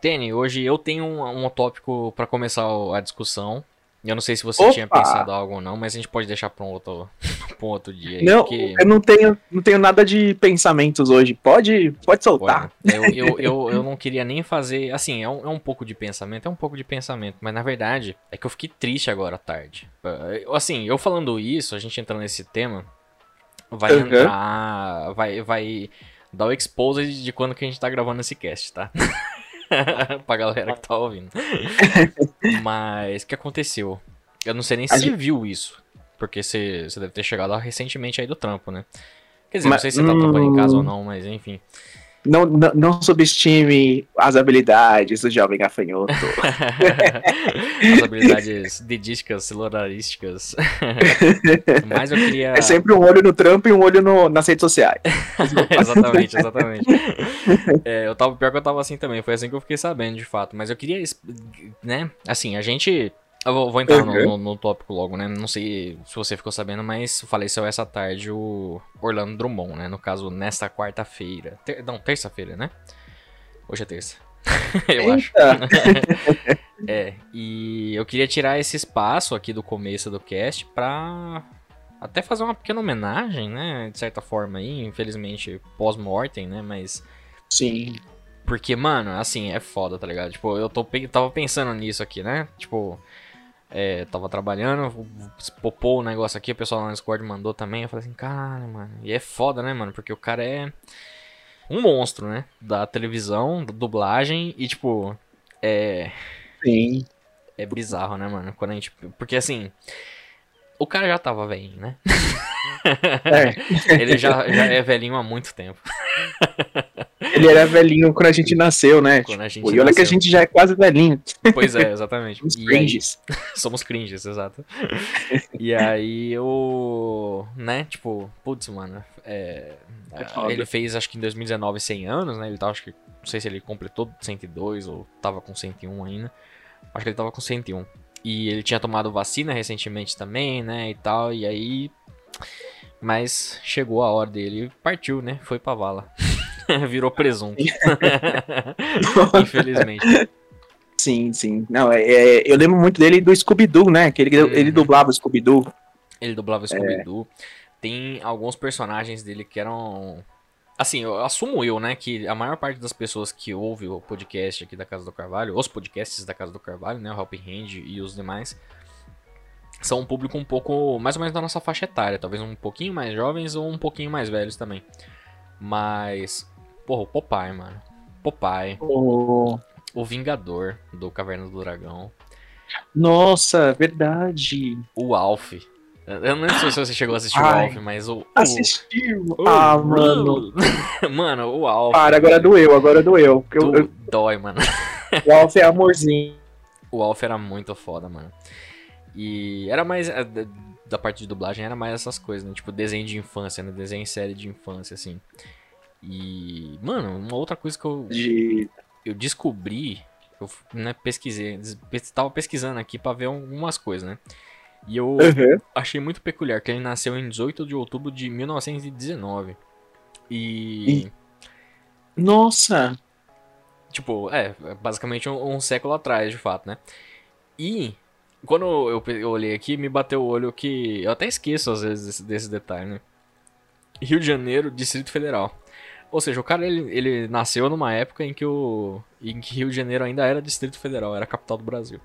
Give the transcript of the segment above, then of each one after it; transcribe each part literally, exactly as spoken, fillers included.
Tene, hoje eu tenho um, um tópico pra começar o- a discussão. Eu não sei se você tinha Opa! pensado algo ou não, mas a gente pode deixar pra um outro, pra um outro dia aí, Não, porque eu não tenho, não tenho nada de pensamentos hoje. Pode, pode pode. soltar. Eu, eu, eu, eu não queria nem fazer. Assim, é um, é um pouco de pensamento, é um pouco de pensamento, mas na verdade é que eu fiquei triste agora à tarde. Eh, Assim, eu falando isso, a gente entrando nesse tema, vai Aham. entrar. Vai, vai dar o expose de quando que a gente tá gravando esse cast, tá? Pra galera que tá ouvindo. Mas o que aconteceu? Eu não sei nem A se você gente- viu isso. Porque você, você deve ter chegado lá recentemente aí do trampo, né? Quer dizer, não ma- sei se você tá trampando em casa ou hum, não, mas enfim. não, não, não subestime as habilidades do jovem gafanhoto. As habilidades dedísticas, celularísticas. Mas eu É queria. sempre um olho no trampo e um olho no- nas redes sociais. Exatamente, exatamente. É, eu tava, pior que eu tava assim também, foi assim que eu fiquei sabendo de fato. Mas eu queria, es- né? Assim, a gente. Eu vou, vou entrar no, Uhum. no- no tópico logo, né? Não sei se você ficou sabendo, mas faleceu essa tarde o Orlando Drummond, né? No caso, nesta quarta-feira. Ter- não, terça-feira, né? Hoje é terça. Eu acho. Eita! É, e eu queria tirar esse espaço aqui do começo do cast pra até fazer uma pequena homenagem, né? De certa forma aí, infelizmente pós-mortem, né? Mas. Sim. Porque, mano, assim, é foda, tá ligado? Tipo, eu tô, pe- tava pensando nisso aqui, né? Tipo, é, tava trabalhando, popou o negócio aqui, o pessoal lá no Discord mandou também. Eu falei assim, cara, mano. E é foda, né, mano? Porque o cara é um monstro, né? Da televisão, da dublagem e, tipo, é. Sim. É bizarro, né, mano? Quando a gente. Porque assim, o cara já tava velhinho, né? É. Ele já, já é velhinho há muito tempo. Ele era velhinho quando a gente nasceu, né? Quando a Tipo, gente e olha que a nasceu. gente já é quase velhinho. Pois é, exatamente. Uns E aí. cringes. Somos cringes, exato. E aí eu. Né, tipo, putz, mano. É, É ele foda. fez, acho que em dois mil e dezenove, cem anos, né? Ele tava, acho que. Não sei se ele completou cento e dois ou tava com cento e um ainda. Acho que ele tava com cento e um. E ele tinha tomado vacina recentemente também, né? E tal. E aí. Mas chegou a hora dele. Partiu, né? Foi pra vala. Virou presunto. Infelizmente. Sim, sim. Não, é, é- eu lembro muito dele do Scooby-Doo, né? Que ele, ele Uhum. dublava o Scooby-Doo. Ele dublava Scooby-Doo. Tem alguns personagens dele que eram. Assim, eu assumo eu, né, que a maior parte das pessoas que ouve o podcast aqui da Casa do Carvalho, os podcasts da Casa do Carvalho, né, o Helping Hand e os demais, são um público um pouco, mais ou menos da nossa faixa etária, talvez um pouquinho mais jovens ou um pouquinho mais velhos também. Mas, porra, o Popeye, mano. Popeye, Oh, o Vingador do Caverna do Dragão, nossa, verdade. o Alf. Eu não sei se você chegou a assistir o Alf, Ai, mas o. o assistiu. Ah, mano. Mano, o Alf, Para, agora velho. doeu, agora doeu. Porque eu, Do, eu, dói, mano. o Alf é amorzinho. O Alf era muito foda, mano. E era mais. é, Da da parte de dublagem era mais essas coisas, né? Tipo, desenho de infância, né? Desenho em série de infância, assim. E. Mano, uma outra coisa que eu, De... eu descobri. Eu né, pesquisei. des- Tava pesquisando aqui pra ver algumas coisas, né? E eu Uhum. achei muito peculiar que ele nasceu em dezoito de outubro de mil novecentos e dezenove. E- E. Nossa. Tipo, é, basicamente um, um século atrás, de fato, né? E quando eu, pe- eu olhei aqui, me bateu o olho que. Eu até esqueço às vezes desse, desse detalhe, né? Rio de Janeiro, Distrito Federal. Ou seja, o cara ele, ele nasceu numa época em que o. Em que Rio de Janeiro ainda era Distrito Federal, era a capital do Brasil.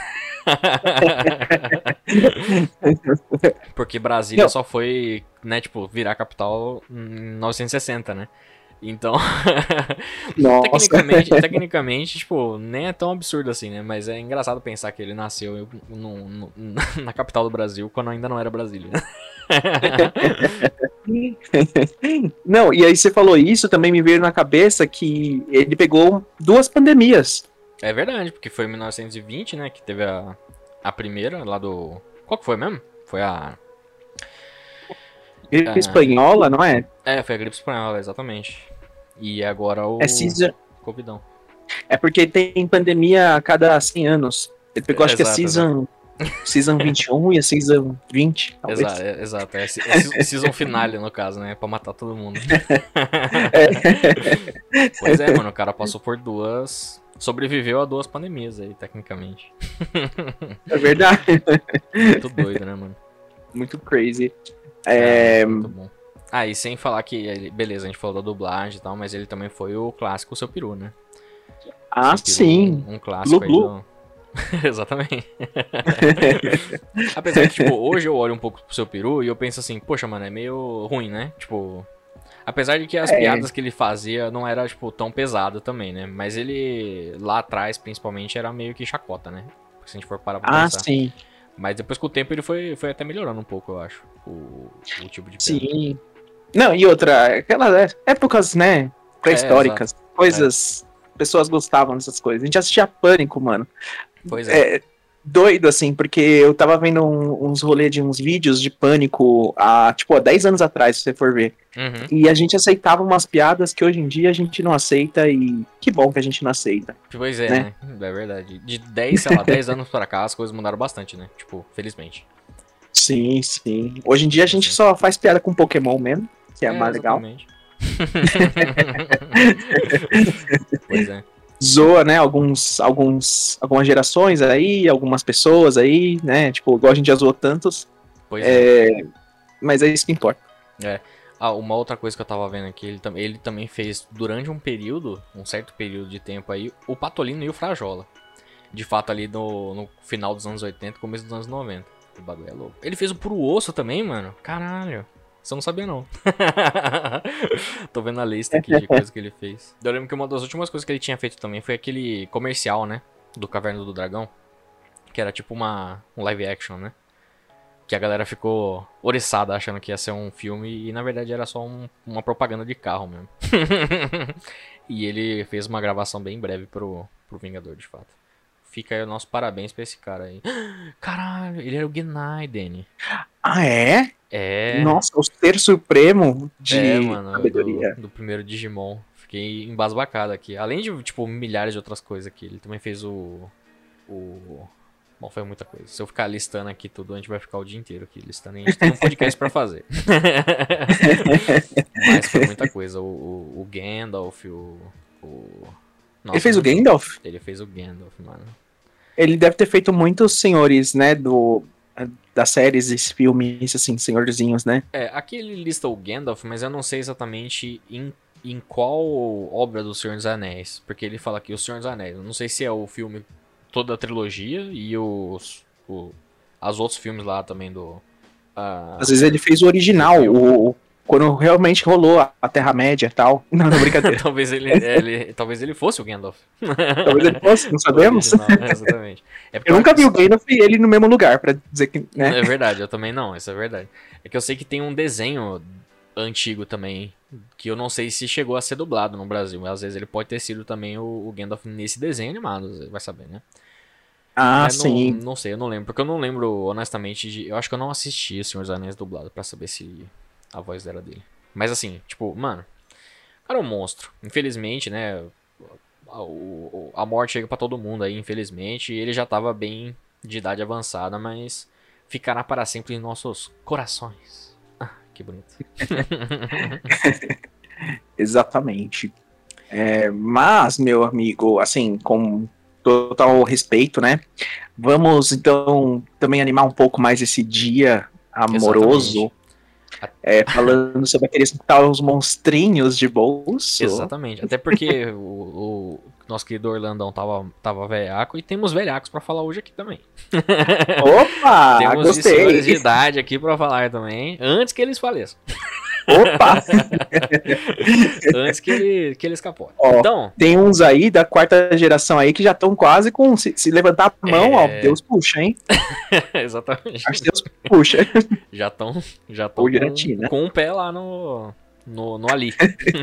Porque Brasília Não, só foi, né, tipo, virar capital em mil novecentos e sessenta, né? Então, nossa. tecnicamente, tecnicamente, tipo, nem é tão absurdo assim, né? Mas é engraçado pensar que ele nasceu no, no, na capital do Brasil quando ainda não era Brasília. Não, e aí você falou isso, também me veio na cabeça que ele pegou duas pandemias. É verdade, porque foi em mil novecentos e vinte, né, que teve a, a primeira lá do... Qual que foi mesmo? Foi a... Gripe a- espanhola, não é? É, foi a gripe espanhola, exatamente. E agora É o season, Covidão. é porque tem pandemia a cada cem anos. Ele pegou, acho que é Exato, exato. season. Season vinte e um e a Season vinte, talvez. Exato, é, exato. É, é season finale, no caso, né? Pra matar todo mundo. É. Pois é, mano, o cara passou por duas... Sobreviveu a duas pandemias aí, tecnicamente. É verdade. Muito doido, né, mano? Muito crazy. É... É, muito bom. Ah, e sem falar que, ele- beleza, a gente falou da dublagem e tal, mas ele também foi o clássico Seu Peru, né? Ah, Seu Peru, sim. Um, um clássico Glu-glu. aí do... Exatamente. Apesar que, tipo, hoje eu olho um pouco pro Seu Peru e eu penso assim, poxa, mano, é meio ruim, né? Tipo... Apesar de que as É. piadas que ele fazia não era, tipo, tão pesado também, né? Mas ele, lá atrás, principalmente, era meio que chacota, né? Se a gente for parar pra Ah, pensar. sim. Mas depois com o tempo ele foi, foi até melhorando um pouco, eu acho. O, o tipo de piada. Sim. Não, e outra, aquelas épocas, né, pré-históricas, coisas, pessoas gostavam dessas coisas. A gente assistia Pânico, mano. Pois é. É doido, assim, porque eu tava vendo um- uns rolês de uns vídeos de Pânico há, tipo, há dez anos atrás, se você for ver. Uhum. E a gente aceitava umas piadas que hoje em dia a gente não aceita e que bom que a gente não aceita. Pois é, Né? né? É verdade. De dez, sei lá, dez anos pra cá as coisas mudaram bastante, né? Tipo, felizmente. Sim, sim. Hoje em dia a gente só faz piada com Pokémon mesmo, que é, mais legal. exatamente. Pois é. Zoa, né, alguns, alguns, algumas gerações aí, algumas pessoas aí, né, tipo, igual a gente já zoou tantos, Pois é. é, mas é isso que importa. Ah, uma outra coisa que eu tava vendo aqui, ele, tam- ele também fez, durante um período, um certo período de tempo aí, o Patolino e o Frajola. De fato, ali no, no final dos anos oitenta, começo dos anos noventa. O bagulho é louco. Ele fez o Puro Osso também, mano. Caralho. Isso eu não sabia, não. Tô vendo a lista aqui de coisas que ele fez. Eu lembro que uma das últimas coisas que ele tinha feito também foi aquele comercial, né? Do Caverna do Dragão. Que era tipo uma, um live action, né? Que a galera ficou oriçada achando que ia ser um filme e na verdade era só um- uma propaganda de carro mesmo. E ele fez uma gravação bem breve pro, pro Vingador, de fato. Fica aí o nosso parabéns pra esse cara aí. Caralho, ele era o Genai, Danny. Ah, é? É. Nossa, o ser supremo de É, mano, sabedoria. do, do primeiro Digimon. Fiquei embasbacado aqui. Além de, tipo, milhares de outras coisas aqui. Ele também fez o. O. Bom, foi muita coisa. Se eu ficar listando aqui tudo, a gente vai ficar o dia inteiro aqui listando. E a gente tem um podcast pra fazer. Mas foi muita coisa. O, o, o Gandalf, o. o... Nossa, Ele fez o muito- Gandalf? Ele fez o Gandalf, mano. Ele deve ter feito muitos senhores, né, do, das séries e filmes, assim, senhorzinhos, né? É, aqui ele lista o Gandalf, mas eu não sei exatamente em, em qual obra do Senhor dos Anéis. Porque ele fala aqui o Senhor dos Anéis. Eu não sei se é o filme, toda a trilogia e os, o, as outros filmes lá também do... ah, Às vezes ele fez o original, o, o- quando realmente rolou a, a Terra-média e tal. Não, não, brincadeira. talvez, ele, é, ele, talvez ele fosse o Gandalf. Talvez ele fosse, não sabemos. Original, é, exatamente. É porque Eu nunca vi o Gandalf e ele no mesmo lugar, pra dizer que, né? É verdade, eu também não, isso é verdade. É que eu sei que tem um desenho antigo também, que eu não sei se chegou a ser dublado no Brasil, mas às vezes ele pode ter sido também o, o Gandalf nesse desenho animado, vai saber, né? Ah, Mas sim. Não, não sei, eu não lembro, porque eu não lembro, honestamente, de, eu acho que eu não assisti o Senhor dos Anéis dublado pra saber se a voz era dele. Mas assim, tipo, mano, o cara é um monstro. Infelizmente, né, a, o- a morte chega pra todo mundo aí, infelizmente, e ele já tava bem de idade avançada, mas ficará para sempre em nossos corações. Ah, que bonito. Exatamente. É, mas, meu amigo, assim, com total respeito, né? Vamos, então, também animar um pouco mais esse dia amoroso. É, falando sobre aqueles tal monstrinhos de bolso. Exatamente, até porque o, o nosso querido Orlandão tava, tava velhaco e temos velhacos pra falar hoje aqui também. Opa, Temos de gostei. senhores de idade aqui pra falar também, antes que eles faleçam. Opa! Antes que ele, que ele escapou. Ó, Então, tem uns aí da quarta geração aí que já estão quase com. Se, se levantar a mão, É. ó, Deus puxa, hein? exatamente. Acho que Deus puxa. Já estão já tão Ou com, giratina. com um pé lá no, no, no ali.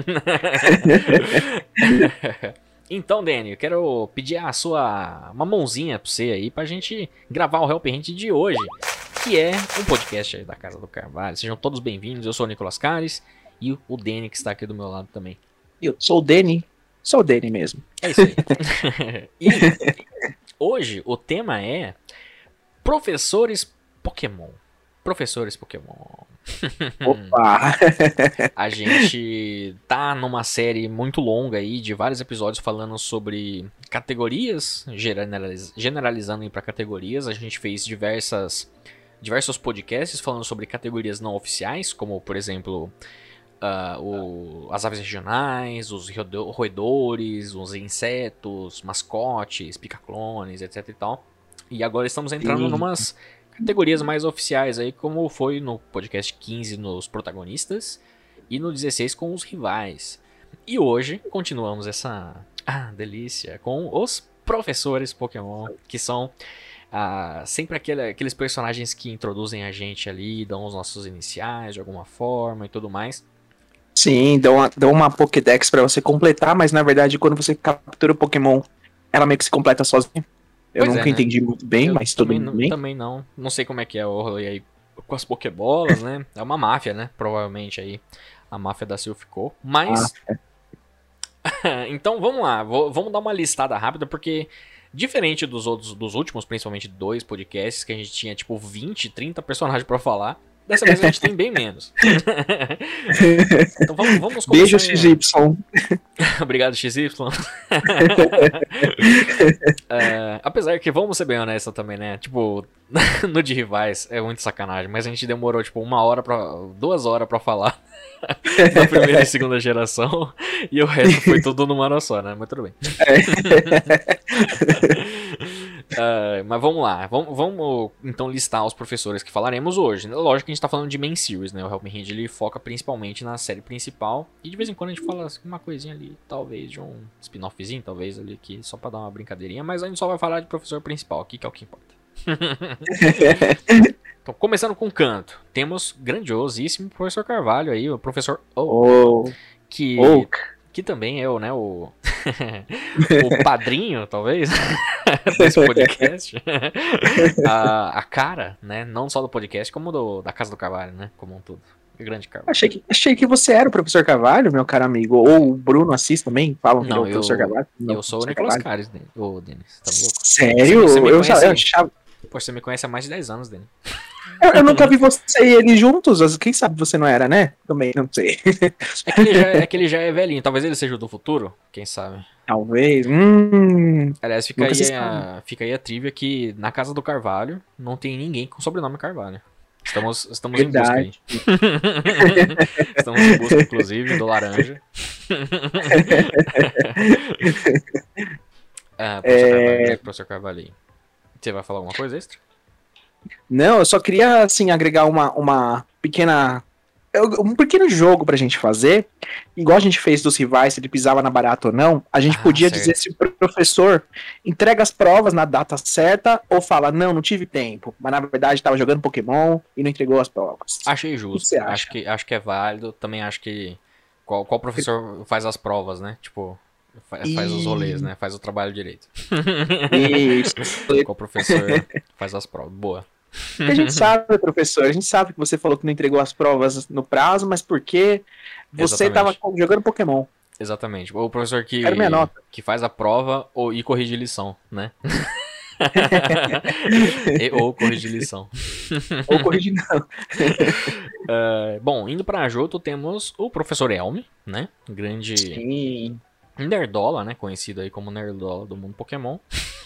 Então, Danny, eu quero pedir a sua uma mãozinha pra você aí pra gente gravar o Help Hint de hoje, que é um podcast aí da Casa do Carvalho. Sejam todos bem-vindos, eu sou o Nicolas Cares e o Danny que está aqui do meu lado também. Eu sou o Danny. Sou o Danny mesmo. É isso aí. E hoje o tema é Professores Pokémon. Professores Pokémon. Opa! A gente tá numa série muito longa aí, de vários episódios falando sobre categorias, generaliz- generalizando para categorias. A gente fez diversas, diversos podcasts falando sobre categorias não oficiais, como, por exemplo, uh, o, as aves regionais, os roedo- roedores, os insetos, mascotes, picaclones, etc e tal. E agora estamos entrando Sim. numas categorias mais oficiais aí, como foi no podcast quinze nos protagonistas e no dezesseis com os rivais. E hoje continuamos essa ah, delícia com os professores Pokémon, que são ah, sempre aquele, aqueles personagens que introduzem a gente ali, dão os nossos iniciais de alguma forma e tudo mais. Sim, dão uma, dão uma Pokédex pra você completar, mas na verdade quando você captura o Pokémon, ela meio que se completa sozinha. Eu Pois é, nunca né? entendi muito bem, Eu mas tudo também não, bem. também não. Não sei como é que é o rolê aí com as Pokébolas, né? É uma máfia, né? Provavelmente aí. A máfia da Silphicou. Mas. Ah, Então vamos lá. Vou- vamos dar uma listada rápida, porque. Diferente dos outros, dos últimos, principalmente dois podcasts, que a gente tinha tipo vinte, trinta personagens pra falar. Dessa vez a gente tem bem menos. Então vamos, vamos começar. Beijo, em- X Y. Obrigado, X Y. É, apesar que, vamos ser bem honestos também, né? Tipo, no de rivais é muito sacanagem, mas a gente demorou, tipo, uma hora pra. duas horas pra falar da primeira e segunda geração, e o resto foi tudo numa hora só, né? Mas tudo bem. É, mas vamos lá, vamos, vamos então listar os professores que falaremos hoje. Lógico que a gente tá falando de main series, né? O Help Me Read ele foca principalmente na série principal, e de vez em quando a gente fala assim, uma coisinha ali, talvez de um spin-offzinho, talvez ali aqui, só pra dar uma brincadeirinha, mas a gente só vai falar de professor principal aqui, que é o que importa. Então, começando com canto, temos grandiosíssimo professor Carvalho aí, o professor Oak, Oh, que, Oak. que também é o, né, o, o padrinho, talvez, desse podcast. a, a cara, né, não só do podcast, como do, da Casa do Carvalho, né, como um todo. Grande Carvalho. Achei que, achei que você era o professor Carvalho, meu caro amigo. Ou o Bruno Assis também, falam que ele é Não, o eu, professor Carvalho. Não, eu sou o professor Nicolas Carvalho. Cares, né? Ô, Denis, tá louco? Sério? Você me eu, conhece- eu achava. Pô, você me conhece há mais de dez anos, Denis. Eu, eu nunca vi você e ele juntos. Quem sabe você não era, né? Também não sei. É que, ele já, é que ele já é velhinho, talvez ele seja o do futuro, quem sabe. Talvez. Hum. Aliás, fica Nunca se aí, sabe. a, fica aí a trivia que na casa do Carvalho não tem ninguém com sobrenome Carvalho. Estamos, estamos em busca aí. Estamos em busca, inclusive, do laranja. Ah, professor Carvalho, professor Carvalho aí. Você vai falar alguma coisa extra? Não, eu só queria, assim, agregar uma, uma pequena. Um pequeno jogo pra gente fazer. Igual a gente fez dos rivais, se ele pisava na barata ou não. A gente Ah, podia certo. dizer se o professor entrega as provas na data certa ou fala, não, não tive tempo. Mas na verdade tava jogando Pokémon e não entregou as provas. Achei O que justo. você acha? Acho que, acho que é válido. Também acho que. Qual, qual professor faz as provas, né? Tipo, fa- faz os rolês, né? Faz o trabalho direito. Isso. Qual professor faz as provas? Boa. A gente sabe, professor, a gente sabe que você falou que não entregou as provas no prazo, mas por quê? Você Exatamente. tava jogando Pokémon. Exatamente. O professor que, Quero minha nota. que faz a prova ou, e corrige lição, né? e, ou corrige lição. Ou corrigir não. É, bom, indo pra Johto temos o professor Elm, né? Grande Sim. nerdola, né? Conhecido aí como nerdola do mundo Pokémon.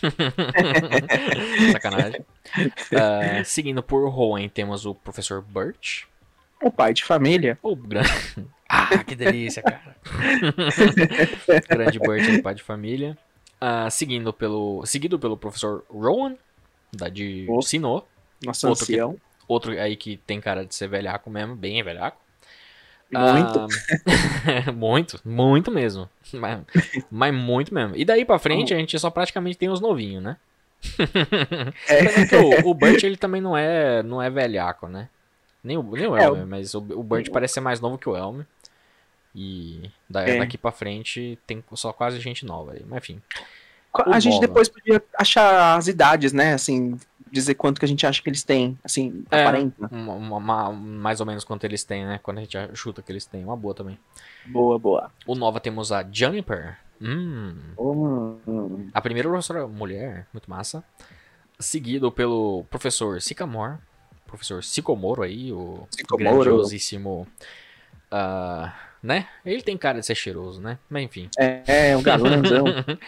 Sacanagem. É, seguindo por Hoenn temos o professor Birch. O pai de família. O grande... Ah, que delícia, cara. Grande Birch aí, pai de família. Ah, seguindo pelo... Seguido pelo professor Rowan, da de Oh. Sinnoh. Nosso Outro que- ancião. Outro aí que tem cara de ser velhaco mesmo, bem velhaco. Muito. Ah, muito, muito mesmo. Mas, mas muito mesmo. E daí pra frente a gente só praticamente tem os novinhos, né? Apesar que o, o Burt ele também não é, não é velhaco, né? Nem o, nem o É, Elmer, mas o, o Burt parece ser mais novo que o Elmer. E da, É. daqui pra frente tem só quase gente nova aí. Mas enfim. A o gente Boba. depois podia achar as idades, né? Assim, dizer quanto que a gente acha que eles têm. Assim, É, aparenta. uma- uma- uma- mais ou menos quanto eles têm, né? Quando a gente chuta que eles têm. Uma boa também. Boa, boa. O Nova temos a Juniper. Hum. Hum, hum. A primeira professora mulher, muito massa. seguido pelo professor Sycamore, professor Sicomoro aí, o Sicomoro. grandiosíssimo, uh, né? Ele tem cara de ser cheiroso, né? Mas enfim. É, é um galãozão.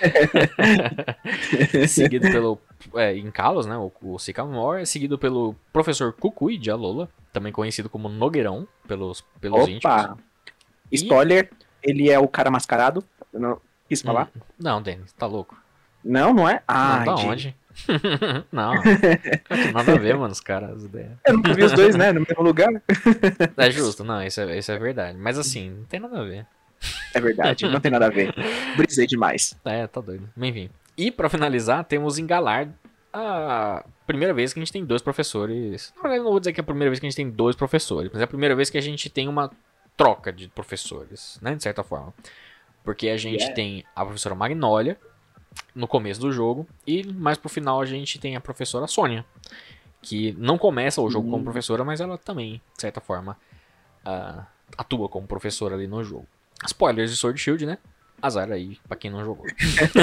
Seguido pelo, é, em Kalos, né? O, o Sycamore, seguido pelo professor Kukui de Alola, também conhecido como Nogueirão pelos, pelos íntimos. Opa! Spoiler, e... ele é o cara mascarado. Eu não quis falar. Hum, não, Denis, tá louco. Não, não é? Ah, não, da de... onde? Não, nada a ver, mano, os caras, as ideias. Eu nunca vi os dois, né, no mesmo lugar. É justo, não, isso é, isso é verdade. Mas assim, não tem nada a ver. É verdade, não tem nada a ver. Brisei demais. É, tá doido. Enfim. E pra finalizar, temos em Galar a primeira vez que a gente tem dois professores. Na verdade, não vou dizer que é a primeira vez que a gente tem dois professores, mas é a primeira vez que a gente tem uma troca de professores, né, de certa forma. Porque a gente yeah. tem a professora Magnolia no começo do jogo, e mais pro final a gente tem a professora Sônia, que não começa o jogo uhum. como professora, mas ela também, de certa forma, uh, atua como professora ali no jogo. Spoilers de Sword Shield, né? Azar aí, pra quem não jogou.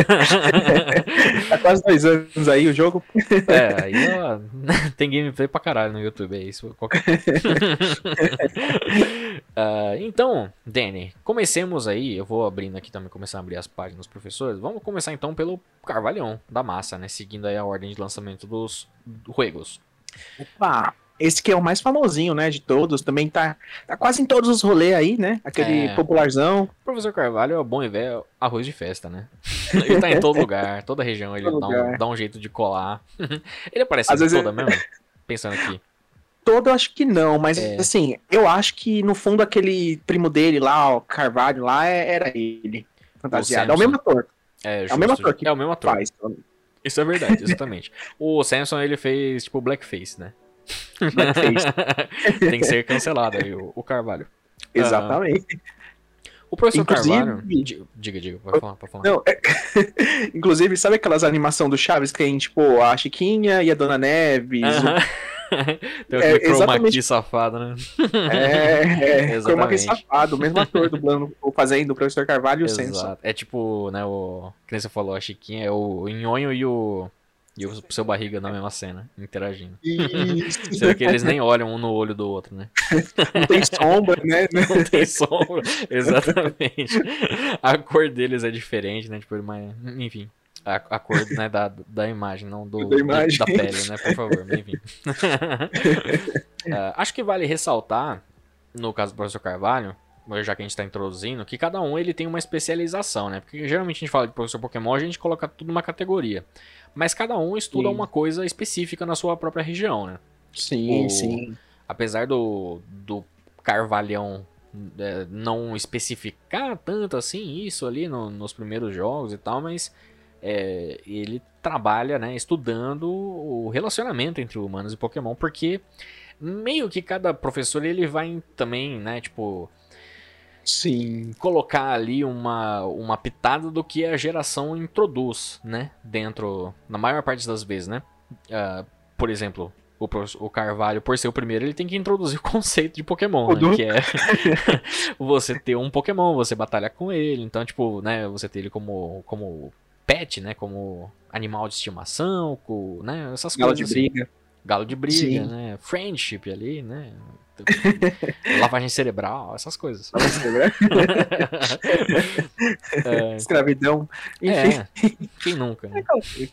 Há quase dois anos aí o jogo. É, aí ó, tem gameplay pra caralho no YouTube, é isso. Qualquer... uh, então, Danny, comecemos aí. Eu vou abrindo aqui também, começar a abrir as páginas dos professores. Vamos começar então pelo Carvalhão da Massa, né? Seguindo aí a ordem de lançamento dos juegos. Opa! Esse que é o mais famosinho, né, de todos, também tá, tá quase em todos os rolês aí, né, aquele é. popularzão. O professor Carvalho é bom e velho arroz de festa, né? Ele tá em todo lugar, toda região, ele dá um, dá um jeito de colar. Ele aparece em toda ele... mesmo? Pensando aqui. Todo eu acho que não, mas é. assim, eu acho que no fundo aquele primo dele lá, o Carvalho lá, era ele, fantasiado. É o mesmo ator. É, é o mesmo ator que é o mesmo ator. faz. Isso é verdade, exatamente. O Samson, ele fez, tipo, blackface, né? Tem que ser cancelado aí o, o Carvalho. Exatamente. Uh, o professor Inclusive... Carvalho. Diga, diga, pode falar, pode falar. Não, é... Inclusive, sabe aquelas animações do Chaves que tem, tipo, a Chiquinha e a Dona Neves? Uh-huh. O... Tem aquele é, chroma key safado, né? É, é chroma key safado, o mesmo ator dublando, fazendo o professor Carvalho e o Senso. É tipo, né, o. Que nem você falou, a Chiquinha é o Nhonho e o. E o seu barriga na mesma cena, interagindo. Isso. Você vê que eles nem olham um no olho do outro, né? Não tem sombra, né? Não tem sombra, exatamente. A cor deles é diferente, né? Tipo, mas, enfim, a, a cor, né, da, da imagem, não do, da, imagem. Do, da pele, né? Por favor, enfim. uh, acho que vale ressaltar, no caso do professor Carvalho, já que a gente está introduzindo, que cada um ele tem uma especialização, né? Porque geralmente a gente fala de professor Pokémon, a gente coloca tudo numa categoria. Mas cada um estuda sim. uma coisa específica na sua própria região, né? Sim, o, sim. Apesar do, do Carvalhão é, não especificar tanto assim isso ali no, nos primeiros jogos e tal, mas é, ele trabalha, né, estudando o relacionamento entre humanos e Pokémon, porque meio que cada professor ele vai também, né, tipo... Sim. Colocar ali uma, uma pitada do que a geração introduz, né? Dentro, na maior parte das vezes, né? Uh, por exemplo, o, o Carvalho, por ser o primeiro, ele tem que introduzir o conceito de Pokémon, né? Que é você ter um Pokémon, você batalha com ele. Então, tipo, né? Você ter ele como, como pet, né? Como animal de estimação, com, né? Essas Galo coisas. De briga. Assim. Galo de briga, sim. Né? Friendship ali, né? Lavagem cerebral, essas coisas. é, Escravidão. Enfim. É, quem nunca, né?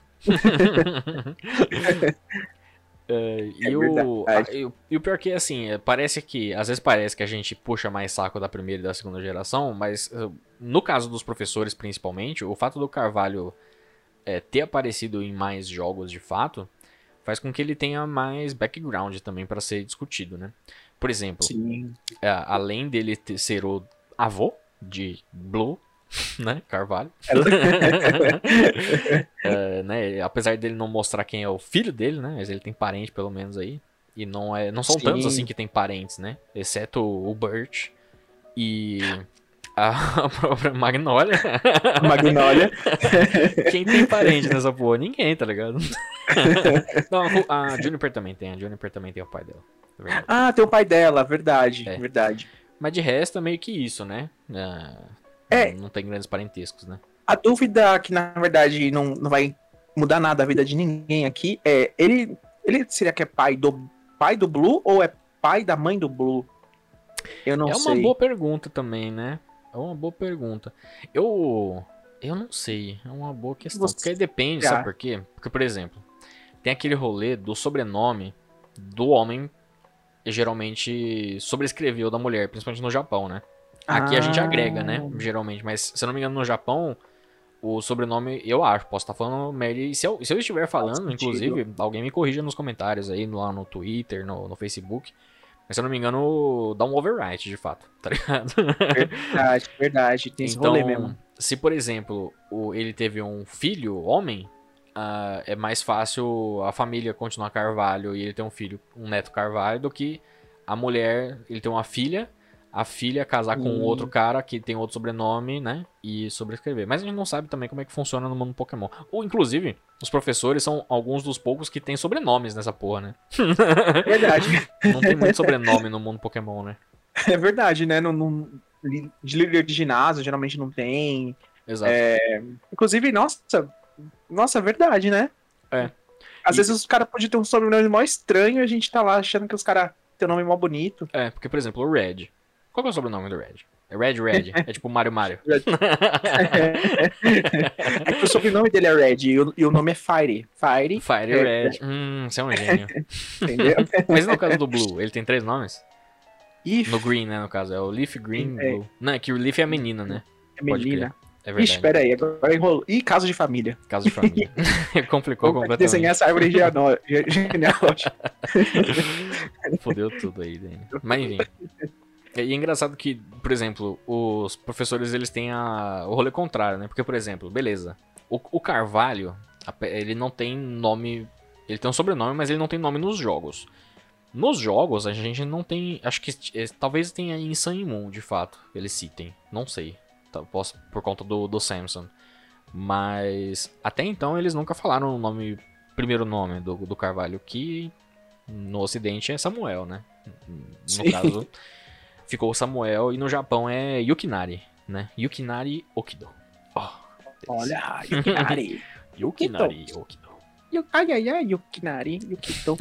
é, e, é o, a, e, o, e o pior que é assim, parece que, às vezes parece que a gente puxa mais saco da primeira e da segunda geração, mas no caso dos professores principalmente, o fato do Carvalho é, ter aparecido em mais jogos de fato, faz com que ele tenha mais background também para ser discutido, né? Por exemplo, é, além dele ter, ser o avô de Blue, né, Carvalho, é, né, apesar dele não mostrar quem é o filho dele, né, mas ele tem parente pelo menos aí, e não, é, não são Sim. tantos assim que tem parentes, né, exceto o Bert e a própria Magnolia. Magnolia. Quem tem parente nessa porra? Ninguém, tá ligado? Não, a Juniper também tem, a Juniper também tem o pai dela. É ah, tem o pai dela, verdade, é. verdade. Mas de resto é meio que isso, né? Uh, é. Não, não tem grandes parentescos, né? A dúvida que, na verdade, não, não vai mudar nada a vida de ninguém aqui, é, ele, ele seria que é pai do, pai do Blue ou é pai da mãe do Blue? Eu não é sei. uma boa pergunta também, né? É uma boa pergunta. Eu. Eu não sei. É uma boa questão. Você- Porque aí depende, Ah. sabe por quê? Porque, por exemplo, tem aquele rolê do sobrenome do homem geralmente sobrescreveu da mulher, principalmente no Japão, né? Aqui a gente Ah. agrega, né? Geralmente. Mas, se eu não me engano, no Japão, o sobrenome, eu acho, posso estar falando merda. E se eu, se eu estiver falando, sentido. inclusive, alguém me corrija nos comentários aí, lá no Twitter, no, no Facebook. Mas se eu não me engano, dá um overwrite, de fato, tá ligado? Verdade, verdade. Tem esse rolê mesmo. Então, se por exemplo, o, ele teve um filho, homem, ah, é mais fácil a família continuar Carvalho e ele ter um filho, um neto Carvalho, do que a mulher, ele ter uma filha, a filha casar com Hum. outro cara que tem outro sobrenome, né? E sobrescrever. Mas a gente não sabe também como é que funciona no mundo Pokémon. Ou, inclusive, os professores são alguns dos poucos que têm sobrenomes nessa porra, né? Verdade. Não tem muito sobrenome no mundo Pokémon, né? É verdade, né? Não, não- de líder de ginásio geralmente não tem. Exato. Inclusive, nossa, nossa, é verdade, né? É. Às E- vezes os caras podem ter um sobrenome mó estranho e a gente tá lá achando que os caras têm um nome mó bonito. É, porque, por exemplo, o Red. Qual que é o sobrenome do Red? É Red Red. É tipo Mario Mario. É que o sobrenome dele é Red e o, e o nome é Fire. Fire, Fire É, Red. Hum, você é um gênio. entendeu? Mas e no caso do Blue? Ele tem três nomes? E No Green, né, no caso. É o Leaf, Green, É. Blue. Não, é que o Leaf é a menina, né? é Pode menina. É verdade. Ixi, pera aí, agora enrolou. Ih, caso de família. Caso de família. Complicou Vamos completamente. desenhar essa árvore genealó- genealógica. Fodeu tudo aí, Dani. Mas enfim. E é engraçado que, por exemplo, os professores eles têm a, o rolê contrário, né? Porque, por exemplo, beleza. O, o Carvalho, a pe- ele não tem nome. Ele tem um sobrenome, mas ele não tem nome nos jogos. Nos jogos, a gente não tem. Acho que eh, talvez tenha em Sun e Moon, de fato. Eles citem. Não sei. Tá, posso, por conta do, do Samson. Mas até então eles nunca falaram o nome. Primeiro nome do, do Carvalho, que no ocidente é Samuel, né? No Sim. caso, ficou Samuel e no Japão é Yukinari, né? Yukinari Okido. Oh, delícia. Olha, Yukinari. Yukinari Okido. Yu- Ai, ai, ai, Yukinari, Yukito.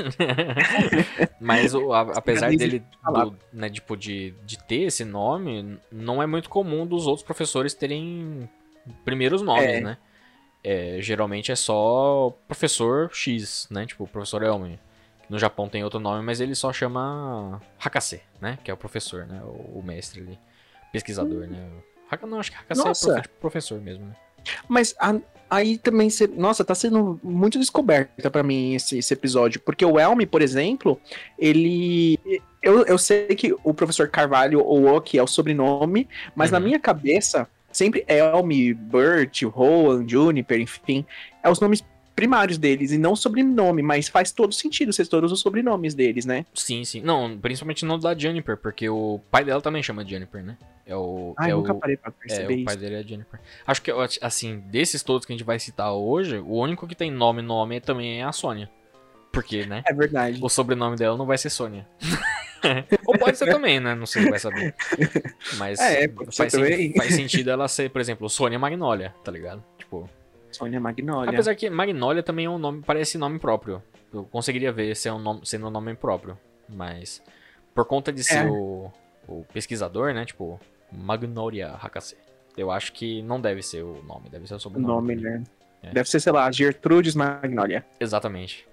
Mas o- a- apesar Fica dele, falar. do, né, tipo, de, de ter esse nome, não é muito comum dos outros professores terem primeiros nomes, É. né? É, geralmente é só professor X, né? Tipo, professor Elmi. No Japão tem outro nome, mas ele só chama Hakase, né? Que é o professor, né? O, o mestre ali. Pesquisador, né? Haka, não, acho que Hakase Nossa. é profe- professor mesmo, né? Mas a- aí também, cê- nossa, tá sendo muito descoberta pra mim esse, esse episódio. Porque o Elmi, por exemplo, ele. Eu, eu sei que o professor Carvalho, ou Oki, é o sobrenome, mas na Uhum. minha cabeça, sempre Elmi, Bert, Rowan, Juniper, enfim, é os nomes primários deles e não o sobrenome, mas faz todo sentido ser todos os sobrenomes deles, né? Sim, sim. Não, principalmente no da Juniper, porque o pai dela também chama Juniper, né? É o. Ai, é nunca o... parei pra É, perceber o pai isso. dele é Juniper. Acho que, assim, desses todos que a gente vai citar hoje, o único que tem nome, nome também é a Sônia. Porque, né? É verdade. O sobrenome dela não vai ser Sônia. Ou pode ser também, né? Não sei se vai saber. Mas É, pode ser faz, sen- também. faz sentido ela ser, por exemplo, Sônia Magnolia, tá ligado? Tipo. Sônia Magnolia. Apesar que Magnolia também é um nome, parece nome próprio. Eu conseguiria ver se é um nome, sendo um nome próprio. Mas, por conta de ser É. o, o pesquisador, né? Tipo, Magnolia Hakase. Eu acho que não deve ser o nome, deve ser o O sobrenome. nome, né? É. Deve ser, sei lá, Gertrudes Magnolia. Exatamente.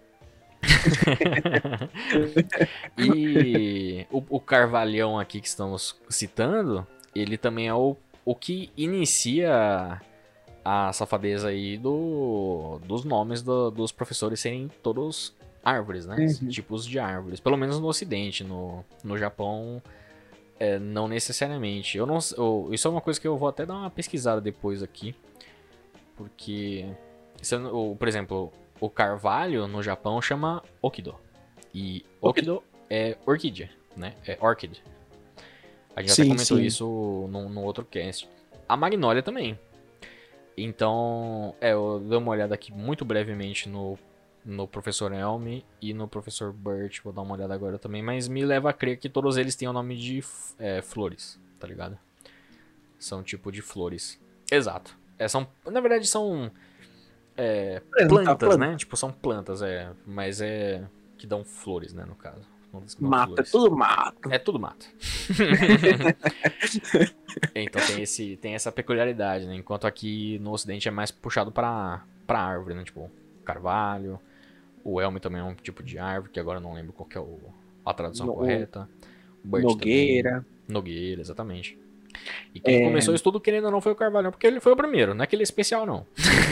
E o, o Carvalhão aqui que estamos citando, ele também é o, o que inicia a safadeza aí do, dos nomes do- dos professores serem todos árvores, né? Uhum. Tipos de árvores. Pelo menos no ocidente, no, no Japão, é, não necessariamente. Eu não, eu- isso é uma coisa que eu vou até dar uma pesquisada depois aqui. Porque, se eu não- o- por exemplo, o carvalho no Japão chama Okido. E Okido é orquídea, né? É orchid. A gente Sim, até comentou sim. isso no, no outro cast. A Magnólia também. Então, é, eu dei uma olhada aqui muito brevemente no, no professor Elmi e no professor Burt. Vou dar uma olhada agora também. Mas me leva a crer que todos eles têm o nome de f- é, flores, tá ligado? São tipo de flores. Exato. É, são, na verdade, são é, Planta, plantas, planta. né? Tipo, são plantas, é. Mas é. Que dão flores, né, no caso. Plantas que dão Mata, flores. tudo mato. É tudo mato. Então tem, esse, tem essa peculiaridade, né? Enquanto aqui no ocidente é mais puxado pra, pra árvore, né? Tipo, carvalho. O elme também é um tipo de árvore, que agora eu não lembro qual que é o, a tradução No- correta. O birch Nogueira. também. Nogueira, exatamente. E quem é... começou isso tudo, querendo ou não, foi o Carvalho, porque ele foi o primeiro, não é que ele é especial, não.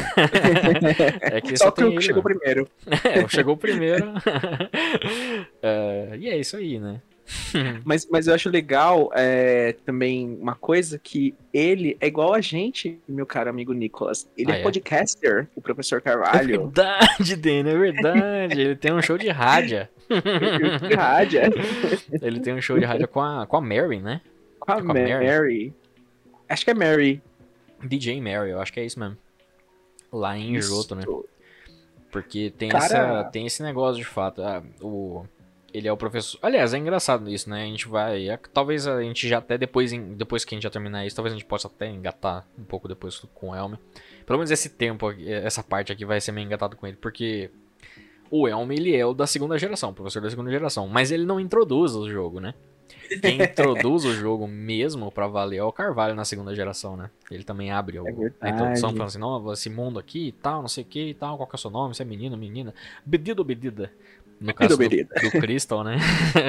É que só só que tem o ele, chegou mano. primeiro. É, chegou primeiro. É, e é isso aí, né? Mas, mas eu acho legal é, também uma coisa que ele é igual a gente, meu caro amigo Nicolas. Ele Ah, é, é? podcaster, o professor É Carvalho. verdade, Dani, é verdade. Ele tem um show de rádio. De rádio, é? Ele tem um show de rádio com a, com a Mary, né? Com a É com a Mary? Mary. Acho que é Mary. D J Mary, eu acho que é isso mesmo. Lá em Joto, né? Porque tem, Cara... essa, tem esse negócio de fato. Ah, o, ele é o professor. Aliás, é engraçado isso, né? A gente vai. É, talvez a gente já até depois, depois que a gente já terminar isso, talvez a gente possa até engatar um pouco depois com o Elmer. Pelo menos esse tempo, essa parte aqui vai ser meio engatado com ele, porque o Elmer ele é o da segunda geração, o professor da segunda geração, mas ele não introduz o jogo, né? Quem introduz o jogo mesmo pra valer é o Carvalho na segunda geração, né? Ele também abre o, É a introdução falando assim, não, esse mundo aqui e tal, não sei o que e tal, qual que é o seu nome, você é menino, menina, bedida ou bedida? No caso do, do Crystal, né?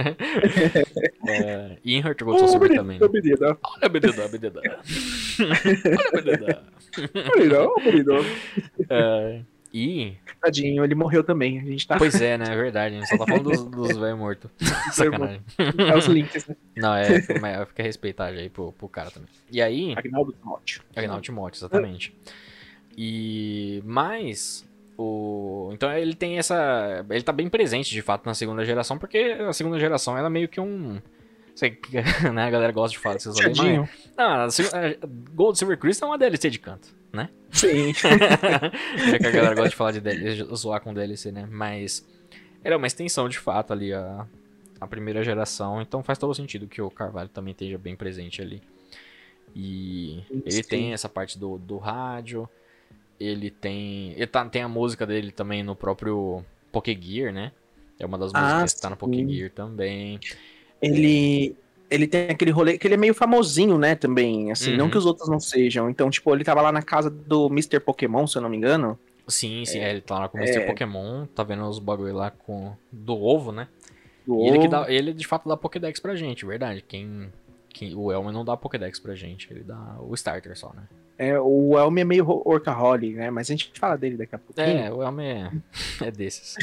É, e em Heart Gold Soul Silver também. Né? Bedida. Olha a bedida, a bedida. Olha a bedida. Bedida, bedida. É, e... Tadinho, ele morreu também. A gente tá... Pois é, né? É verdade. A gente só tá falando dos, dos velhos mortos. Sacanagem. É os links, né? Não, é. Fica respeitagem aí pro, pro cara também. E aí. Agnaldo Timóteo. Agnaldo Timóteo, exatamente. E. Mas. O... Então ele tem essa. Ele tá bem presente de fato na segunda geração, porque a segunda geração ela é meio que um. Sei que né, a galera gosta de falar desses ali, mas... Não, a Gold Silver Crystal é uma D L C de canto, né? Sim. Já que a galera gosta de falar de D L C, zoar com D L C, né? Mas era uma extensão de fato ali, a, a primeira geração, então faz todo sentido que o Carvalho também esteja bem presente ali. E ele Sim. tem essa parte do, do rádio, ele tem... Ele tá, tem a música dele também no próprio Pokégear, né? É uma das músicas ah, que tá no Pokégear também. Ele, ele tem aquele rolê que ele é meio famosinho, né, também, assim, uhum. Não que os outros não sejam. Então, tipo, ele tava lá na casa do mister Pokémon, se eu não me engano. Sim, sim, é, é, ele tá lá com o mister É... Pokémon, tá vendo os bagulho lá com do ovo, né? Do e ovo. Ele, que dá, ele de fato dá Pokédex pra gente, verdade. Quem, quem, o Elmer não dá Pokédex pra gente, ele dá o Starter só, né? É, o Elmer é meio workaholic, né? Mas a gente fala dele daqui a pouquinho. É, o Elmer é, é desses.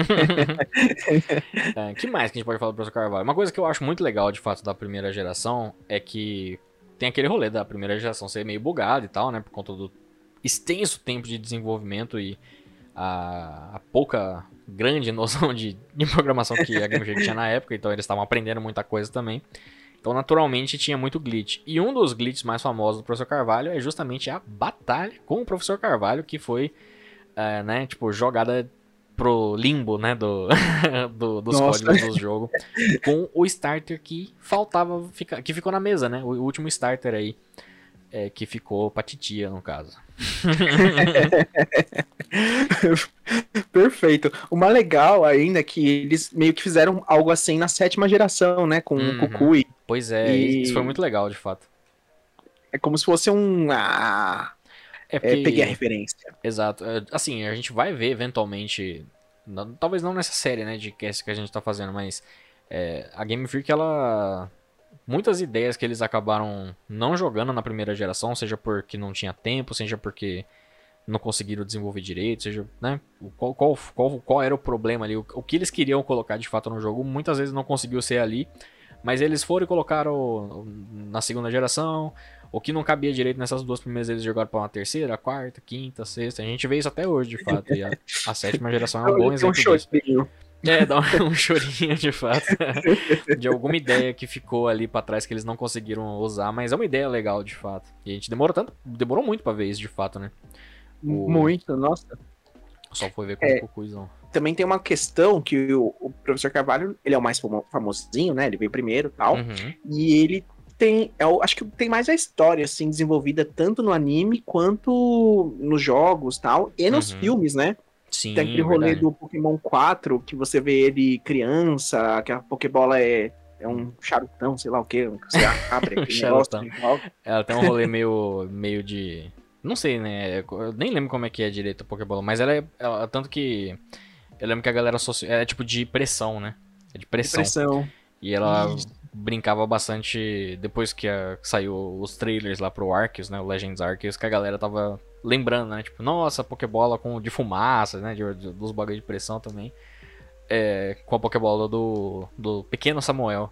é, que mais que a gente pode falar do professor Carvalho? Uma coisa que eu acho muito legal, de fato, da primeira geração é que tem aquele rolê da primeira geração ser meio bugado e tal, né? Por conta do extenso tempo de desenvolvimento e a, a pouca grande noção de, de programação que a Game Freak tinha na época. Então eles estavam aprendendo muita coisa também. Então, naturalmente, tinha muito glitch. E um dos glitches mais famosos do professor Carvalho é justamente a batalha com o professor Carvalho, que foi, é, né, tipo, jogada pro limbo, né, do, do, dos Nossa. códigos do jogo, com o starter que faltava, fica, que ficou na mesa, né, o último starter aí, é, que ficou pra titia, no caso. Perfeito. O mais legal ainda é que eles meio que fizeram algo assim na sétima geração, né? Com uhum. o Kukui. Pois é, e... isso foi muito legal, de fato. É como se fosse um... Ah, é porque... é, peguei a referência. Exato. Assim, a gente vai ver eventualmente... Não, talvez não nessa série, né, de cast que a gente tá fazendo, mas... É, a Game Freak, ela... Muitas ideias que eles acabaram não jogando na primeira geração, seja porque não tinha tempo, seja porque não conseguiram desenvolver direito, seja, né, qual, qual, qual, qual era o problema ali, o, o que eles queriam colocar de fato no jogo, muitas vezes não conseguiu ser ali, mas eles foram e colocaram na segunda geração, o que não cabia direito nessas duas primeiras, eles jogaram para uma terceira, a quarta, quinta, sexta, a gente vê isso até hoje de fato, e a, a sétima geração é um bom exemplo disso. É, dá um, um chorinho de fato de alguma ideia que ficou ali pra trás que eles não conseguiram usar, mas é uma ideia legal de fato. E a gente demorou tanto, demorou muito pra ver isso de fato, né? O... Muito, nossa. Só foi ver com é, o Cucuizão. Também tem uma questão que o, o professor Carvalho, ele é o mais famosinho, né? Ele veio primeiro e tal. Uhum. E ele tem, eu acho que tem mais a história, assim, desenvolvida tanto no anime quanto nos jogos tal, e nos Uhum. filmes, né? Sim, Tem aquele rolê verdade. do Pokémon quatro, que você vê ele criança, que a Pokébola é, é um charutão, sei lá o que, você abre aquele negócio Charutão. e joga. Ela tem um rolê meio, meio de... Não sei, né? Eu nem lembro como é que é direito a Pokébola, mas ela é... Ela, tanto que... Eu lembro que a galera associa... É tipo de pressão, né? É de pressão. Depressão. E ela Isso. brincava bastante depois que a- saiu os trailers lá pro Arceus, né? O Legends Arceus, que a galera tava lembrando, né? Tipo, nossa, Pokébola com, de fumaça, né? De, de- dos bagulhos de pressão também. É, com a Pokébola do, do pequeno Samuel.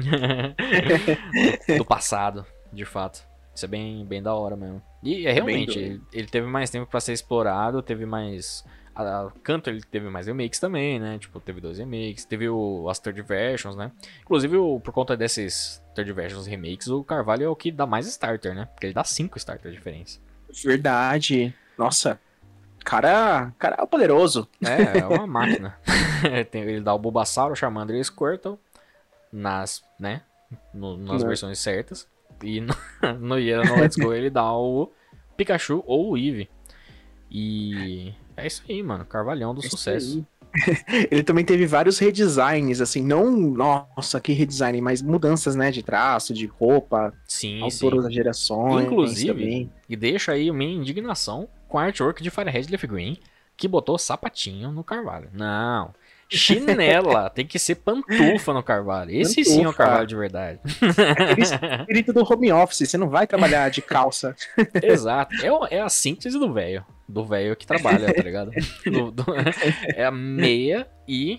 do, do passado, de fato. Isso é bem, bem da hora mesmo. E é É bem realmente, doido. ele, ele teve mais tempo pra ser explorado, teve mais. A, a Canto ele teve mais remakes também, né? Tipo, teve dois remakes, teve o, as third versions, né? Inclusive, o, por conta desses third versions remakes, o Carvalho é o que dá mais starter, né? Porque ele dá cinco starters de diferença. Verdade. Nossa, cara, cara é poderoso. É, é uma máquina. Tem- ele dá o Bulbasaur, o Charmander e o Squirtle nas, né? No- nas Né? versões certas. E no, no Year no Let's Go ele dá o Pikachu ou o Eevee. E é isso aí, mano. Carvalhão do É isso sucesso. aí. Ele também teve vários redesigns, assim, não, nossa, que redesign, mas mudanças, né, de traço, de roupa, Sim, ao sim. todas as gerações Inclusive, também. e deixa aí a minha indignação com a artwork de Firehead Leaf Green, que botou sapatinho no Carvalho. Não. Chinela, tem que ser pantufa no Carvalho. Esse sim é o Carvalho Pantufa. de verdade. Aquele espírito do home office, você não vai trabalhar de calça. Exato. É, o- é a síntese do velho. Do velho que trabalha, tá ligado? Do- do- é a meia e.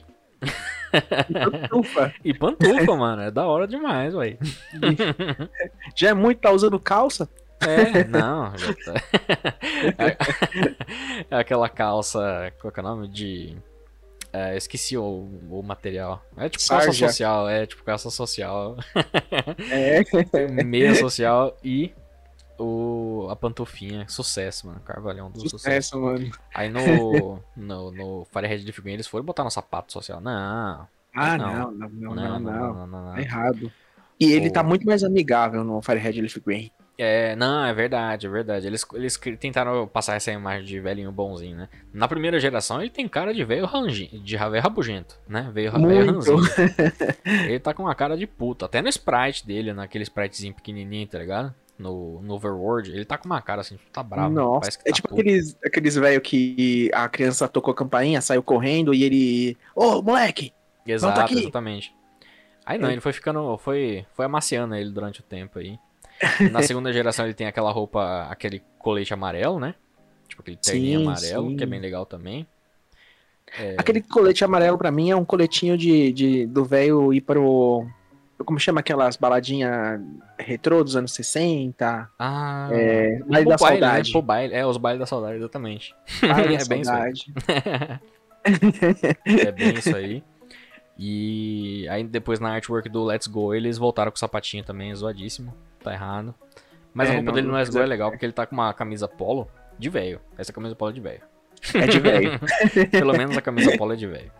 Pantufa. E pantufa, mano. É da hora demais, ué. Já é muito, tá usando calça? É, não. já tá- É aquela calça. Qual que é o nome? De. É, esqueci o, o material. É tipo calça Sarja. social, é tipo calça social. É, Meia social e o, a pantufinha. Sucesso, mano. Carvalhão do sucesso. sucesso, mano. Aí no, no, no Firehead de figurinha eles foram botar no sapato social. Não. Ah, Não. não, não, não, Não, não, não, não, não. não, não, Tá não. errado. E ele tá O- muito mais amigável no Firehead Leaf Green. É, não, é verdade, é verdade. Eles, eles cri- tentaram passar essa imagem de velhinho bonzinho, né? Na primeira geração ele tem cara de velho rangi, de velho rabugento, né? Velho, ra- velho Muito. ranzinho. Ele tá com uma cara de puta. Até no sprite dele, naquele spritezinho pequenininho, tá ligado? No, no Overworld, ele tá com uma cara assim, tá bravo. Nossa, Parece que é tá tipo puto. aqueles, aqueles velho que a criança tocou a campainha, saiu correndo e ele. Ô, moleque! Volta Exato, aqui! exatamente. Aí não, É. ele foi ficando. Foi, foi amaciando ele durante o tempo aí. Na segunda geração ele tem aquela roupa, aquele colete amarelo, né? Tipo aquele terninho Sim, amarelo, que é sim. bem legal também. Aquele colete amarelo pra mim é um coletinho de, de do velho ir pro. Como chama aquelas baladinhas retrô dos anos sessenta? Ah, É, um Baile pro da baile, né? Saudade. Pro baile. É, os bailes da saudade, exatamente. Baile da É bem isso aí. Saudade. É bem isso aí. E aí depois na artwork do Let's Go eles voltaram com o sapatinho também, zoadíssimo. Tá errado. Mas É, a roupa não- dele no não Let's Go é fizeram legal certo. porque ele tá com uma camisa polo de velho. Essa camisa polo é de velho. É de velho. Pelo menos a camisa polo é de velho.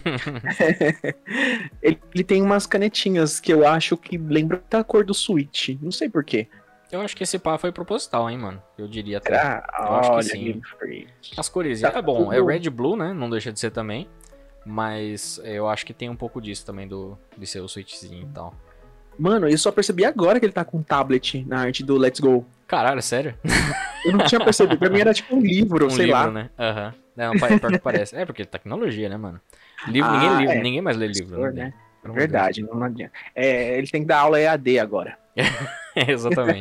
ele, ele tem umas canetinhas que eu acho que lembram da cor do Switch. Não sei porquê. Eu acho que esse pá foi proposital, hein, mano. Eu diria até. Será? Eu acho que Olha, sim. Game Freak. As cores. Tá É bom, é tudo- red e blue, né? Não deixa de ser também. Mas eu acho que tem um pouco disso também do, de ser o switchzinho e tal. Mano, eu só percebi agora que ele tá com um tablet na arte do Let's Go. Caralho, sério? Eu não tinha percebido. Pra mim era tipo um livro, Um sei livro, lá. né? Aham. Não, pior que parece. É, porque tecnologia, né, mano? Livro, Ah, ninguém, livro, é. ninguém mais lê livro, Professor, né? né? Pelo amor de Verdade, não adianta. É, ele tem que dar aula E A D agora. Deus. Exatamente.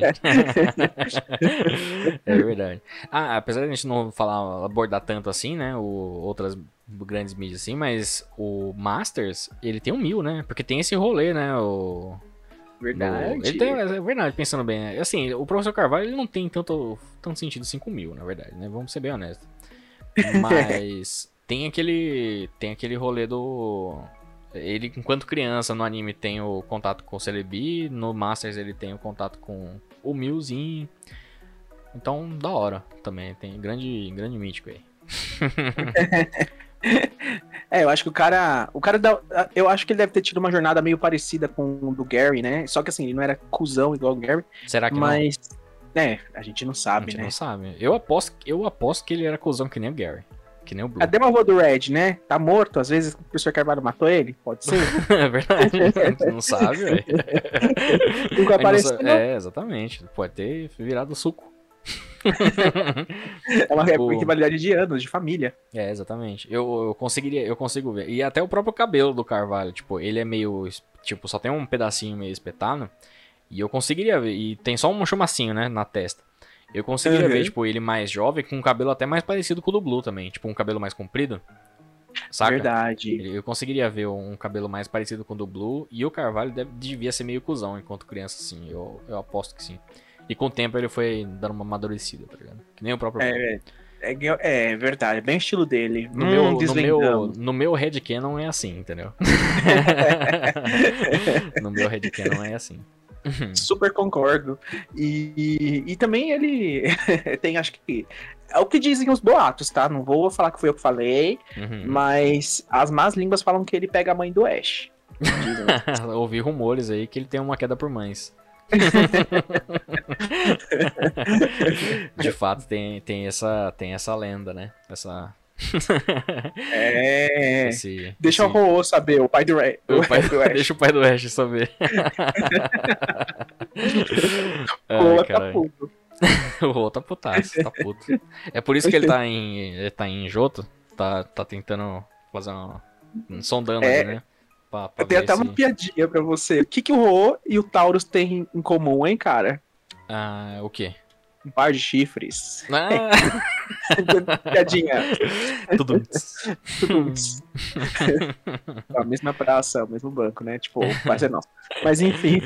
É verdade. Ah, apesar de a gente não falar, abordar tanto assim, né? O, outras grandes mídias assim, mas o Masters, ele tem um mil, né? Porque tem esse rolê, né? O, Verdade. no- ele tem, é verdade, pensando bem. né? Assim, o professor Carvalho ele não tem tanto, tanto sentido cinco mil, na verdade, né? Vamos ser bem honestos. Mas tem aquele. Tem aquele rolê do. Ele, enquanto criança, no anime tem o contato com o Celebi, no Masters ele tem o contato com o Milzinho. Então, da hora também. Tem grande, grande mítico aí. É, eu acho que o cara. O cara da, eu acho que ele deve ter tido uma jornada meio parecida com o do Gary, né? Só que assim, ele não era cuzão igual o Gary. Será que mas, não? É, a gente não sabe, a gente né? não sabe. Eu aposto, eu aposto que ele era cuzão que nem o Gary. Que nem o Blue. Cadê o avô do Red, né? Tá morto, às vezes o professor Carvalho matou ele? Pode ser. É verdade, a gente não sabe, velho. Nunca apareceu, não. É, exatamente. Pode ter virado suco. É uma Tipo, rivalidade de anos, de família. É, exatamente. Eu, eu conseguiria, eu consigo ver. E até o próprio cabelo do Carvalho, tipo, ele é meio, tipo, só tem um pedacinho meio espetado. E eu conseguiria ver. E tem só um chumacinho, né, na testa. Eu conseguiria Uhum. ver, tipo, ele mais jovem, com um cabelo até mais parecido com o do Blue também. Tipo, um cabelo mais comprido. Saca? Verdade. Eu conseguiria ver um cabelo mais parecido com o do Blue. E o Carvalho deve, devia ser meio cuzão enquanto criança, assim. Eu, eu aposto que sim. E com o tempo ele foi dando uma amadurecida, tá ligado? Que nem o próprio Blue. É, é, é verdade, é bem estilo dele. No, hum, meu, no, meu, desvendando. no meu headcanon é assim, entendeu? No meu headcanon é assim. Super concordo. E, e, e também ele tem, acho que. É o que dizem os boatos, tá? Não vou falar que foi eu que falei, Uhum. mas as más línguas falam que ele pega a mãe do Ash. Dizem. Ouvi rumores aí que ele tem uma queda por mães. De fato, tem, tem, essa, tem essa lenda, né? Essa. É. Esse, Deixa esse... o Rô saber, o pai do, Ash. O pai do... Deixa o pai do Ash saber. Rô tá puto. O Rô tá putaço, tá puto. É por isso que ele tá em, ele tá em Joto, tá, tá tentando fazer uma. sondando É. ali, né? Pra, pra Eu tenho até se... uma piadinha pra você. O que, que o Rô e o Taurus têm em comum, hein, cara? Ah, o quê? Um par de chifres. Ah. Piadinha. Tudo. Tudo. A mesma praça, o mesmo banco, né? Tipo, quase é nosso. Mas enfim.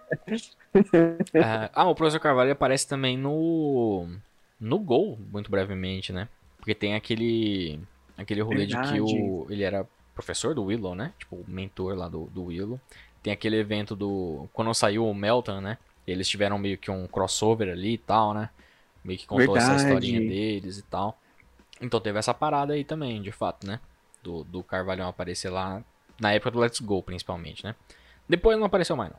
ah, ah, o professor Carvalho aparece também no. No Gol, muito brevemente, né? Porque tem aquele. Aquele rolê Verdade. de que o, ele era professor do Willow, né? Tipo, o mentor lá do, do Willow. Tem aquele evento do. Quando saiu o Melton, né? Eles tiveram meio que um crossover ali e tal, né? Meio que contou Verdade. essa historinha deles e tal. Então teve essa parada aí também, de fato, né? Do, do Carvalhão aparecer lá. Na época do Let's Go, principalmente, né? Depois não apareceu mais, não.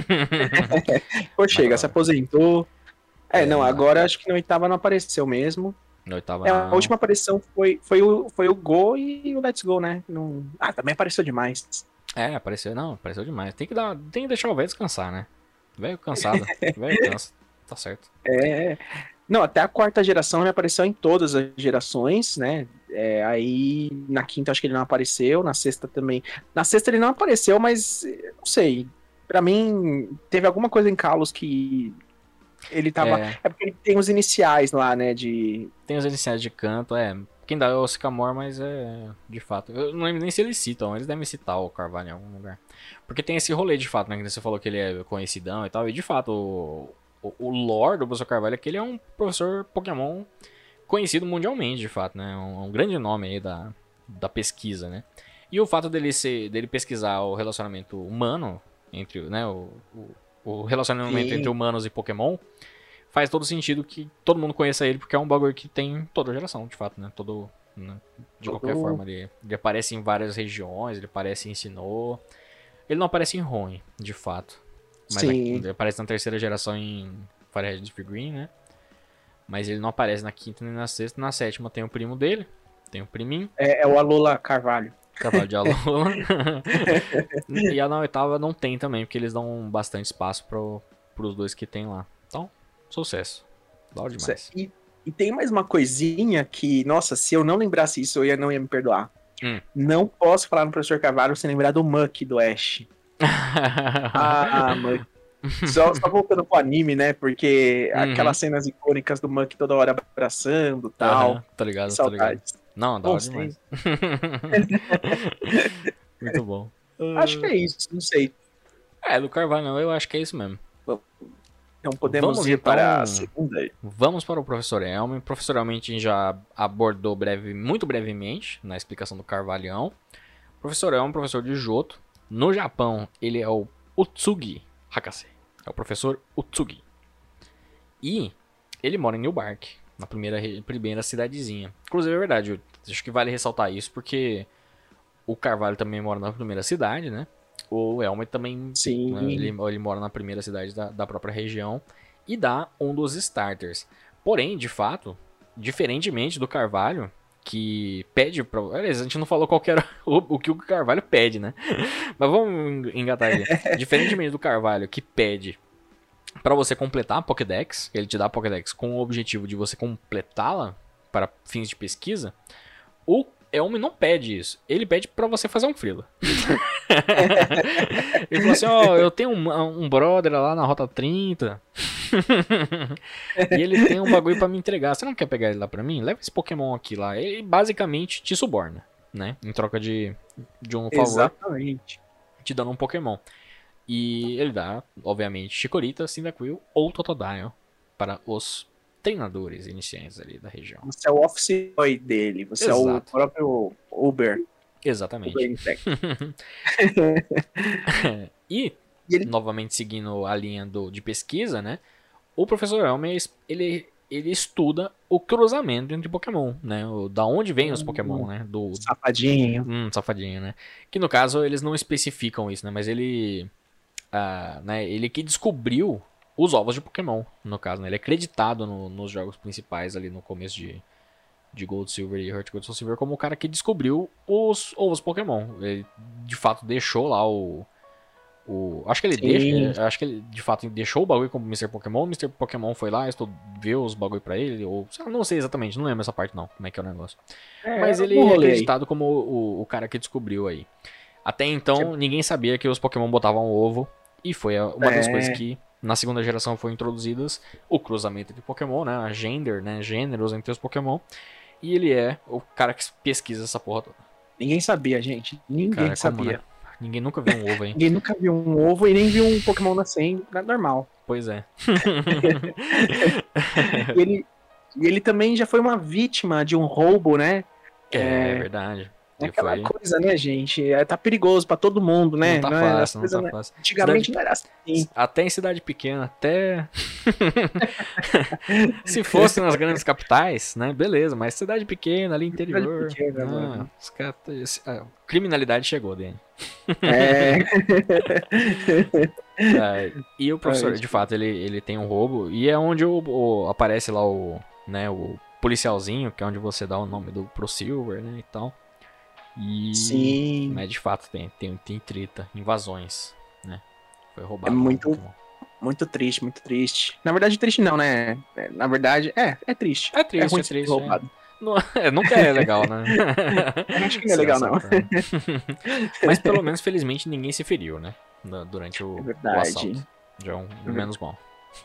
Pô, chega, se aposentou. É, É, não, não. agora acho que na oitava não apareceu mesmo. Na oitava É, não. a última aparição foi, foi, o, foi o Go e o Let's Go, né? Não... Ah, também apareceu demais. É, apareceu, não, apareceu demais. Tem que, dar, tem que deixar o velho descansar, né? Velho cansado. Velho cansa. Tá certo. É. Não, até a quarta geração ele apareceu em todas as gerações, né? É, aí na quinta acho que ele não apareceu, na sexta também. Na sexta ele não apareceu, mas não sei. Pra mim, teve alguma coisa em Kalos que ele tava. É. É, porque ele tem os iniciais lá, né? De. Tem os iniciais de canto, é. Quem dá é o Sycamore, mas é. De fato. Eu não lembro nem se eles citam, eles devem citar o Carvalho em algum lugar. Porque tem esse rolê de fato, né? Que você falou que ele é conhecidão e tal. E de fato, o, o, o lore do professor Carvalho é que ele é um professor Pokémon conhecido mundialmente, de fato, né? Um, um grande nome aí da, da pesquisa, né? E o fato dele ser. dele pesquisar o relacionamento humano entre, né? O, o, o relacionamento Sim. entre humanos e Pokémon. Faz todo sentido que todo mundo conheça ele, porque é um bagulho que tem em toda geração, de fato, né? Todo, né? De Todo- qualquer forma, ele, ele aparece em várias regiões, ele aparece em Sinnoh. Ele não aparece em Hoenn, de fato. Mas Sim. ele aparece na terceira geração em Firehead Leaf Green, né? Mas ele não aparece na quinta nem na sexta. Na sétima tem o primo dele, tem o priminho, É, é o Alola Carvalho. Cavalo de Alola. E a na oitava não tem também, porque eles dão bastante espaço pro, pros dois que tem lá. Então, sucesso. Da hora demais. E, e tem mais uma coisinha que, nossa, se eu não lembrasse isso, eu ia, não ia me perdoar. Hum. Não posso falar no professor Carvalho sem lembrar do Muck do Ash. Ah, Muck. Só, só voltando pro anime, né? Porque Uhum. aquelas cenas icônicas do Muck toda hora abraçando e tal. Aham, tá ligado, Que tá ligado. saudades. Não, da hora Bom, demais. Muito bom. Acho que é isso, não sei. É, do Carvalho, eu acho que é isso mesmo. Então podemos Vamos, ir então, para a segunda. Vamos para o professor Elmer. O professor Elmer a gente já abordou breve, muito brevemente na explicação do Carvalhão. O professor Elmer é um professor de Johto. No Japão, ele é o Utsugi Hakase. É o professor Utsugi. E ele mora em New Bark, na primeira, re- primeira cidadezinha. Inclusive, é verdade, eu acho que vale ressaltar isso, porque o Carvalho também mora na primeira cidade, né? O Elmer também, Sim. né, ele, ele mora na primeira cidade da, da própria região e dá um dos starters. Porém, de fato, diferentemente do Carvalho, que pede pra... Aliás, a gente não falou qual que era o, o que o Carvalho pede, né? Mas vamos engatar aqui. Diferentemente do Carvalho, que pede pra você completar a Pokédex, ele te dá a Pokédex com o objetivo de você completá-la para fins de pesquisa, o Elmer não pede isso. Ele pede pra você fazer um freela. Ele falou assim, ó, oh, eu tenho um, um brother lá na Rota trinta e ele tem um bagulho pra me entregar. Você não quer pegar ele lá pra mim? Leva esse Pokémon aqui lá. Ele basicamente te suborna, né? Em troca de, de um favor. Exatamente. Te dando um Pokémon. E ele dá, obviamente, Chikorita, Cyndaquil ou Totodile para os treinadores iniciantes ali da região. Você é o office boy dele, você Exato. é o próprio Uber. Exatamente. Uber E, E ele- novamente seguindo a linha do, de pesquisa, né? O professor Elmer, ele, ele estuda o cruzamento entre Pokémon, né? O, da onde vem os Pokémon, né? Do, Safadinho. Hum, safadinho, né? Que no caso eles não especificam isso, né? Mas ele. Ah, né? Ele que descobriu os ovos de Pokémon, no caso, né? Ele é acreditado no- nos jogos principais ali no começo de, de Gold, Silver e Heart Gold Soul Silver como o cara que descobriu os ovos Pokémon. Ele de fato deixou lá o. o acho que ele Sim. deixa. Acho que ele de fato deixou o bagulho como mister Pokémon. O mister Pokémon foi lá, estudou, viu os bagulho pra ele. Ou. Não sei exatamente, não lembro essa parte não, como é que é o negócio. É, Mas ele um é rolê aí. acreditado como o, o cara que descobriu aí. Até então, ninguém sabia que os Pokémon botavam ovo. E foi a- uma das É. coisas que na segunda geração foram introduzidas. O cruzamento de Pokémon, né? A gender, né? Gêneros entre os Pokémon. E ele é o cara que pesquisa essa porra toda. Ninguém sabia, gente. Ninguém Cara, como, sabia. né? Ninguém nunca viu um ovo, hein? Ninguém nunca viu um ovo e nem viu um Pokémon nascendo. É normal. Pois é. E ele, e ele também já foi uma vítima de um roubo, né? É, É, verdade. É Ele aquela foi... coisa, né, gente? É, tá perigoso pra todo mundo, né? Não tá Não é- as fácil, não coisas tá não é- fácil. Antigamente Cidade- não era assim. Até em cidade pequena, até. Se fosse nas grandes capitais, né? Beleza, mas cidade pequena, ali interior. pequena, não, mano. os cara... esse- a criminalidade chegou, Dani. É. É, e o professor, É, de fato, ele, ele tem um roubo. E é onde o, o- aparece lá o, né, o policialzinho, que é onde você dá o nome do pro Silver, né? E tal. E. Sim. Né, de fato, tem, tem, tem treta, invasões, né? Foi roubado. É um muito- Pokémon. Muito triste, muito triste. Na verdade, triste não, né? É, Na verdade, é, é triste. É triste, é ruim é ser triste, roubado. Não, é, nunca é legal, né? Eu acho que não é legal, não. Mas pelo menos, felizmente, ninguém se feriu, né? Da- Durante o, É o verdade. assalto. Já é um menos mal.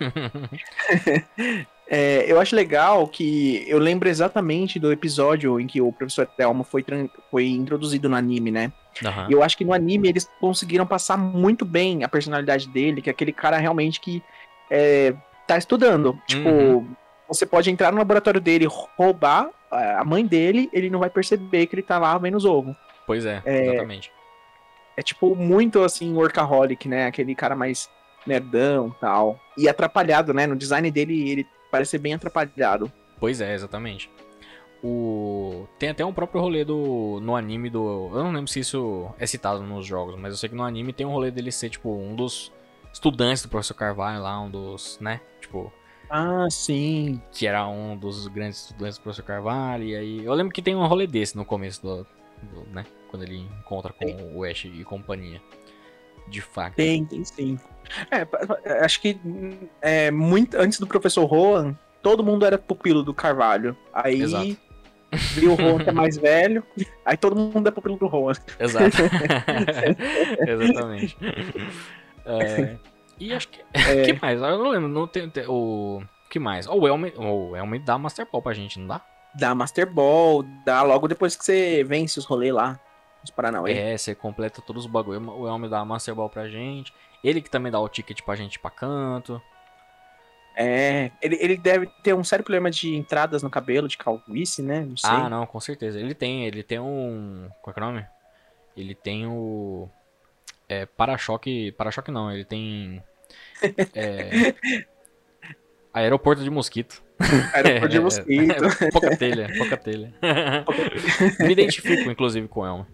É, eu acho legal que eu lembro exatamente do episódio em que o professor Elmo foi, tran- foi introduzido no anime, né? Aham. E eu acho que no anime eles conseguiram passar muito bem a personalidade dele, que é aquele cara realmente que é, tá estudando. Tipo, Uhum. você pode entrar no laboratório dele, roubar a mãe dele, ele não vai perceber que ele tá lá vendo os ovos. Pois é, É. exatamente. É tipo muito assim, workaholic, né? Aquele cara mais nerdão e tal. E atrapalhado, né? No design dele, ele parece ser bem atrapalhado. Pois é, exatamente. O... Tem até um próprio rolê do... no anime do... Eu não lembro se isso é citado nos jogos, mas eu sei que no anime tem um rolê dele ser, tipo, um dos estudantes do professor Carvalho lá, um dos, né? Tipo, Ah, sim. que era um dos grandes estudantes do professor Carvalho, e aí... Eu lembro que tem um rolê desse no começo do... do- né? Quando ele encontra com o Ash e companhia. De fato. Tem, tem sim. É, pa- pa- acho que hum, é, muito antes do professor Rohan, todo mundo era pupilo do Carvalho. Aí Exato. viu o Rohan que é mais velho, aí todo mundo é pupilo do Rohan. Exato. Exatamente. É, e acho que. É. que mais? Eu não lembro. Não tem, tem- o que mais? O Elmer, o Elmer dá Master Ball pra gente, não dá? Dá Master Ball, dá logo depois que você vence os rolês lá. Os Paranauê. É, você completa todos os bagulho. O Elmer dá Master Ball pra gente. Ele que também dá o ticket pra gente ir pra canto. É, ele, ele deve ter um sério problema de entradas no cabelo, de calvície, né? Não sei. Ah, não, com certeza. Ele tem, ele tem um. Qual é que é o nome? Ele tem o. É, para-choque. Para-choque não, ele tem. É, aeroporto de mosquito. Aeroporto de mosquito. É, pouca telha, pouca telha. Me identifico, inclusive, com ela.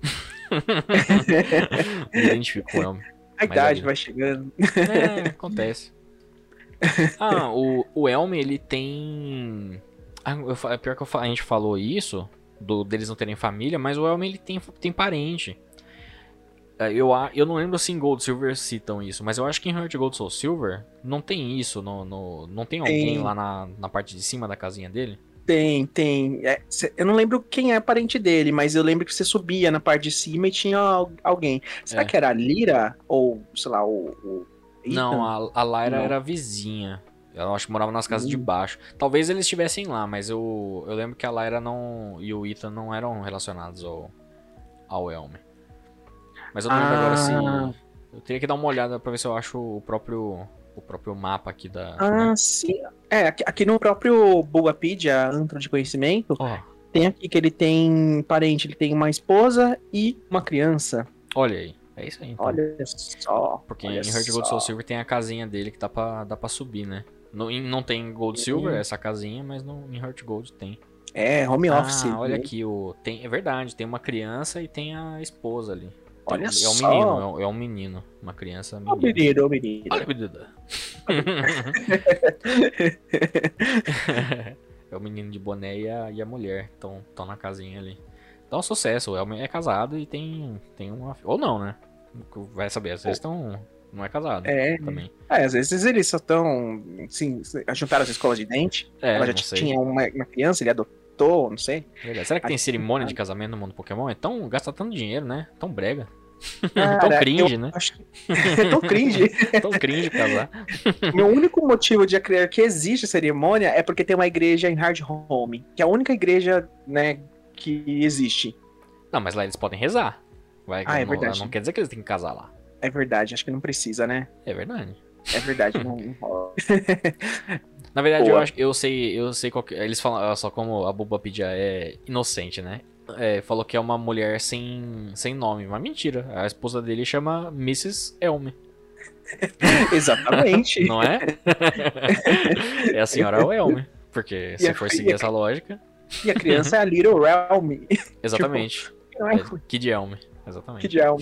Me identifico com o Elm. A idade vai chegando. É, acontece. Ah, o, o Elm, ele tem... Ah, eu, pior que eu, a gente falou isso, do, deles não terem família, mas o Elm, ele tem, tem parente. Eu, eu não lembro se em Gold Silver citam isso, mas eu acho que em Heart Gold Soul Silver não tem isso. No, no, não tem alguém tem. lá na, na parte de cima da casinha dele? Tem, tem. É, cê, eu não lembro quem é parente dele, mas eu lembro que você subia na parte de cima e tinha alguém. Será é. que era a Lyra? Ou, sei lá, o. o não, a, a Lyra não. era vizinha. Eu acho que morava nas casas hum. de baixo. Talvez eles estivessem lá, mas eu, eu lembro que a Lyra não, e o Ethan não eram relacionados ao, ao Elm. Mas eu não lembro ah. agora se... Eu teria que dar uma olhada pra ver se eu acho o próprio, o próprio mapa aqui da... Ah, né? sim. É, aqui, aqui no próprio Bugapedia, Antro de Conhecimento, oh. tem aqui que ele tem parente, ele tem uma esposa e uma criança. Olha aí, é isso aí então. Olha só. Porque olha em Heart Gold Soul Silver tem a casinha dele que dá pra, dá pra subir, né? No, em, não tem Gold Silver essa casinha, mas no, em Heart Gold tem. É, home office. Ah, olha aqui, o, tem, é verdade, tem uma criança e tem a esposa ali. Olha é só. um menino, é um menino, uma criança menina. Ó, menino, ó, menino. Olha, menino. É o menino de boné e a, e a mulher estão na casinha ali. Dá um sucesso, o Elmer é casado e tem, tem uma... Ou não, né? Vai saber, às vezes estão... Não é casado é, também. É, às vezes eles só estão... Assim, juntaram as escolas de dente. É, ela já tinha uma, uma criança, ele adotou, não sei. Verdade. Será que tem cerimônia de casamento no mundo Pokémon? É tão... Gasta tanto dinheiro, né? Tão brega. Cara, tão cringe, né? Acho que... é tão cringe. Tão cringe casar. Meu único motivo de acreditar que existe cerimônia é porque tem uma igreja em Hard Home, que é a única igreja, né, que existe. Não, mas lá eles podem rezar. Vai, ah, é não, verdade. Não quer dizer que eles têm que casar lá. É verdade, acho que não precisa, né? É verdade. É verdade, não rola. Na verdade, eu acho eu sei, eu sei qual que, eles falam, só como a Bugapedia é inocente, né? É, falou que é uma mulher sem, sem nome, mas mentira. A esposa dele chama missus Elm. Exatamente. Não é? É a senhora Elm. Porque e se a, for seguir a, essa lógica. E a criança é a Little Realm. Exatamente. Tipo, é, Kid Elm. Exatamente. Kid Elm.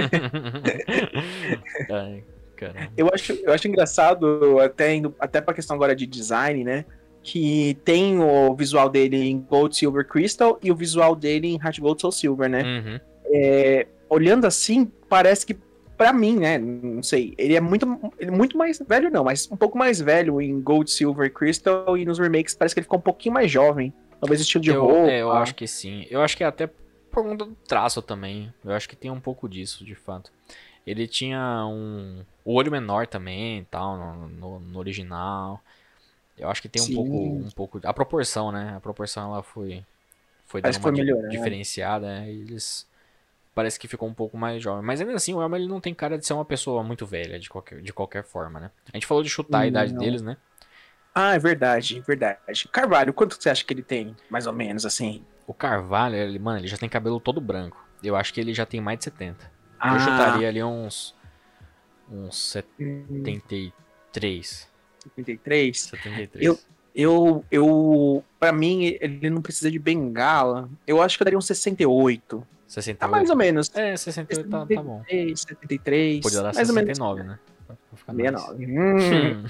Ai, caramba. Eu acho, eu acho engraçado, até, indo, até pra questão agora de design, né? Que tem o visual dele em Gold, Silver, Crystal e o visual dele em Heart Gold, Soul Silver, né? Uhum. É, olhando assim, parece que, pra mim, né? Não sei, ele é muito, ele é muito mais velho, não, mas um pouco mais velho em Gold, Silver, Crystal, e nos remakes parece que ele ficou um pouquinho mais jovem. Talvez estilo de eu, roupa. É, eu acho que sim. Eu acho que até por conta do traço também. Eu acho que tem um pouco disso, de fato. Ele tinha um... o olho menor também e tal, no, no, no original. Eu acho que tem um pouco, um pouco... A proporção, né? A proporção, ela foi... Foi dando uma foi diferenciada, né? E eles... Parece que ficou um pouco mais jovem. Mas ainda assim, o Elmer, ele não tem cara de ser uma pessoa muito velha, de qualquer, de qualquer forma, né? A gente falou de chutar a idade não. deles, né? Ah, é verdade, verdade. Carvalho, quanto você acha que ele tem? Mais ou menos, assim. O Carvalho, ele, mano, ele já tem cabelo todo branco. Eu acho que ele já tem mais de setenta. Ah. Eu chutaria ali uns... Uns setenta e três. setenta e três? setenta e três. Eu, eu, eu... Pra mim, ele não precisa de bengala. Eu acho que eu daria uns sessenta e oito. sessenta e oito? Tá mais ou menos. É, sessenta e oito tá, tá bom. setenta e três. Podia dar mais sessenta e nove, né? sessenta e nove. Hum.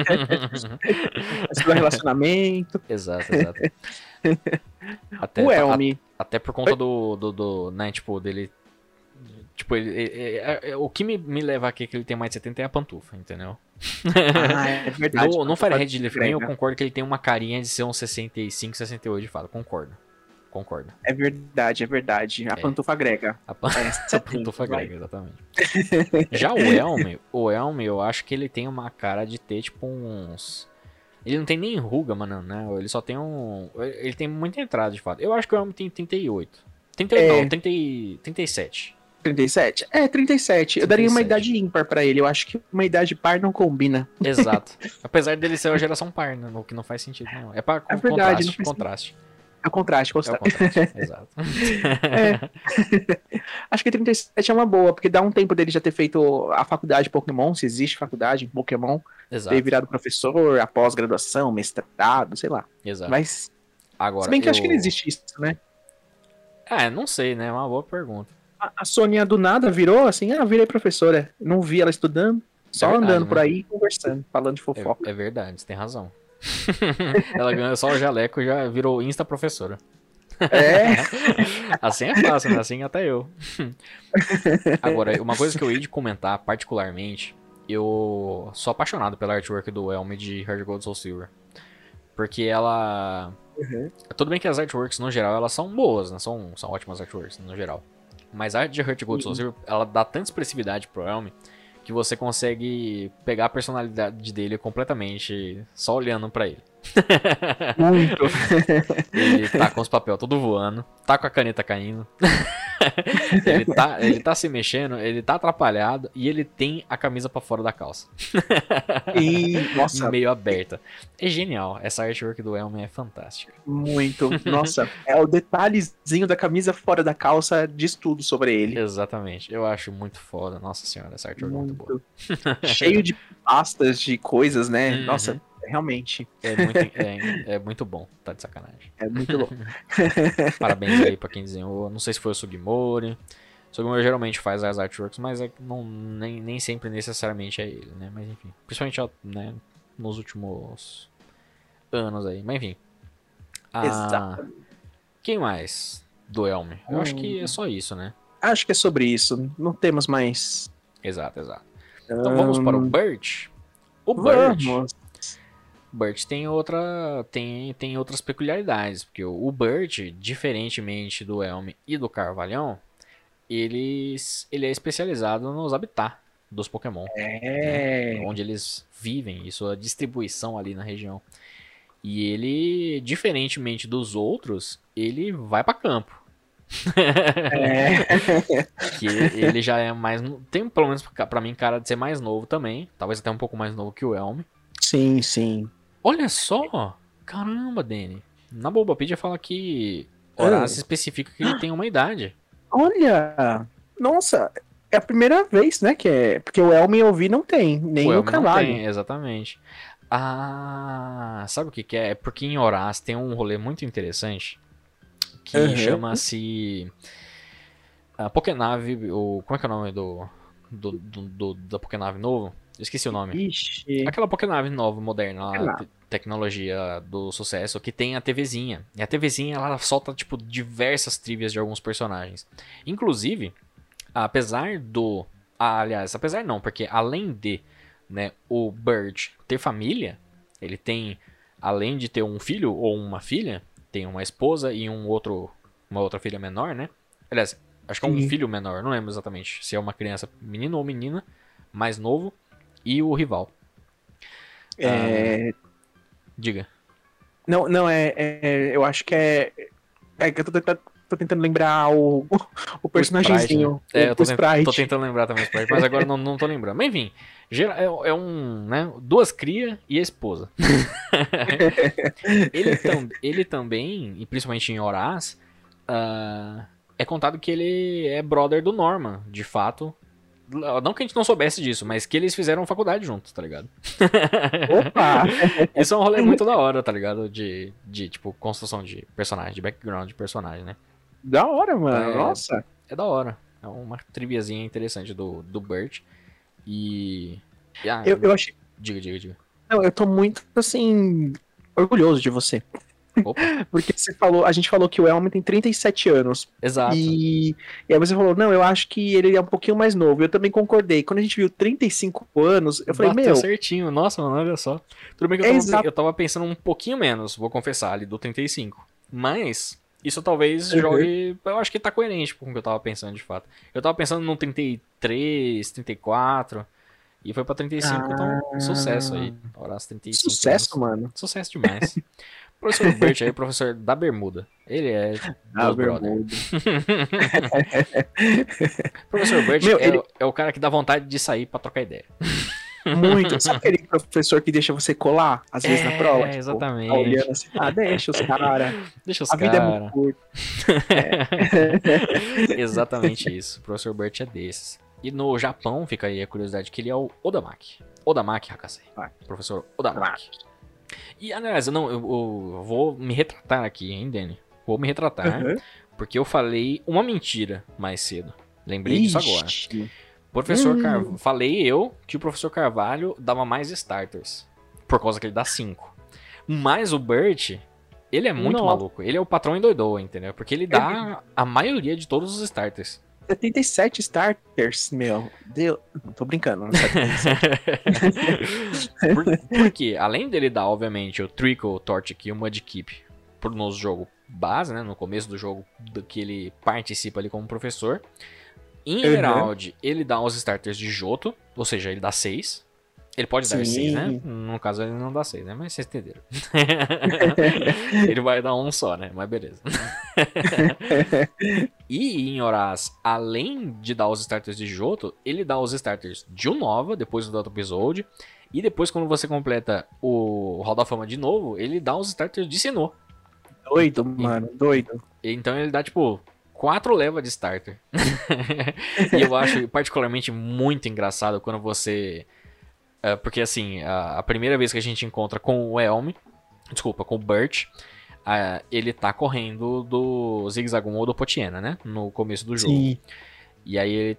Esse relacionamento. Exato, exato. Até, o Elmi. A, até por conta do, do, do, né, tipo, dele... Tipo, ele, ele, ele, ele, o que me, me leva aqui que ele tem mais de setenta é a pantufa, entendeu? Ah, é verdade. No, no Fahrenheit de Flame, eu concordo que ele tem uma carinha de ser um sessenta e cinco, sessenta e oito de fato, concordo. Concordo. É verdade, é verdade. A é. pantufa grega. A, pan... é, a pantufa grega, exatamente. Já o Elm, o Elm, eu acho que ele tem uma cara de ter, tipo, uns... Ele não tem nem ruga, mano, né? Ele só tem um... Ele tem muita entrada, de fato. Eu acho que o Elm tem trinta e oito. trinta e oito, é... não, trinta, trinta e sete. trinta e sete? É, trinta e sete. Eu daria uma idade ímpar pra ele. Eu acho que uma idade par não combina. Exato. Apesar dele ser uma geração par, né? O que não faz sentido, não. É pra é verdade, contraste, contraste. É o contraste, contraste. É o contraste, exato. É. Acho que trinta e sete é uma boa, porque dá um tempo dele já ter feito a faculdade de Pokémon, se existe faculdade em Pokémon. Exato. Ter virado professor, a pós-graduação, mestrado, sei lá. Exato. Mas, agora, se bem que eu acho que não existe isso, né? Ah, não sei, né? É uma boa pergunta. A, a Soninha do nada virou assim, ah, virei professora. Não vi ela estudando, só é verdade, andando né? por aí, conversando, falando de fofoca. É, é verdade, você tem razão. Ela ganhou só o jaleco e já virou insta professora. É. Assim é fácil, né? Assim até eu. Agora, uma coisa que eu ia de comentar particularmente, eu sou apaixonado pela artwork do Elm de Heart Gold Soul Silver. Porque ela... Uhum. Tudo bem que as artworks, no geral, elas são boas, né? São, são ótimas artworks, no geral. Mas a arte de Heart Gold Soul Silver, ela dá tanta expressividade pro Elm que você consegue pegar a personalidade dele completamente só olhando pra ele. Muito. Ele tá com os papéis tudo voando, tá com a caneta caindo. ele, tá, ele tá se mexendo, ele tá atrapalhado e ele tem a camisa pra fora da calça. E, nossa. Meio aberta. É genial. Essa artwork do Elm é fantástica. Muito. Nossa, é o detalhezinho da camisa fora da calça, diz tudo sobre ele. Exatamente. Eu acho muito foda. Nossa senhora, essa artwork muito. é muito boa. Cheio de pastas, de coisas, né? Uhum. Nossa, realmente. É muito, é, é muito bom, tá de sacanagem. É muito bom. Parabéns aí pra quem desenhou. Não sei se foi o Sugimori. O Sugimori geralmente faz as artworks, mas é, não, nem, nem sempre necessariamente é ele, né? Mas enfim. Principalmente né, nos últimos anos aí. Mas enfim. Ah, Exato. Quem mais do Elm? Eu hum. acho que é só isso, né? Acho que é sobre isso. Não temos mais. Exato, exato. Então um... vamos para o Burt. O Burt. Vamos. Burt tem outra tem, tem outras peculiaridades, porque o, o Burt, diferentemente do Elm e do Carvalhão, eles, ele é especializado nos habitats dos Pokémon, é. né, onde eles vivem e sua distribuição ali na região. E ele, diferentemente dos outros, ele vai para campo. É. Que ele já é mais, tem pelo menos para mim cara de ser mais novo também, talvez até um pouco mais novo que o Elm. Sim, sim. Olha só! Caramba, Danny. Na Bulbapedia fala que Horácio ah. especifica que ele tem uma idade. Olha! Nossa, é a primeira vez, né? Que é... Porque o Elm eu vi não tem, nem o, o Carvalho. Não tem, exatamente. Ah, sabe o que, que é? É porque em Horácio tem um rolê muito interessante que uhum. chama-se a Pokénave. O... Como é que é o nome do, do, do, do da Pokénave novo? Eu esqueci o nome. Ixi. Aquela Pokénave nova, moderna, lá, te- tecnologia do sucesso, que tem a TVzinha. E a TVzinha, ela solta, tipo, diversas trivias de alguns personagens. Inclusive, apesar do... Ah, aliás, apesar não, porque além de, né, o Burt ter família, ele tem, além de ter um filho ou uma filha, tem uma esposa e um outro, uma outra filha menor, né? Aliás, acho que é um Sim. filho menor, não lembro exatamente se é uma criança, menino ou menina, mais novo. E o rival. É... Ah, diga. Não, não, é, é. Eu acho que é. É que eu tô tentando, tô tentando lembrar o, o personagemzinho. O Sprite, né? É, eu tô, o Sprite. tô tentando lembrar também o Sprite, mas agora não, não tô lembrando. Mas enfim, é, é um. Né, duas cria e a esposa. ele, tam, ele também, e principalmente em Horácio, uh, é contado que ele é brother do Norman, de fato. Não que a gente não soubesse disso, mas que eles fizeram faculdade juntos, tá ligado? Opa! Isso é um rolê muito da hora, tá ligado? De, de tipo, construção de personagem, de background de personagem, né? Da hora, mano. É, Nossa. É da hora. É uma triviazinha interessante do, do Burt. E... e ah, eu, eu achei... Diga, diga, diga. Não, eu tô muito, assim, orgulhoso de você. Opa. Porque você falou, a gente falou que o Elm tem trinta e sete anos. Exato. E, e aí você falou, não, eu acho que ele é um pouquinho mais novo. Eu também concordei. Quando a gente viu trinta e cinco anos, eu falei, Bateu meu... certinho. Nossa, mano, olha só. Tudo bem que eu é tava, exato. eu tava pensando um pouquinho menos, vou confessar, ali do trinta e cinco. Mas isso talvez uhum. jogue... Eu acho que tá coerente com o que eu tava pensando, de fato. Eu tava pensando no trinta e três, trinta e quatro... E foi pra trinta e cinco, ah, então sucesso aí. Horácio trinta e cinco. Sucesso, anos. mano. Sucesso demais. O professor Burt aí, professor da Bermuda. Ele é da Bermuda. O professor Burt é, ele... é o cara que dá vontade de sair pra trocar ideia. Muito. Sabe aquele professor que deixa você colar, às vezes, é, na prova? É, exatamente. Tipo, tá olhando assim, ah, deixa os caras. Deixa os caras. A vida cara. É muito curta. É. Exatamente isso. O professor Burt é desses. E no Japão, fica aí a curiosidade, que ele é o Odamaki. Odamaki Hakasei. Ah. Professor Odamaki. Ah. E, aliás, não, eu, eu vou me retratar aqui, hein, Danny? Vou me retratar, uhum. porque eu falei uma mentira mais cedo. Lembrei disso agora. Professor hum. Carvalho. Falei eu que o professor Carvalho dava mais starters. Por causa que ele dá cinco. Mas o Bert, ele é muito Não. maluco. Ele é o patrão endoidou, entendeu? Porque ele dá a maioria de todos os starters. setenta e sete starters, meu. Deus. Tô brincando. Não por, porque, além dele dar, obviamente, o Trickle, o Torchic e o Mudkip no jogo base, né? No começo do jogo do que ele participa ali como professor. Em uhum. Emerald, ele dá os starters de Johto, ou seja, ele dá seis. Ele pode Sim. dar seis, né? No caso, ele não dá seis, né? Mas vocês entenderam. Ele vai dar um só, né? Mas beleza. E em Horaz, além de dar os starters de Johto, ele dá os starters de Unova, depois do Dota Episode. E depois, quando você completa o Hall da Fama de novo, ele dá os starters de Sinnoh. Doido, mano, doido. Então ele dá, tipo... Quatro levas de starter. E eu acho particularmente muito engraçado quando você... Uh, porque assim, a, a primeira vez que a gente encontra com o Elm, desculpa, com o Bert, uh, ele tá correndo do Zigzagoon ou do Potiena, né? No começo do jogo. Sim. E aí ele...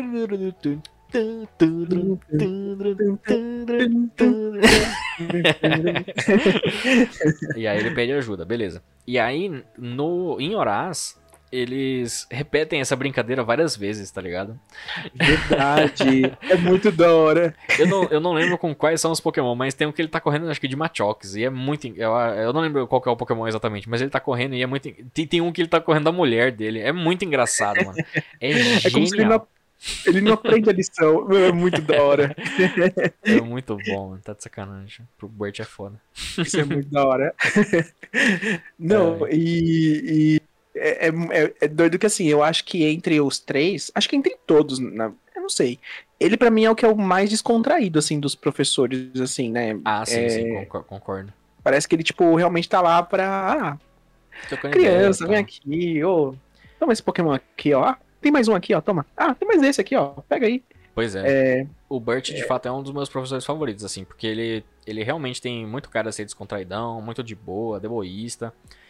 E aí ele pede ajuda, beleza. E aí, no, em Horaz... Eles repetem essa brincadeira várias vezes, tá ligado? Verdade. É muito da hora. Eu não, eu não lembro com quais são os Pokémon, mas tem um que ele tá correndo, acho que de Machox. E é muito... Eu, eu não lembro qual que é o Pokémon exatamente, mas ele tá correndo e é muito... Tem, tem um que ele tá correndo da mulher dele. É muito engraçado, mano. É, é genial. Como se ele não, ele não aprende a lição. É muito da hora. É muito bom, mano. Tá de sacanagem. Pro Bert é foda. Isso é muito da hora. Não, é. e... e... É, é, é doido que assim, eu acho que entre os três, acho que entre todos, na, eu não sei. Ele pra mim é o que é o mais descontraído, assim, dos professores, assim, né? Ah, sim, é, sim, concordo. Parece que ele, tipo, realmente tá lá pra... Ah, criança, ideia, vem aqui, ô, oh, toma esse Pokémon aqui, ó. Ah, tem mais um aqui, ó, toma. Ah, tem mais esse aqui, ó, pega aí. Pois é. é o Bert, de é... fato, é um dos meus professores favoritos, assim, porque ele, ele realmente tem muito cara de ser descontraidão, muito de boa, deboísta.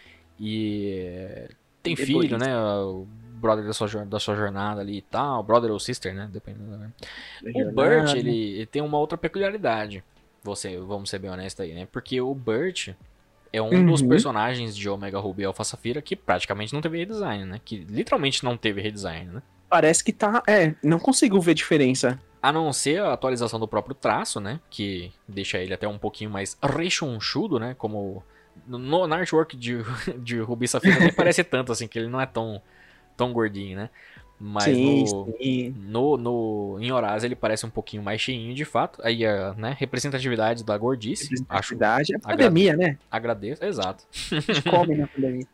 E... Tem filho, né? O brother da sua, da sua jornada ali e tal. Brother ou sister, né? Dependendo. Né? O Bert, ele, ele tem uma outra peculiaridade. Você, vamos ser bem honestos aí, né? Porque o Bert é um uhum. dos personagens de Omega Ruby e Alpha Safira que praticamente não teve redesign, né? Que literalmente não teve redesign, né? Parece que tá... É, não consigo ver diferença. A não ser a atualização do próprio traço, né? Que deixa ele até um pouquinho mais rechonchudo, né? Como... No, na artwork de, de Ruby Safira nem parece tanto, assim, que ele não é tão, tão gordinho, né? Mas sim, no, sim. No, no, em Horaz ele parece um pouquinho mais cheinho, de fato. Aí a né, representatividade da gordice. Representatividade, acho, a pandemia, agrade, né? Agradeço, exato. A gente come na pandemia.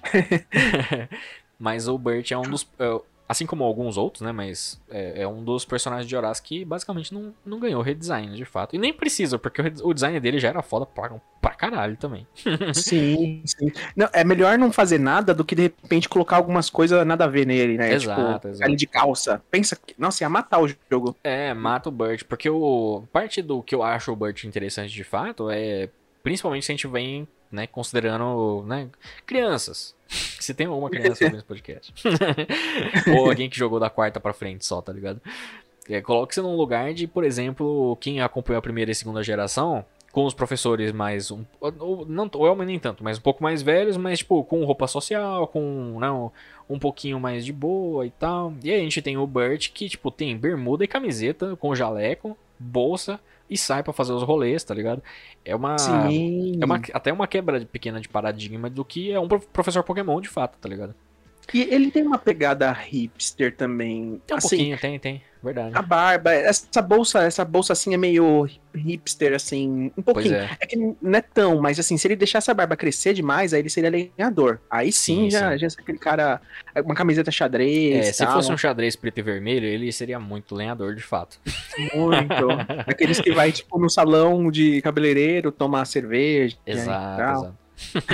Mas o Bert é um dos... Assim como alguns outros, né? Mas é, é um dos personagens de Horaz que basicamente não, não ganhou redesign, de fato. E nem precisa, porque o, o design dele já era foda pra, pra caralho também. Sim, sim. Não, é melhor não fazer nada do que de repente colocar algumas coisas nada a ver nele, né? Exato, tipo, exato. Ali de calça. Pensa que. Nossa, ia matar o jogo. É, mata o Bert. Porque o parte do que eu acho o Bert interessante de fato é. Principalmente se a gente vem, né, considerando, né, crianças. Se tem alguma criança ouvindo esse podcast. Ou alguém que jogou da quarta pra frente só, tá ligado? É, coloque-se num lugar de, por exemplo, quem acompanhou a primeira e segunda geração, com os professores mais... Um, ou, não, o Elmer nem tanto, mas um pouco mais velhos, mas tipo, com roupa social, com não, um pouquinho mais de boa e tal. E aí a gente tem o Bert, que tipo, tem bermuda e camiseta, com jaleco, bolsa... E sai pra fazer os rolês, tá ligado? É uma, Sim. é uma... Até uma quebra pequena de paradigma do que é um professor Pokémon de fato, tá ligado? E ele tem uma pegada hipster também. Tem um assim, pouquinho, tem, tem. Verdade. A barba, essa bolsa, essa bolsa assim é meio hipster, assim, um pouquinho. É. é que não é tão, mas assim, se ele deixasse a barba crescer demais, aí ele seria lenhador. Aí sim, sim já, sim. já é aquele cara, uma camiseta xadrez. É, se tal. fosse um xadrez preto e vermelho, ele seria muito lenhador, de fato. Muito. Aqueles que vai, tipo, no salão de cabeleireiro tomar cerveja. Exato, exato.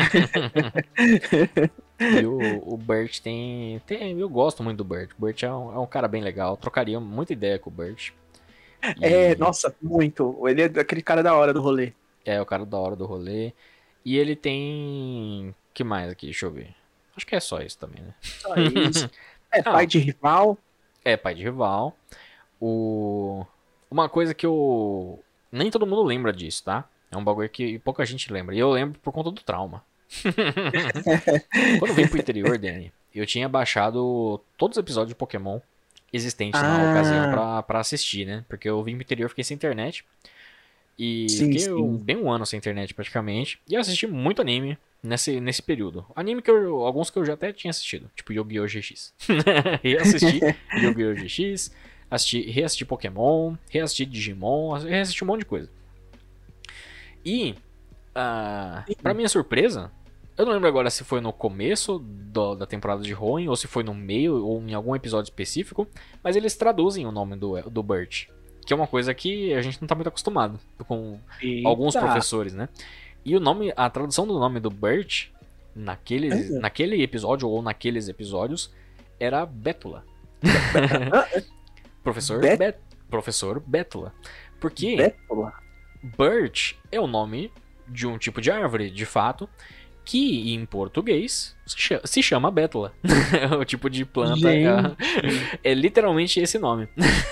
E o, o Bert tem, tem... Eu gosto muito do Bert. O Bert é um, é um cara bem legal. Eu trocaria muita ideia com o Bert. E... É, nossa, muito. Ele é aquele cara da hora do rolê. É, o cara da hora do rolê. E ele tem... que mais aqui? Deixa eu ver. Acho que é só isso também, né? Só isso. É, pai ah, de rival. É, pai de rival. O... Uma coisa que eu... Nem todo mundo lembra disso, tá? É um bagulho que pouca gente lembra. E eu lembro por conta do trauma. Quando eu vim pro interior, Danny, eu tinha baixado todos os episódios de Pokémon existentes ah. na ocasião pra, pra assistir, né? Porque eu vim pro interior, fiquei sem internet. E sim, fiquei sim. Um, bem um ano sem internet praticamente. E eu assisti muito anime nesse, nesse período. Anime que eu... Alguns que eu já até tinha assistido. Tipo Yu-Gi-Oh! G X. Reassisti Yu-Gi-Oh! G X. Assisti, reassisti Pokémon. Reassisti Digimon. Reassisti um monte de coisa. E... Uh, pra minha surpresa... Eu não lembro agora se foi no começo do, da temporada de Hoenn, ou se foi no meio, ou em algum episódio específico, mas eles traduzem o nome do, do Bert, que é uma coisa que a gente não tá muito acostumado com Eita. alguns professores, né? E o nome, a tradução do nome do Bert, naquele, uhum. naquele episódio, ou naqueles episódios, era Bétula. Professor, Bet... Bet... Professor Bétula. Porque Bétula. Bert é o nome de um tipo de árvore, de fato, que em português se chama bétula. O tipo de planta é, é literalmente esse nome.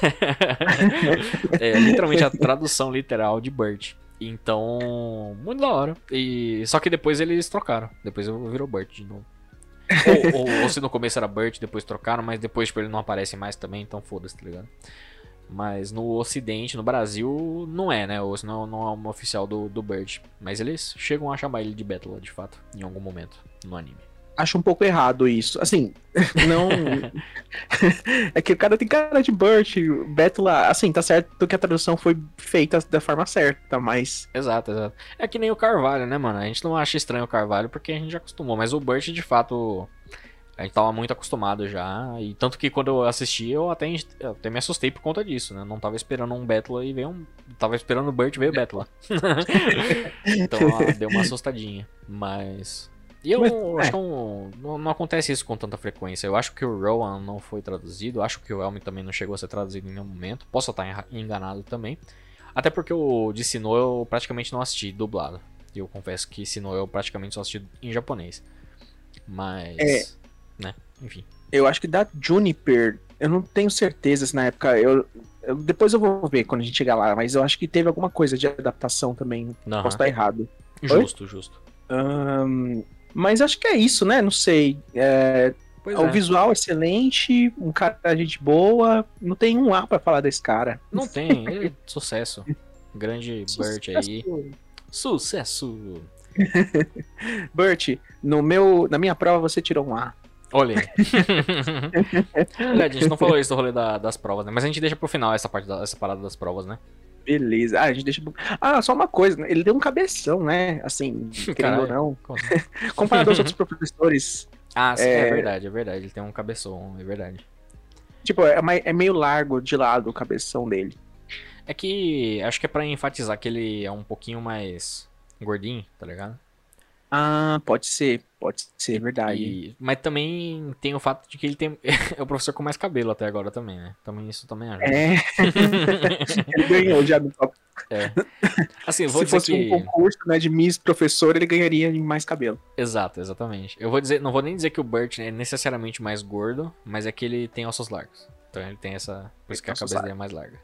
É literalmente a tradução literal de Bert. Então, muito da hora. E, só que depois eles trocaram. Depois virou Bert de novo. ou, ou, ou se no começo era Bert, depois trocaram, mas depois tipo, ele não aparece mais também, então foda-se, tá ligado? Mas no ocidente, no Brasil, não é, né? Ou senão não é uma oficial do, do Bird. Mas eles chegam a chamar ele de Bétula, de fato, em algum momento no anime. Acho um pouco errado isso. Assim, não... é que o cara tem cara de Bert, Bétula... Assim, tá certo que a tradução foi feita da forma certa, mas... Exato, exato. É que nem o Carvalho, né, mano? A gente não acha estranho o Carvalho porque a gente já acostumou. Mas o Bert, de fato... A gente tava muito acostumado já, e tanto que quando eu assisti eu até, eu até me assustei por conta disso, né? Não tava esperando um Bétula e veio um... Tava esperando o Bert e veio o Bétula. Então ó, deu uma assustadinha, mas... E eu não, acho que não, não, não acontece isso com tanta frequência. Eu acho que o Rowan não foi traduzido, acho que o Elmi também não chegou a ser traduzido em nenhum momento. Posso estar enganado também. Até porque o de Sinnoh eu praticamente não assisti dublado. E eu confesso que Sinnoh eu praticamente só assisti em japonês. Mas... É. Né? Enfim. Eu acho que da Juniper, eu não tenho certeza se na época. Eu, eu, depois eu vou ver quando a gente chegar lá, mas eu acho que teve alguma coisa de adaptação também. Uhum. Posso estar errado. Justo, Oi? justo. Um, mas acho que é isso, né? Não sei. É, o é. visual excelente, um cara de gente boa. Não tem um A pra falar desse cara. Não tem, ele é sucesso. Grande Bert aí. Sucesso! Bert, no meu, na minha prova você tirou um A. Olha aí. A gente não falou isso do rolê da, das provas, né? Mas a gente deixa pro final essa parte da, essa parada das provas, né? Beleza. Ah, a gente deixa. Ah, só uma coisa, né? Ele deu um cabeção, né? Assim, querendo ou não. Comparado aos outros professores. Ah, sim, é... é verdade, é verdade. Ele tem um cabeção, é verdade. Tipo, é, é meio largo de lado o cabeção dele. É que acho que é pra enfatizar que ele é um pouquinho mais gordinho, tá ligado? Ah, pode ser, pode ser, verdade. E, mas também tem o fato de que ele tem é o professor com mais cabelo até agora também, né? Também isso também ajuda. É. Ele ganhou já no top. É. Assim, eu vou Se dizer fosse que... um concurso, né, de Miss Professor, ele ganharia em mais cabelo. Exato, exatamente. Eu vou dizer, não vou nem dizer que o Bert é necessariamente mais gordo, mas é que ele tem ossos largos. Então ele tem essa... Por isso que a cabeça dele é mais larga.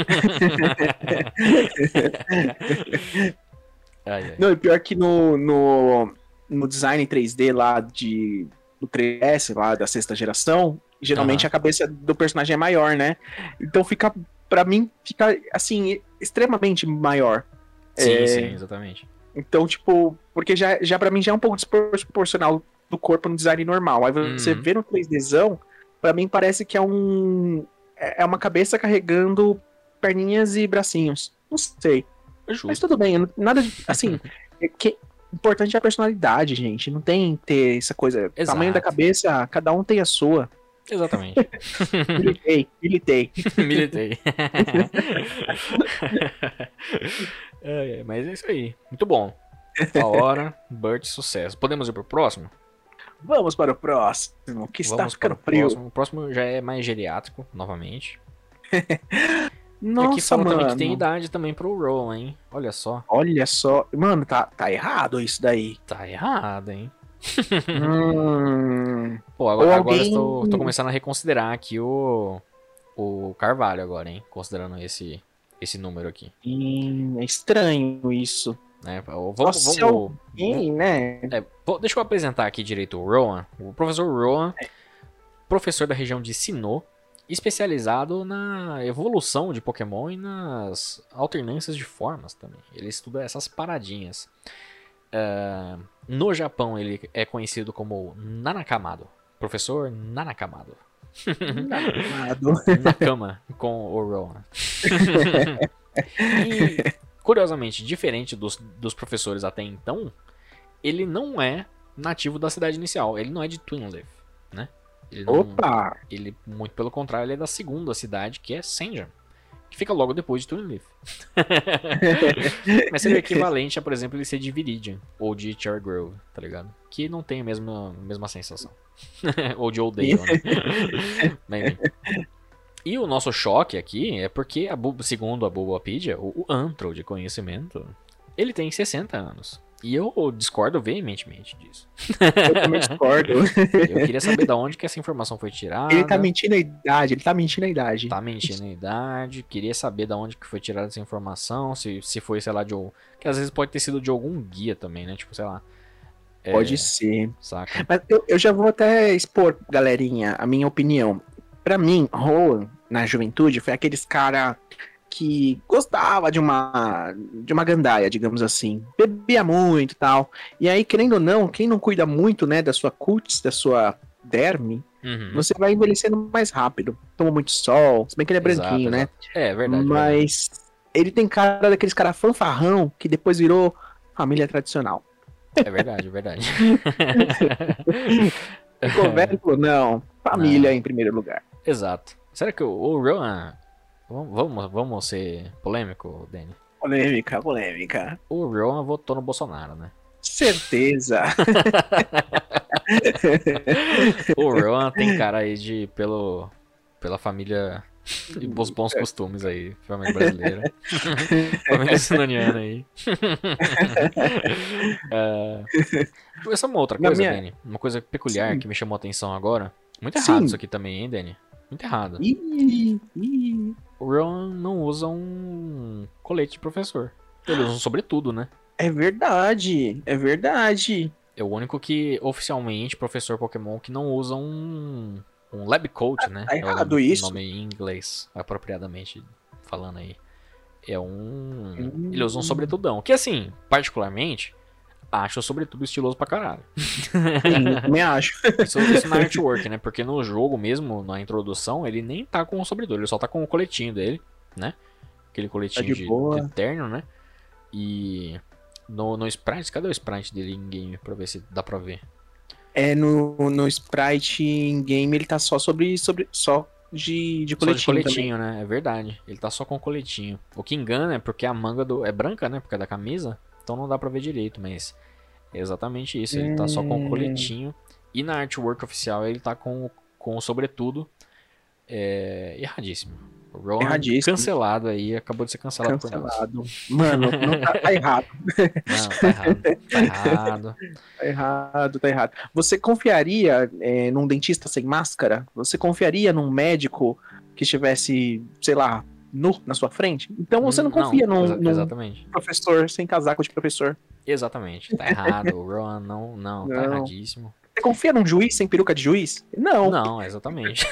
Ai, ai. Não, e pior que no, no, no design três D lá de, do três D S, lá da sexta geração, geralmente uhum. a cabeça do personagem é maior, né? Então fica, pra mim, fica, assim, extremamente maior. Sim, é... sim, exatamente. Então, tipo, porque já, já pra mim já é um pouco desproporcional do corpo no design normal. Aí você uhum. vê no três Dzão, pra mim parece que é um... é uma cabeça carregando perninhas e bracinhos. Não sei. Justo. Mas tudo bem, nada de, assim, é que importante é a personalidade, gente. Não tem que ter essa coisa, Exato. Tamanho da cabeça, cada um tem a sua. Exatamente. Militei, militei. Militei. é, é, mas é isso aí. Muito bom. A hora, Bert, sucesso. Podemos ir pro próximo? Vamos para o próximo, que está Vamos ficando para o frio. próximo. O próximo já é mais geriátrico, novamente. Nossa, e aqui fala mano. também que tem idade também pro Rowan, hein? Olha só. Olha só. Mano, tá, tá errado isso daí. Tá errado, hein? hum... Pô, agora, Ou agora alguém... eu tô, tô começando a reconsiderar aqui o, o Carvalho agora, hein? Considerando esse, esse número aqui. Hum, é estranho isso. Né? Vamos, Só se vamos, alguém, né? é, vou- deixa eu apresentar aqui direito o Rowan. O professor Rowan, professor da região de Sinnoh, especializado na evolução de Pokémon e nas alternâncias de formas também. Ele estuda essas paradinhas. Ah, no Japão ele é conhecido como Nanakamado. Professor Nanakamado. Nada. Na cama com o Rowan. E, curiosamente, diferente dos, dos professores até então, ele não é nativo da cidade inicial. Ele não é de Twinleaf, né? Ele não, Opa! ele, muito pelo contrário, ele é da segunda cidade, que é Senja, que fica logo depois de Twinleaf. Mas seria o equivalente a, por exemplo, ele ser de Viridian ou de Cherry Grove, tá ligado? Que não tem a mesma, a mesma sensação. Ou de Oldale, né? Mas, enfim. E o nosso choque aqui é porque, a Bu- segundo a Bulbapedia, o, o antro de conhecimento, ele tem sessenta anos. E eu discordo veementemente disso. Eu também discordo. Eu queria saber de onde que essa informação foi tirada. Ele tá mentindo a idade, ele tá mentindo a idade. Tá mentindo a idade. Queria saber de onde que foi tirada essa informação. Se, se foi, sei lá, de algum... Que às vezes pode ter sido de algum guia também, né? Tipo, sei lá. É, Pode ser. saca? Mas eu, eu já vou até expor, galerinha, a minha opinião. Pra mim, Rowan, na juventude, foi aqueles cara que gostava de uma de uma gandaia, digamos assim. Bebia muito e tal. E aí, querendo ou não, quem não cuida muito, né, da sua cutis, da sua derme, Uhum. você vai envelhecendo mais rápido. Toma muito sol, se bem que ele é Exato, branquinho, né? exato. É, verdade. verdade. Mas ele tem cara daqueles cara fanfarrão que depois virou família tradicional. É verdade, é verdade. Ficou velho e falou, não, família Não. em primeiro lugar. Exato. Será que o, o Rowan... Vamos, vamos, vamos ser polêmico, Danny? Polêmica, polêmica. O Rowan votou no Bolsonaro, né? Certeza. O Rowan tem cara aí de... Pelo, pela família... E os bons costumes aí, família brasileira. Família sinoniana aí. uh, essa é uma outra Na coisa, minha- Danny. Uma coisa peculiar Sim. que me chamou a atenção agora. Muito Sim. errado isso aqui também, hein, Danny? Muito errado. Ih, ih. O Rowan não usa um colete de professor. Ele usa um sobretudo, né? É verdade, é verdade. É o único que, oficialmente, professor Pokémon que não usa um, um lab coat, né? tá É o errado nome, isso. nome em inglês, apropriadamente falando aí. É um... Hum. Ele usa um sobretudão. Que, assim, particularmente, acho o sobretudo estiloso pra caralho. Sim, eu também acho. Isso, isso na artwork, né? Porque no jogo mesmo, na introdução, ele nem tá com o sobretudo. Ele só tá com o coletinho dele, né? Aquele coletinho Tá de de, boa. de terno, né? E... No, no sprite, cadê o sprite dele em game pra ver se dá pra ver? É, no, no Sprite em game ele tá só sobre, sobre só de, de Só coletinho, de coletinho, né? É verdade. Ele tá só com o coletinho. O que engana é porque a manga do... é branca, né? Porque é da camisa. Então não dá pra ver direito, mas é exatamente isso. Ele tá só com o Hum. coletinho. E na artwork oficial ele tá com, com o sobretudo. É... Erradíssimo. O Rowan Erradíssimo. cancelado aí. Acabou de ser cancelado, por nós. Cancelado. Mano, não tá, tá errado. Não, tá errado. Tá errado. Tá errado, tá errado. Você confiaria é, num dentista sem máscara? Você confiaria num médico que estivesse, sei lá, nu na sua frente? Então você não confia num, exa- num Exatamente. professor sem casaco de professor. Exatamente. Tá errado. O Rowan não, não, tá Não. erradíssimo. Você confia num juiz sem peruca de juiz? Não. Não, exatamente.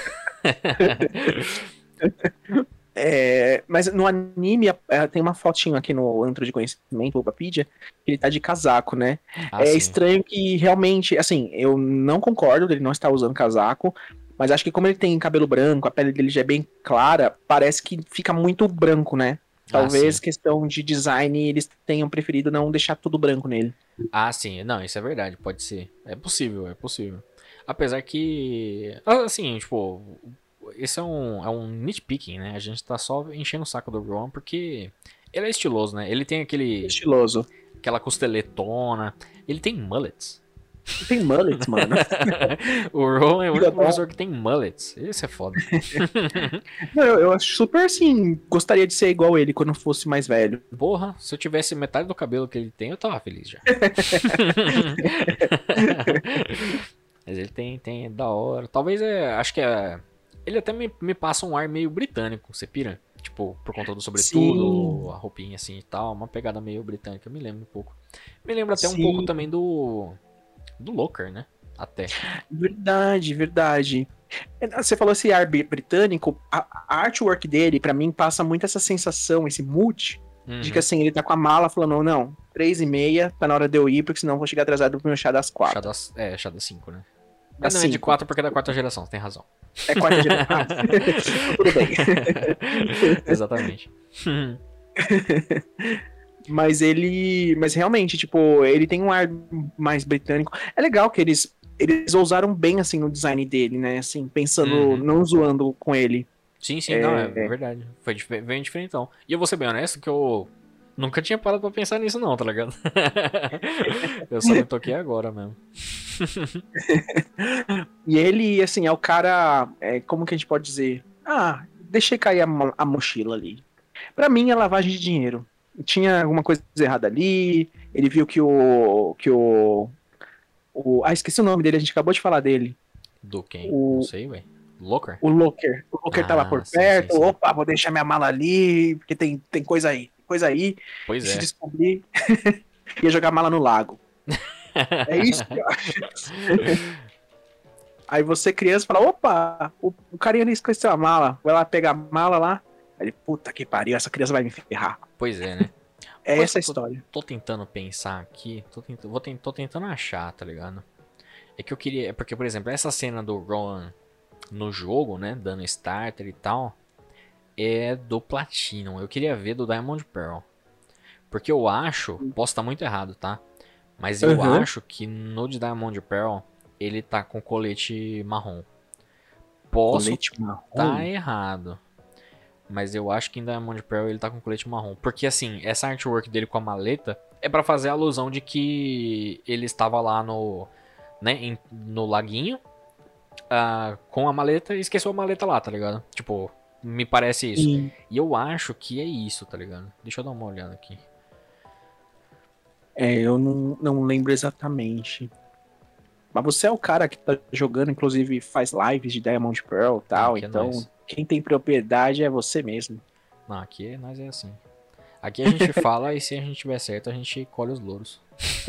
É, mas no anime é, tem uma fotinho aqui no Antro de Conhecimento, Wikipedia, que ele tá de casaco, né? Ah, é sim. estranho que realmente, assim, eu não concordo dele não estar usando casaco, mas acho que como ele tem cabelo branco, a pele dele já é bem clara, parece que fica muito branco, né? Talvez Ah, sim. questão de design eles tenham preferido não deixar tudo branco nele. Ah, sim. Não, isso é verdade, pode ser. É possível, é possível. Apesar que... Assim, tipo... Esse é um, é um nitpicking, né? A gente tá só enchendo o saco do Rowan porque... Ele é estiloso, né? Ele tem aquele... Estiloso. Aquela costeletona. Ele tem mullets. Tem mullets, mano. O Rowan é o único Fica bom. professor que tem mullets. Isso é foda. Não, eu, eu acho super assim, gostaria de ser igual ele quando fosse mais velho. Porra, se eu tivesse metade do cabelo que ele tem, eu tava feliz já. Mas ele tem, tem, é da hora. Talvez é. Acho que é. Ele até me, me passa um ar meio britânico, você pira? Tipo, por conta do sobretudo, Sim. a roupinha assim e tal, uma pegada meio britânica, me lembra um pouco. Me lembra até Sim. um pouco também do do Locker, né? Até. Verdade, verdade. Você falou esse ar britânico, a, a artwork dele, pra mim, passa muito essa sensação, esse mood, uhum. de que assim, ele tá com a mala falando, não, três e meia, tá na hora de eu ir, porque senão eu vou chegar atrasado pro meu chá das quatro. Chá das, é, chá das cinco, né? Mas não, é de quatro porque é da quarta geração, você tem razão. É quarta geração. Ah, tudo bem. Exatamente. Mas ele. Mas realmente, tipo, ele tem um ar mais britânico. É legal que eles. Eles ousaram bem, assim, no design dele, né? Assim, pensando, uhum. não zoando com ele. Sim, sim, é... não, é verdade. Foi bem diferentão. E eu vou ser bem honesto que eu nunca tinha parado pra pensar nisso não, tá ligado? Eu só me toquei agora mesmo. E ele, assim, é o cara, é, como que a gente pode dizer? Ah, deixei cair a, a mochila ali. Pra mim é lavagem de dinheiro. Tinha alguma coisa errada ali, ele viu que o... que o, o ah, esqueci o nome dele, a gente acabou de falar dele. Do quem? O, Não sei, ué. Locker? O Locker. O Locker ah, tava por sim, perto, sim, sim. Opa, vou deixar minha mala ali, porque tem, tem coisa aí, coisa aí. Pois e é. Se descobrir, ia jogar a mala no lago. É isso que eu acho. Aí você, criança, fala, opa, o, o carinha ali esqueceu a mala. Vai lá pegar a mala lá. Aí ele, puta que pariu, essa criança vai me ferrar. Pois é, né? É Pois essa a tô, história. Tô tentando pensar aqui, tô tentando, vou tent, tô tentando achar, tá ligado? É que eu queria, é porque, por exemplo, essa cena do Ron no jogo, né, dando starter e tal, é do Platinum. Eu queria ver do Diamond Pearl. Porque eu acho, posso estar muito errado, tá? Mas eu uhum. acho que no de Diamond Pearl ele tá com colete marrom. Posso colete marrom? Tá errado. Mas eu acho que em Diamond Pearl ele tá com colete marrom. Porque assim, essa artwork dele com a maleta é pra fazer a alusão de que ele estava lá no, né, em, no laguinho uh, com a maleta e esqueceu a maleta lá, tá ligado? Tipo, me parece isso. Sim. E eu acho que é isso, tá ligado? Deixa eu dar uma olhada aqui. É, eu não, não lembro exatamente. Mas você é o cara que tá jogando, inclusive faz lives de Diamond Pearl e tal, aqui então é quem tem propriedade é você mesmo. Não, aqui nós é assim. Aqui a gente fala e se a gente tiver certo, a gente colhe os louros.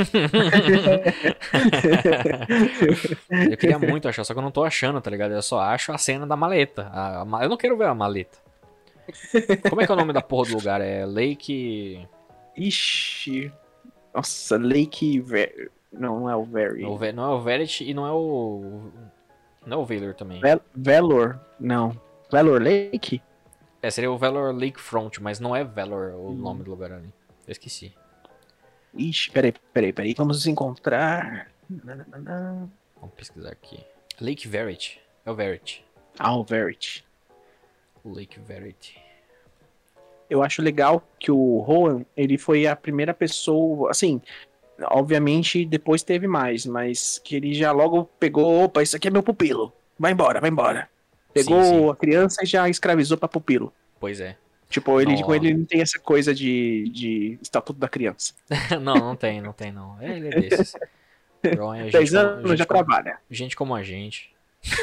Eu queria muito achar, só que eu não tô achando, tá ligado? Eu só acho a cena da maleta. A, a, eu não quero ver a maleta. Como é que é o nome da porra do lugar? É Lake... Ixi... Nossa, Lake... Ver... Não, não é o Very. Não, não é o Verity e não é o... Não é o Valor também. Vel Valor, não. Valor Lake? É, seria o Valor Lakefront, mas não é Valor o hum. nome do lugar ali. Eu esqueci. Ixi, peraí, peraí, peraí. Vamos nos encontrar. Vamos pesquisar aqui. Lake Verity. É o Verity. Ah, o Verity. O Lake Verity. Eu acho legal que o Rowan, ele foi a primeira pessoa, assim... Obviamente, depois teve mais, mas que ele já logo pegou, opa, isso aqui é meu pupilo. Vai embora, vai embora. Pegou sim, sim. a criança e já escravizou pra pupilo. Pois é. Tipo, ele, com ele não tem essa coisa de, de estatuto da criança. Não, não tem, não tem não. Ele é desses. É dez anos já como, trabalha. Gente como a gente.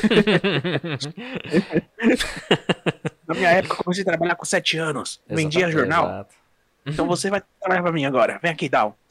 Na minha época, eu comecei a trabalhar com sete anos. Exato, vendia jornal. Exato. Então você vai trabalhar pra mim agora. Vem aqui, Dal.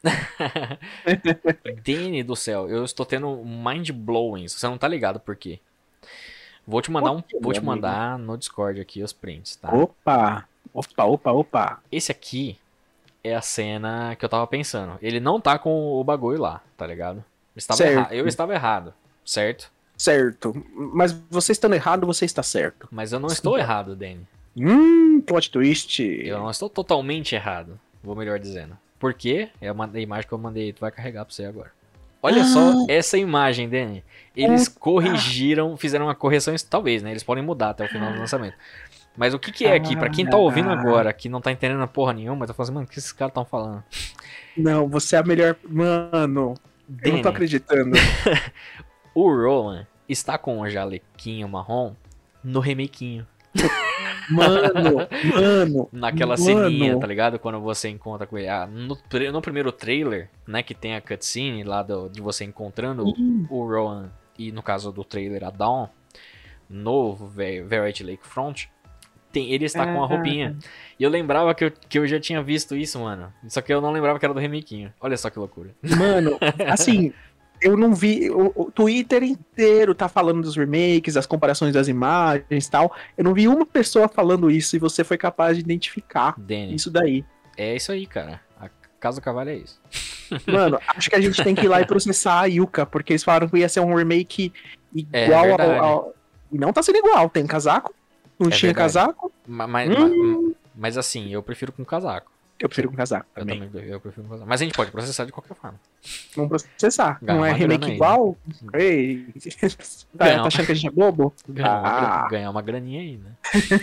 Danny do céu, eu estou tendo mind blowing. Você não tá ligado por quê? Vou te mandar um, vou te mandar no Discord aqui os prints, tá? Opa, opa, opa, opa. Esse aqui é a cena que eu tava pensando. Ele não tá com o bagulho lá, tá ligado? Eu estava, erra... eu estava errado, certo? Certo. Mas você estando errado, você está certo. Mas eu não estou errado, Danny. Hum, plot twist. Eu não estou totalmente errado, vou melhor dizendo. Porque é a imagem que eu mandei, tu vai carregar pra você agora. Olha ah, só essa imagem, Danny. Eles puta. corrigiram, fizeram uma correção, talvez, né? Eles podem mudar até o final do lançamento. Mas o que que é aqui? Pra quem tá ouvindo agora, que não tá entendendo porra nenhuma, tá falando assim, mano, o que esses caras tão falando? Não, você é a melhor... Mano, Danny, eu não tô acreditando. O Rowan está com um jalequinho marrom no remakinho. Mano, mano. Naquela mano. ceninha, tá ligado? Quando você encontra com ele. Ah, no, no primeiro trailer, né? Que tem a cutscene lá do, de você encontrando hum. o Rowan. E no caso do trailer, a Dawn. no Variety Lakefront, tem, ele está com a roupinha. E eu lembrava que eu, que eu já tinha visto isso, mano. Só que eu não lembrava que era do remakinho. Olha só que loucura. Mano, assim, eu não vi. O, o Twitter inteiro tá falando dos remakes, das comparações das imagens e tal. Eu não vi uma pessoa falando isso e você foi capaz de identificar Danny, isso daí. É isso aí, cara. A Casa do Carvalho é isso. Mano, acho que a gente tem que ir lá e processar a Yuka, porque eles falaram que ia ser um remake É, igual verdade. ao, ao. E não tá sendo igual. Tem casaco? Não É tinha verdade. casaco? Ma- Mas, Hum. ma- mas assim, eu prefiro com casaco. Eu prefiro com casaco Eu também. também prefiro- eu prefiro com casaco. Mas a gente pode processar de qualquer forma. Vamos processar. Ganhar Não é uma remake grana aí, igual? Ei, tá, Ganhar tá achando que a gente é bobo? Ganhar, uma, gra- Ah. ganhar uma graninha aí, né?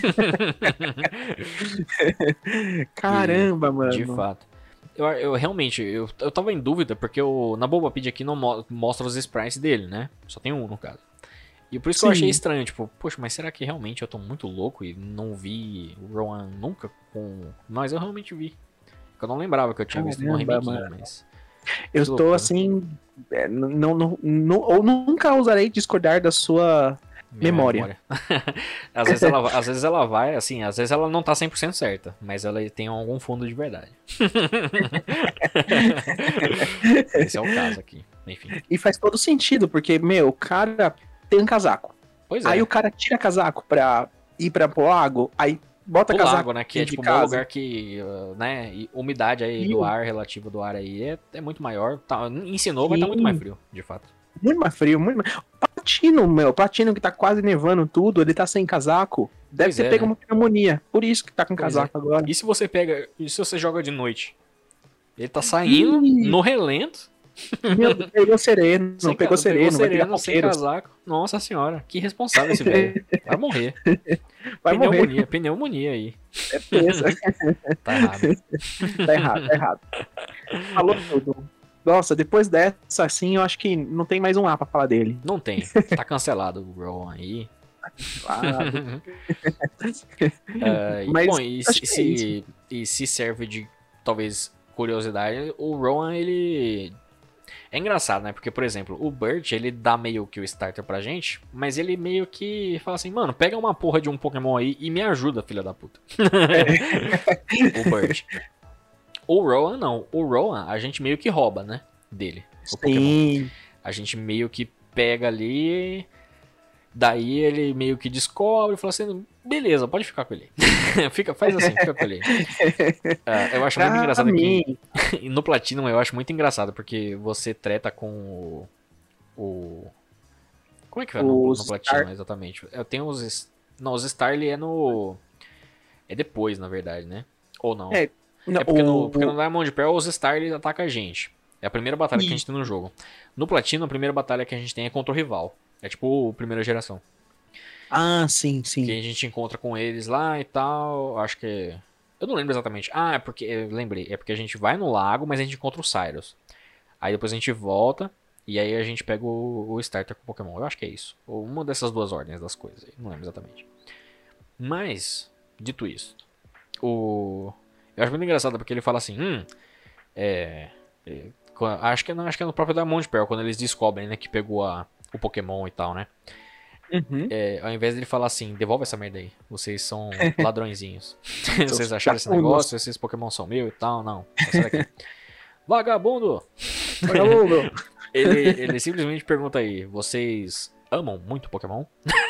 Caramba, mano. De fato. Eu, eu realmente, eu, eu tava em dúvida, porque o, na Bobapedia aqui não mo- mostra os sprites dele, né? Só tem um, no caso. E por isso que eu Sim. achei estranho, tipo, poxa, mas será que realmente eu tô muito louco e não vi o Rowan nunca com... Mas eu realmente vi. Porque eu não lembrava que eu tinha visto no Caramba, remakinho, mano. mas... Eu que estou loucura. assim. é, não, não, não, ou nunca ousarei discordar da sua. Minha Memória. às, vezes ela, às vezes ela vai, assim, às vezes ela não tá cem por cento certa, mas ela tem algum fundo de verdade. Esse é o caso aqui, enfim. E faz todo sentido, porque, meu, o cara tem um casaco. Pois é, Aí o cara tira casaco pra ir pra pro lago, aí bota o casaco. lago, né, que é dentro de tipo um casa. lugar que, uh, né, e umidade aí E do o- ar, relativo do ar aí, é, é muito maior. Tá, ensinou, vai estar Sim. muito mais frio, de fato. Muito mais frio, muito mais. Platino, meu, Platino que tá quase nevando tudo, ele tá sem casaco. Deve Pois ter é, pego né? uma pneumonia. Por isso que tá com Pois casaco agora. E se você pega, e se você joga de noite? Ele tá saindo Ih. no relento, Meu, pegou sereno, sem, pegou ca- sereno, vai pegar sereno, sem coqueiros. casaco. Nossa senhora, que responsável esse velho. Vai morrer. Vai morrer. pneumonia, pneumonia aí. Certeza. Tá errado. Tá errado, tá errado. Falou tudo. Nossa, depois dessa, assim, eu acho que não tem mais um A pra falar dele. Não tem. Tá cancelado o Rowan aí. Claro. Ah, e, Mas bom, e, acho que é se, e se serve de, talvez, curiosidade, o Rowan, ele... É engraçado, né? Porque, por exemplo, o Burt, ele dá meio que o starter pra gente, mas ele meio que fala assim, mano, pega uma porra de um Pokémon aí e me ajuda, filha da puta. O Burt. O Rowan, não. O Rowan, a gente meio que rouba, né? Dele. O Pokémon. Sim. A gente meio que pega ali... Daí ele meio que descobre e fala assim, beleza, pode ficar com ele. fica, faz assim, fica com ele. Ah, eu acho muito Pra engraçado mim, que no Platinum eu acho muito engraçado, porque você treta com o... o como é que é no, Os no Platinum Star- exatamente? Eu tenho os... es- Não, os Starly é no... É depois, na verdade, né? Ou não? É, não, É porque, o- no, porque no Diamond Pearl os Starly atacam a gente. É a primeira batalha que a gente tem no jogo. No Platinum, a primeira batalha que a gente tem é contra o rival. É tipo a primeira geração. Ah, sim, sim. Que a gente encontra com eles lá e tal. Acho que. Eu não lembro exatamente. Ah, é porque. Eu lembrei. É porque a gente vai no lago, mas a gente encontra o Cyrus. Aí depois a gente volta. E aí a gente pega o, o starter com o Pokémon. Eu acho que é isso. Ou uma dessas duas ordens das coisas aí. Não lembro exatamente. Mas, dito isso. O. Eu acho muito engraçado porque ele fala assim. Hum. É. é, qua- acho, que, é no- acho que é no próprio Diamond Pearl. Quando eles descobrem, né? Que pegou a, o Pokémon e tal, né? Uhum. É, ao invés dele falar assim, devolve essa merda aí, vocês são ladrõezinhos. Vocês acharam esse vagabundos. negócio, esses Pokémon são meus e tal, não. Sai daqui. Vagabundo! Vagabundo. Ele, ele simplesmente pergunta aí, vocês amam muito Pokémon?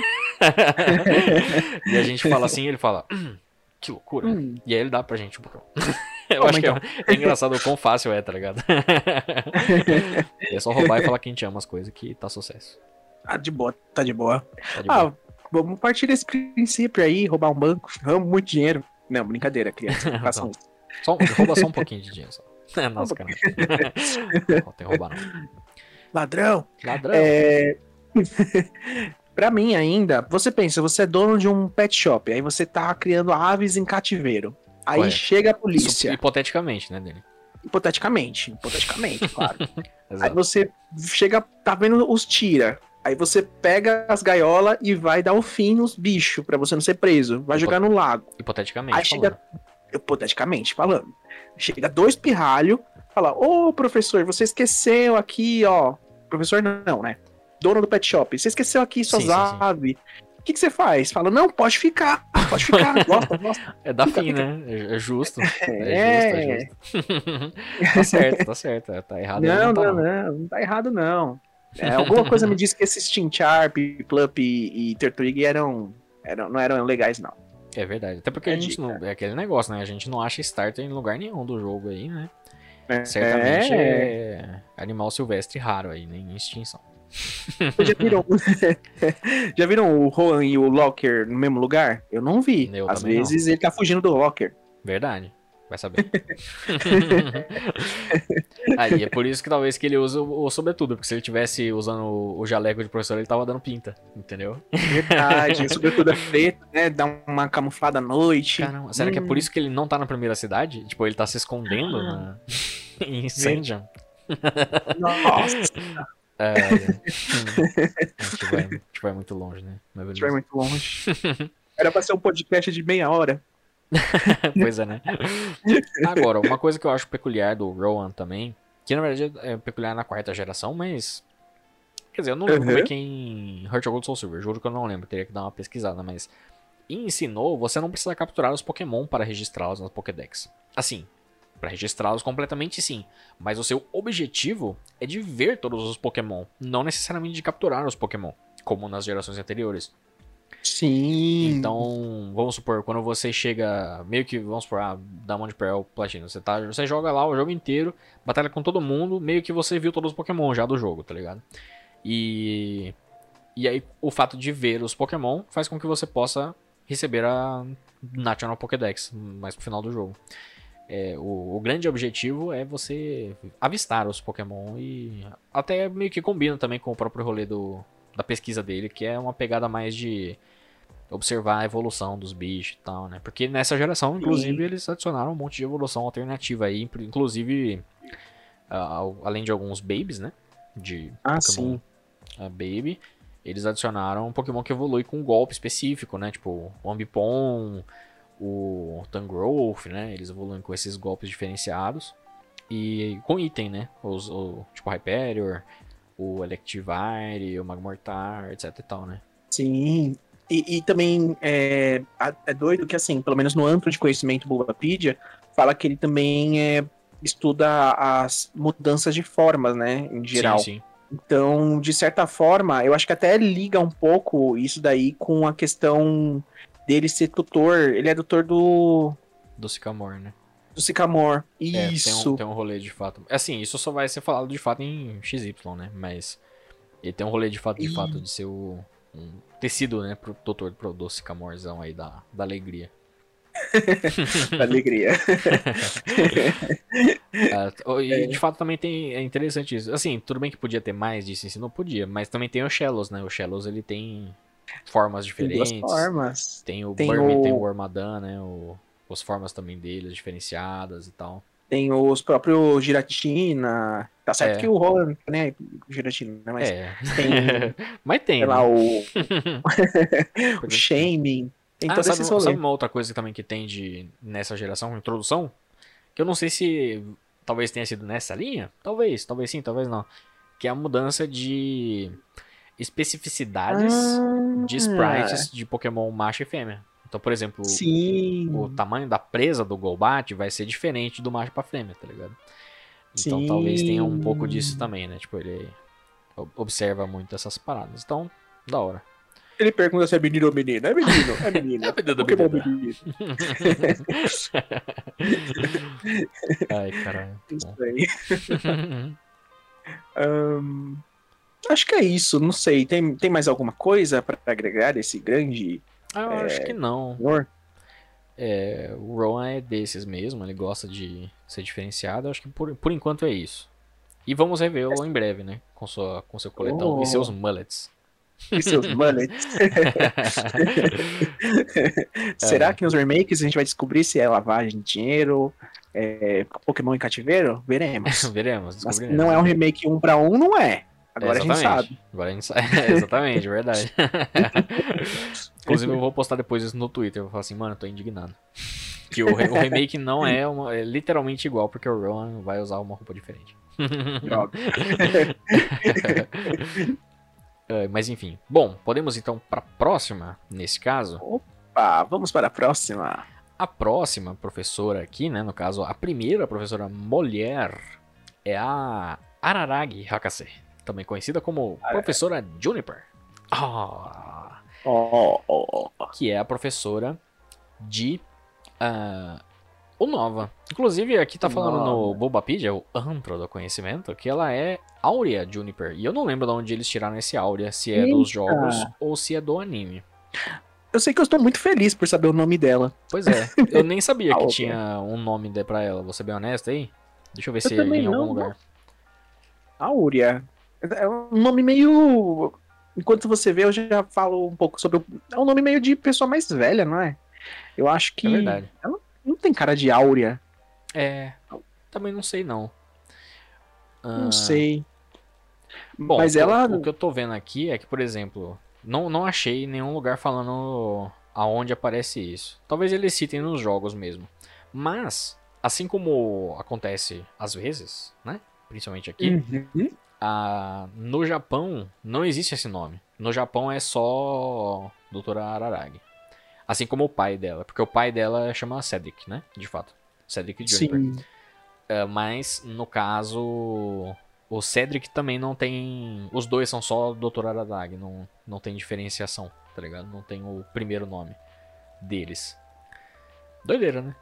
E a gente fala assim, ele fala, hum, que loucura. Hum. E aí ele dá pra gente o Pokémon. Eu Toma, acho que então. é, é engraçado o quão fácil é, tá ligado? É só roubar e falar que a gente ama as coisas que tá sucesso. Tá de boa, tá de boa. Tá de boa. Ah, vamos partir desse princípio aí, roubar um banco. Amo muito dinheiro. Não, brincadeira, criança. Não façam isso. Só, rouba só um pouquinho de dinheiro. Só. Nossa, cara. Não tem que roubar, não. Ladrão. Ladrão. É... Pra mim ainda, você pensa, você é dono de um pet shop, aí você tá criando aves em cativeiro. Aí Correto. chega a Isso, polícia, hipoteticamente, né, dele? hipoteticamente, hipoteticamente, claro. Aí Exato. você chega, tá vendo os tira. Aí você pega as gaiolas e vai dar um fim nos bichos, pra você não ser preso. Vai Hipo- jogar no lago. Hipoteticamente. Aí chega, falando. hipoteticamente falando, chega dois pirralhos, fala, ô professor, você esqueceu aqui, ó. Professor não, né? Dono do pet shop, você esqueceu aqui suas Sim, sim, sim. aves. que, que você faz? Fala, não, pode ficar, pode ficar, gosta, gosta. É da Fica, fim, fica. né? É, é justo. É, É. justo, é justo. Tá certo, tá certo. Tá errado ele Não, não tá, não, não. não, não tá errado, não. É, alguma coisa me disse que esses Team Sharp, Plup e, e Turtwig eram, eram, não eram legais, não. É verdade. Até porque É a gente dica. não. É aquele negócio, né? A gente não acha starter em lugar nenhum do jogo aí, né? É, Certamente é animal silvestre raro aí, né? Em extinção. Já viram, já viram o Rohan e o Locker no mesmo lugar? Eu não vi. Eu Às também não. vezes ele tá fugindo do Locker. Verdade. Vai saber. Aí é por isso que talvez que ele usa o, o sobretudo, porque se ele tivesse usando o, o jaleco de professor, ele tava dando pinta, entendeu? Verdade, sobretudo é preto, né? Dá uma camuflada à noite. Caramba, será Hum. que é por isso que ele não tá na primeira cidade? Tipo, ele tá se escondendo na... em Sandian? Nossa, É, é. Hum. A gente vai, a gente vai muito longe, né? Mas a gente vai beleza. muito longe. Era pra ser um podcast de meia hora. Pois é, né? Agora, uma coisa que eu acho peculiar do Rohan também, que na verdade é peculiar na quarta geração, mas... Quer dizer, eu não lembro Uhum. como é que é em Heart of Gold Soul Silver, juro que eu não lembro, teria que dar uma pesquisada, mas... Em Sinnoh, você não precisa capturar os Pokémon para registrá-los na Pokédex. Assim, para registrá-los completamente sim, mas o seu objetivo é de ver todos os Pokémon, não necessariamente de capturar os Pokémon, como nas gerações anteriores. Sim. Então, vamos supor, quando você chega, meio que, vamos supor, ah, Diamond, Pearl, Platinum, você, tá, você joga lá o jogo inteiro, batalha com todo mundo, meio que você viu todos os Pokémon já do jogo, tá ligado? E, e aí, o fato de ver os Pokémon faz com que você possa receber a National Pokédex mais pro final do jogo. É, o, o grande objetivo é você avistar os Pokémon e até meio que combina também com o próprio rolê do, da pesquisa dele, que é uma pegada mais de observar a evolução dos bichos e tal, né? Porque nessa geração, inclusive, Sim. eles adicionaram um monte de evolução alternativa aí, inclusive uh, além de alguns babies, né? De Ah, Pokémon sim. uh, Baby, eles adicionaram um Pokémon que evolui com um golpe específico, né? Tipo, o Ambipom, o Tangrowth, né? Eles evoluem com esses golpes diferenciados. E com item, né? Os, o, tipo o Hyperior, o Electivire, o Magmortar, etc e tal, né? Sim. E, e também é, é doido que, assim, pelo menos no amplo de conhecimento Bulbapedia, fala que ele também é, estuda as mudanças de formas, né? Em geral. Sim, sim. Então, de certa forma, eu acho que até liga um pouco isso daí com a questão dele ser tutor. Ele é tutor do, Do Sycamore, né? do Sycamore. É, Isso. tem um, tem um rolê de fato. Assim, isso só vai ser falado de fato em X Y, né? Mas ele tem um rolê de fato, de E- fato, de ser o, um tecido, né? Pro doutor pro do Sycamorzão aí da, da alegria. Alegria. Ah, e de fato também tem. É interessante isso. Assim, tudo bem que podia ter mais disso em si, não podia. Mas também tem o Shellos, né? O Shellos ele tem formas Tem duas diferentes. formas. Tem o Tem Burmy, o- tem o Wormadan, né? O, as formas também deles diferenciadas e tal. Tem os próprios Giratina. Tá certo É. que o Roland, né? Giratina, né? Mas É. tem, Mas tem, sei lá, né? o, o Shaming. Tem Ah, todos sabe, esses rolês. sabe uma outra coisa também que tem de nessa geração, introdução? Que eu não sei se talvez tenha sido nessa linha. Talvez, talvez sim, talvez não. Que é a mudança de especificidades Ah, de sprites de Pokémon macho e fêmea. Então, por exemplo, Sim. o tamanho da presa do Golbat vai ser diferente do macho pra fêmea, tá ligado? Então Sim. talvez tenha um pouco disso também, né? Tipo, ele ob- observa muito essas paradas. Então, da hora. Ele pergunta se é menino ou menina. É menino, é menina. É menino, Pokémon menina. menino. Ai, caralho. Isso Bom. aí. Ahn, acho que é isso, não sei. Tem, tem mais alguma coisa pra agregar esse grande Ah, eu acho que não. senhor? É, o Rowan é desses mesmo, ele gosta de ser diferenciado. Eu acho que por, por enquanto é isso. E vamos revê-lo em breve, né? Com, sua, com seu coletão Oh. e seus mullets. E seus mullets? Será que nos remakes a gente vai descobrir se é lavagem de dinheiro, é, Pokémon em cativeiro? Veremos. Veremos, Mas descobriremos. não é um remake um pra um, não é. Agora É, a gente sabe. Agora a gente sabe. É, exatamente, verdade. Inclusive eu vou postar depois isso no Twitter. Eu vou falar assim, mano, eu tô indignado. Que o, re- o remake não é, uma, é literalmente igual, porque o Rowan vai usar uma roupa diferente. Droga. Uh, mas enfim. Bom, podemos então para a próxima, nesse caso. Opa, vamos para a próxima. A próxima professora aqui, né, no caso, a primeira professora mulher é a Araragi Hakase, também conhecida como professora Juniper. Ah, oh, oh, oh. Que é a professora de uh, o Nova. Inclusive, aqui tá falando Nova. No Bulbapedia, o antro do conhecimento, que ela é Áurea Juniper. E eu não lembro de onde eles tiraram esse Áurea, se é Eita. Dos jogos ou se é do anime. Eu sei que eu estou muito feliz por saber o nome dela. Pois é, eu nem sabia que tinha um nome pra ela, vou ser bem honesto aí. Deixa eu ver eu se é em algum não, lugar. Áurea. É um nome meio... Enquanto você vê, eu já falo um pouco sobre... É um nome meio de pessoa mais velha, não é? Eu acho que... É verdade. Ela não tem cara de Áurea. É, também não sei não. Não ah... sei. Bom, Mas o, ela... o que eu tô vendo aqui é que, por exemplo... Não, não achei nenhum lugar falando aonde aparece isso. Talvez eles citem nos jogos mesmo. Mas, assim como acontece às vezes, né? Principalmente aqui, uhum. a, no Japão não existe esse nome. No Japão é só doutora Araragi. Assim como o pai dela. Porque o pai dela chama Cedric, né? De fato. Cedric Juniper. Sim. Uh, mas, no caso... O Cedric também não tem... Os dois são só doutor Araragi. Não, não tem diferenciação, tá ligado? Não tem o primeiro nome deles. Doideira, né?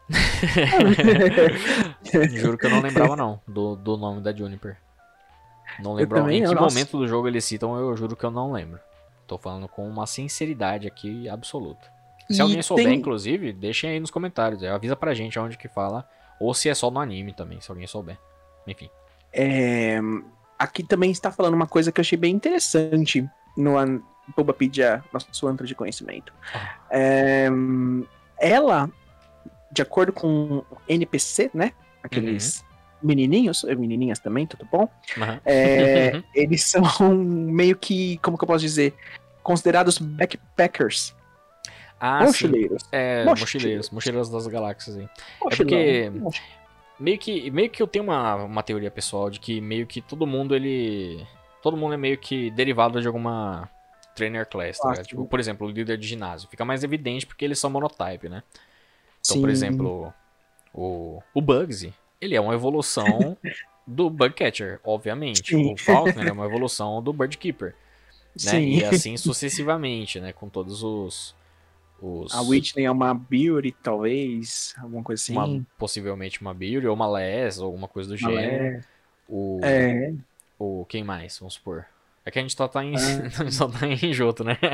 Juro que eu não lembrava, não, do, do nome da Juniper. Não lembro em que nossa. momento do jogo eles citam, eu juro que eu não lembro. Tô falando com uma sinceridade aqui absoluta. Se e alguém souber, tem... inclusive, deixem aí nos comentários. Avisa pra gente onde que fala. Ou se é só no anime também, se alguém souber. Enfim. É, aqui também está falando uma coisa que eu achei bem interessante no Bulbapedia, nosso antro de conhecimento. Ah. É, ela, de acordo com o N P C, né? Aqueles uhum. menininhos, menininhas também, tudo bom? Uhum. É, eles são meio que, como que eu posso dizer, considerados backpackers. Ah, mochileiros. Sim. É, mochileiros. mochileiros. Mochileiros das galáxias. Hein? É porque... Meio que, meio que eu tenho uma, uma teoria pessoal de que meio que todo mundo, ele... Todo mundo é meio que derivado de alguma trainer class, tá ligado? Tipo, por exemplo, o líder de ginásio. Fica mais evidente porque eles são monotype, né? Então, Sim. por exemplo, o, o Bugsy, ele é uma evolução do Bugcatcher, obviamente. Sim. O Falkner é uma evolução do Birdkeeper. Né? Sim. E assim sucessivamente, né? Com todos os... Os... A Whitney é uma Beauty, talvez, alguma coisa assim. Uma, possivelmente uma Beauty, ou uma Les, ou alguma coisa do uma gênero. Les. O, é. o quem mais, vamos supor? É que a gente só tá em, ah. só tá em Joto, né?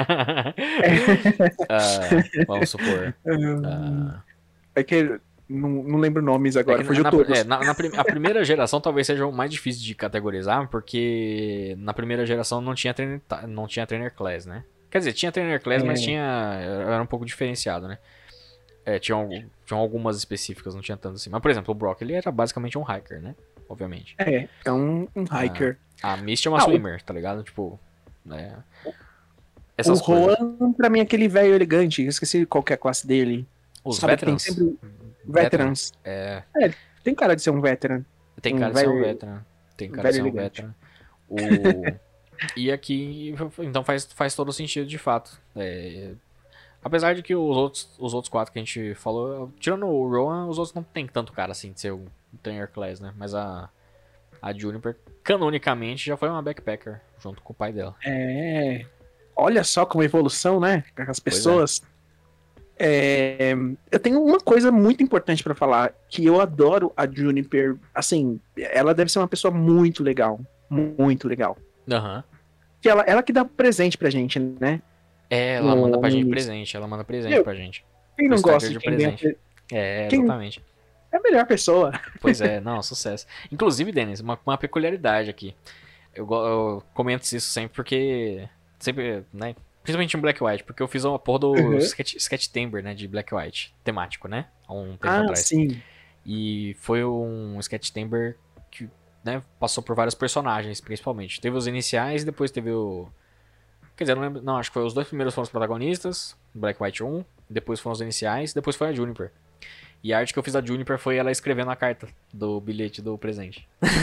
uh, vamos supor. Uh... É que não, não lembro nomes agora, é fugiu na, todos. É, na, na prim, a primeira geração talvez seja o mais difícil de categorizar, porque na primeira geração não tinha trainer, não tinha trainer class, né? Quer dizer, tinha trainer class, é. mas tinha era um pouco diferenciado, né? É, tinham, tinham algumas específicas, não tinha tanto assim. Mas, por exemplo, o Brock, ele era basicamente um hiker, né? Obviamente. É, é um, um hiker. A, a Misty é uma ah, swimmer, o... tá ligado? Tipo, né? Essas o Rohan, pra mim, é aquele velho elegante. Eu esqueci qual que é a classe dele. Os Sabe, veterans? Tem sempre... Veterans. É. é. Tem cara de ser um veteran. Tem cara um de ser um velho... veteran. Tem cara de ser um elegante. veteran. O... E aqui, então faz, faz todo sentido de fato. É, apesar de que os outros, os outros quatro que a gente falou, tirando o Rohan, os outros não tem tanto cara assim de ser um Trainer Class, né? Mas a, a Juniper, canonicamente, já foi uma backpacker junto com o pai dela. É. Olha só como evolução, né? As pessoas. É. É, eu tenho uma coisa muito importante pra falar, que eu adoro a Juniper. Assim, ela deve ser uma pessoa muito legal. Muito legal. Aham. Uhum. Que ela, ela que dá presente pra gente, né? É, ela no, manda pra gente presente, ela manda presente eu, pra gente. Quem não gosta de, de presente? Ganha... É, quem... exatamente. É a melhor pessoa. Pois é, não, sucesso. Inclusive, Denis, uma, uma peculiaridade aqui. Eu, eu comento isso sempre porque... Sempre, né? Principalmente em Black White, porque eu fiz uma porra do uhum. sketch, sketch Timber, né? De Black White, temático, né? Há um tempo ah, atrás. Sim. E foi um sketch Timber que... Né, passou por vários personagens, principalmente. Teve os iniciais e depois teve o... Quer dizer, não lembro... Não, acho que foi os dois primeiros foram os protagonistas, Black White um, depois foram os iniciais, depois foi a Juniper. E a arte que eu fiz da Juniper foi ela escrevendo a carta do bilhete do presente.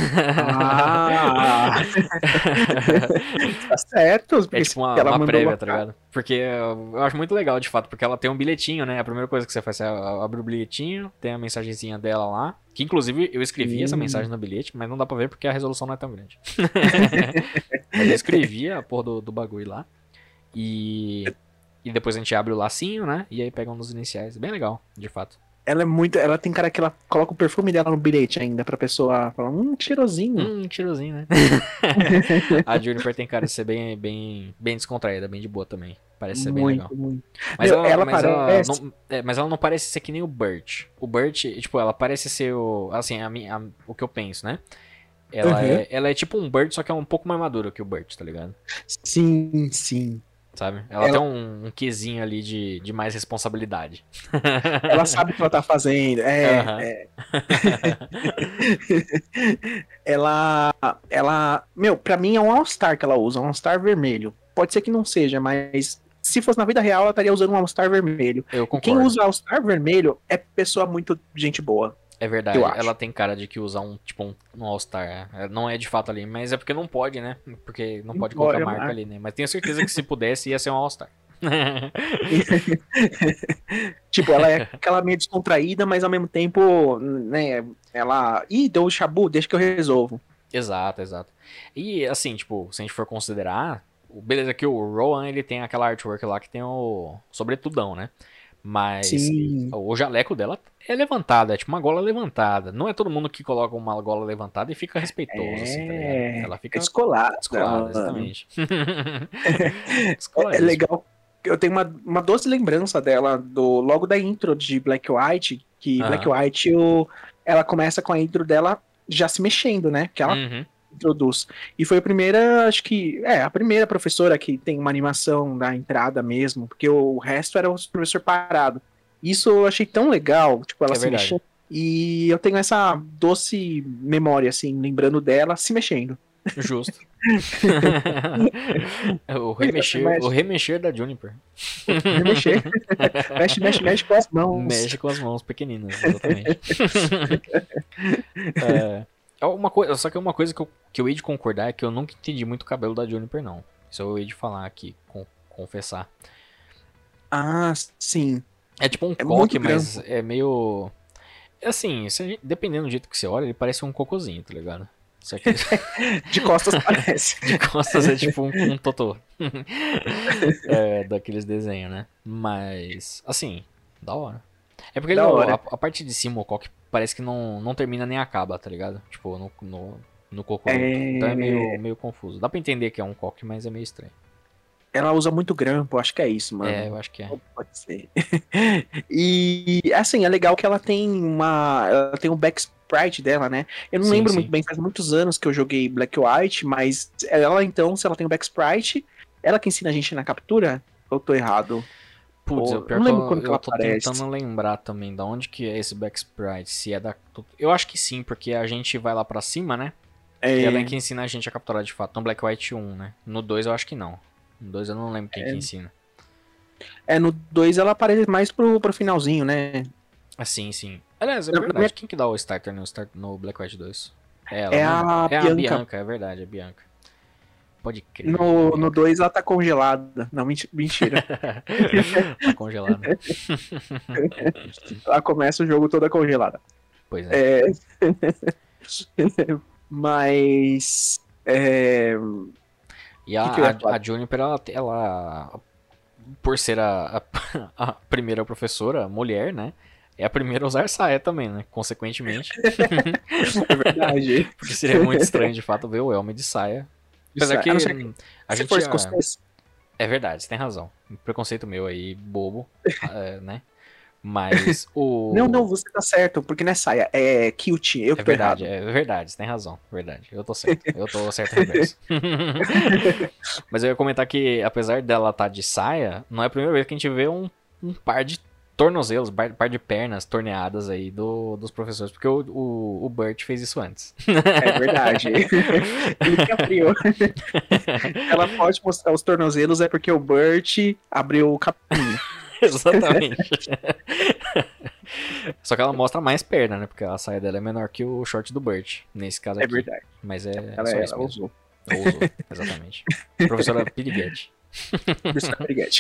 Ah! Tá certo. É tipo uma, ela uma mandou prévia, uma tá ligado? Porque eu acho muito legal, de fato, porque ela tem um bilhetinho, né? A primeira coisa que você faz é abrir o bilhetinho, tem a mensagenzinha dela lá, que inclusive eu escrevi essa mensagem no bilhete, mas não dá pra ver porque a resolução não é tão grande. Mas eu escrevi a porra do, do bagulho lá, e, e depois a gente abre o lacinho, né? E aí pega um dos iniciais. Bem legal, de fato. Ela é muito. Ela tem cara que ela coloca o perfume dela no bilhete ainda pra pessoa falar, hum, cheirosinho. Hum, cheirosinho, né? A Juniper tem cara de ser bem, bem, bem descontraída, bem de boa também. Parece ser bem Muito, legal. muito. Mas, Meu, ela, ela mas, parece- ela não, é, mas ela não parece ser que nem o Bert. O Bert, tipo, ela parece ser o. Assim, a minha, a- o que eu penso, né? Ela, Uhum. é, ela é tipo um Bert, só que é um pouco mais madura que o Bert, tá ligado? Sim, sim. Sabe? Ela, Ela- tem um, um quesinho ali de, de mais responsabilidade. Ela sabe o que ela tá fazendo. É, Aham. é. Ela. Ela. Meu, pra mim é um All-Star que ela usa, um All-Star vermelho. Pode ser que não seja, mas se fosse na vida real, ela estaria usando um All-Star vermelho. Eu E concordo. quem usa All-Star vermelho é pessoa muito gente boa. É verdade, Eu acho. ela tem cara de que usa um, tipo, um, um All-Star. É, não é de fato ali, mas é porque não pode, né? Porque não Não pode colocar pode, marca mas- ali, né? Mas tenho certeza que se pudesse ia ser um All-Star. Tipo, ela é aquela meio descontraída, mas ao mesmo tempo, né, ela. Ih, deu o chabu, deixa que eu resolvo. Exato, exato. E assim, tipo, se a gente for considerar, o- beleza que o Rowan, ele tem aquela artwork lá que tem o sobretudão, né? Mas Sim. o jaleco dela é levantado, é tipo uma gola levantada. Não é todo mundo que coloca uma gola levantada e fica respeitoso, assim, tá ligado? É, Ela fica descolada. descolada, mano. exatamente. É Descoladíssima. legal. Eu tenho uma, uma doce lembrança dela do logo da intro de Black White, que Aham. Black White, o, ela começa com a intro dela já se mexendo, né? Que ela Uhum. introduz. E foi a primeira, acho que, é, a primeira professora que tem uma animação da entrada mesmo, porque o resto era o professor parado. Isso eu achei tão legal, tipo, ela É se verdade. mexendo. E eu tenho essa doce memória, assim, lembrando dela se mexendo. Justo. o, remexer, o remexer da Juniper. Mexer. mexe, mexe, mexe com as mãos. Mexe com as mãos pequeninas, exatamente. é, é uma coisa, só que uma coisa que eu, que eu hei de concordar é que eu nunca entendi muito o cabelo da Juniper, não. Isso eu hei de falar aqui, com, confessar. Ah, sim. É tipo um É coque, muito mas é meio... Assim, se a gente- dependendo do jeito que você olha, ele parece um cocôzinho, tá ligado? Só que De costas parece. de costas é tipo um, um totô. é, daqueles desenhos, né? Mas, assim, da hora. É porque Da o- hora. A, a parte de cima, o coque, parece que não, não termina nem acaba, tá ligado? Tipo, no, no, no cocoruto. É. Então é meio, meio confuso. Dá pra entender que é um coque, mas é meio estranho. Ela usa muito grampo, acho que é isso, mano. É, eu acho que é. Pode ser. E assim, é legal que ela tem uma. Ela tem o back sprite dela, né? Eu não Sim, lembro sim. muito bem, faz muitos anos que eu joguei Black White, mas ela então, se ela tem o back sprite, ela que ensina a gente na captura? Ou eu tô errado? Putz, Pô, eu, pior não que lembro eu, quando que eu ela tô aparece. tentando lembrar também da onde que é esse back sprite. Se é da. Eu acho que sim, porque a gente vai lá pra cima, né? É, E ela é que ensina a gente a capturar de fato. No Black White um, né? No dois eu acho que não. No dois eu não lembro quem que ensina. é, no dois ela aparece mais pro, pro finalzinho, né? Ah, sim, sim. Aliás, é Na- verdade. na- Quem que dá o starter no, start, no Black White dois? É ela, É né? a É a Bianca. Bianca, é verdade, é a Bianca. Pode crer. No, é a no dois ela tá congelada. Não, menti- mentira. Bianca. Tá congelada. Ela começa o jogo toda congelada. Pois é. É... Mas. É... E a, que que eu ia a, falar? a Juniper, ela, ela, por ser a, a, a primeira professora, mulher, né? É a primeira a usar saia também, né? Consequentemente. É verdade. Porque seria muito estranho, de fato, ver o Elmer de saia. Apesar que A não ser que a se gente... for é- escocês. É verdade, você tem razão. Um preconceito meu aí, bobo, é, né? Mas o... Não, não, você tá certo, porque não é saia, é kilt, eu que É tô verdade, errado. é verdade, você tem razão, verdade. Eu tô certo, eu tô certo reverso. Mas eu ia comentar que, apesar dela estar de saia, não é a primeira vez que a gente vê um, um par de tornozelos, par, par de pernas torneadas aí do, dos professores, porque o, o, o Bert fez isso antes. É verdade. Ele que abriu. Ela pode mostrar os tornozelos, é porque o Bert abriu o caminho. Exatamente. Só que ela mostra mais perna, né? Porque a saia dela é menor que o short do Burt, nesse caso aqui. É verdade. Mas é Ela, só ela isso mesmo. usou. Ou usou, exatamente. Professora Piriguete. Professora Piriguete.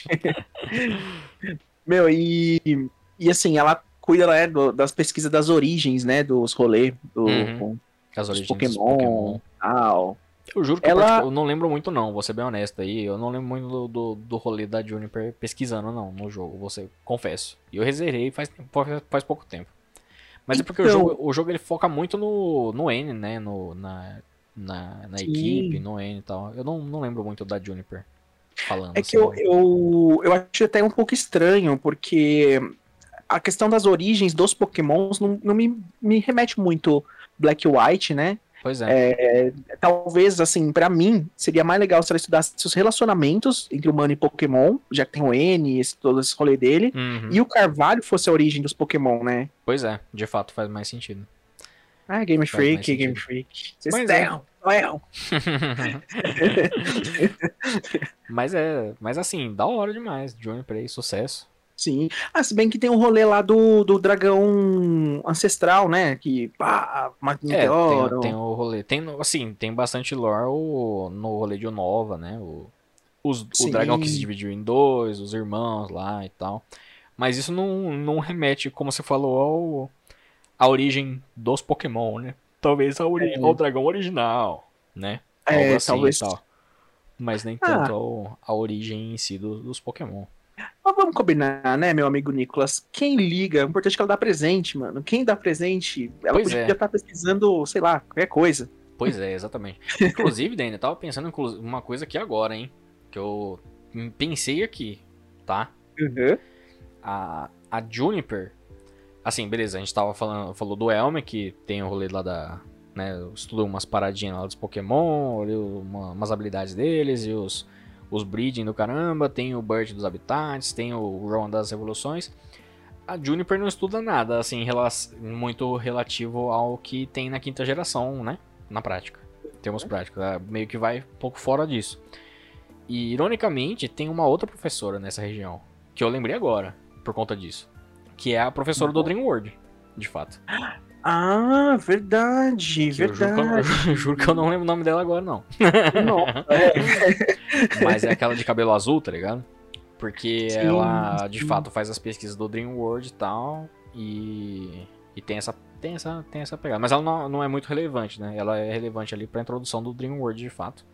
Meu, e, e assim, ela cuida né, do, das pesquisas das origens, né? Dos rolês, do, Uhum. As dos origens Pokémon, dos Pokémon. tal. Eu juro que Ela... eu, particu- eu não lembro muito não, vou ser bem honesto aí. Eu não lembro muito do, do, do rolê da Juniper pesquisando não, no jogo, você confesso. E eu rezerei faz, faz pouco tempo. Mas é porque o Então- jogo, o jogo ele foca muito no, no N, né? No, na na, na Sim. equipe, no N e tal. Eu não, não lembro muito da Juniper falando É assim. que eu, eu, eu acho até um pouco estranho, porque a questão das origens dos Pokémons não, não me, me remete muito Black e White, né? Pois é. É, talvez, assim, pra mim, seria mais legal se ela estudasse os relacionamentos entre humano e Pokémon, já que tem o N, esse, todo esse rolê dele, Uhum. e o Carvalho fosse a origem dos Pokémon, né? Pois é, de fato faz mais sentido. Ah, Game Faz mais Freak, Game sentido. Freak. Vocês Mas é. erram, não erram. mas é, mas assim, da hora demais. Juniper aí, sucesso. Sim. Ah, se bem que tem um rolê lá do, do dragão ancestral, né? Que, pá, mata É, tem, meteoro. tem o rolê. Tem, assim, tem bastante lore o, no rolê de Unova, né? O, os, o Sim. dragão que se dividiu em dois, os irmãos lá e tal. Mas isso não, não remete, como você falou, ao, à origem dos Pokémon, né? Talvez ao, ori- É. ao dragão original, né? É, Algo assim talvez. e tal. Mas nem Ah. tanto ao, à origem em si dos, dos Pokémon. Mas vamos combinar, né, meu amigo Nicolas? Quem liga? O importante é que ela dá presente, mano. Quem dá presente, ela Pois podia é. estar pesquisando, sei lá, qualquer coisa. Pois é, exatamente. Inclusive, Dani, eu tava pensando em uma coisa aqui agora, hein? Que eu pensei aqui, tá? Uhum. A, a Juniper, assim, beleza, a gente tava falando, falou do Elmer, que tem o rolê lá da, né, estudou umas paradinhas lá dos Pokémon, olhou uma, umas habilidades deles e os, os breeding do caramba, tem o Burt dos habitats, tem o Ron das evoluções. A Juniper não estuda nada, assim, rela muito relativo ao que tem na quinta geração, né, na prática, em termos práticos, é, meio que vai um pouco fora disso. E, ironicamente, tem uma outra professora nessa região, que eu lembrei agora, por conta disso. Que é a professora do Dream World, de fato. Ah, verdade, Que eu juro, que eu, verdade. eu juro que eu não lembro o nome dela agora, não. Nossa, é. Mas é aquela de cabelo azul, tá ligado? Porque Sim, ela, de sim. fato, faz as pesquisas do Dream World e tal. E, e tem, essa, tem, essa, tem essa pegada. Mas ela não, não é muito relevante, né? Ela é relevante ali pra introdução do Dream World, de fato.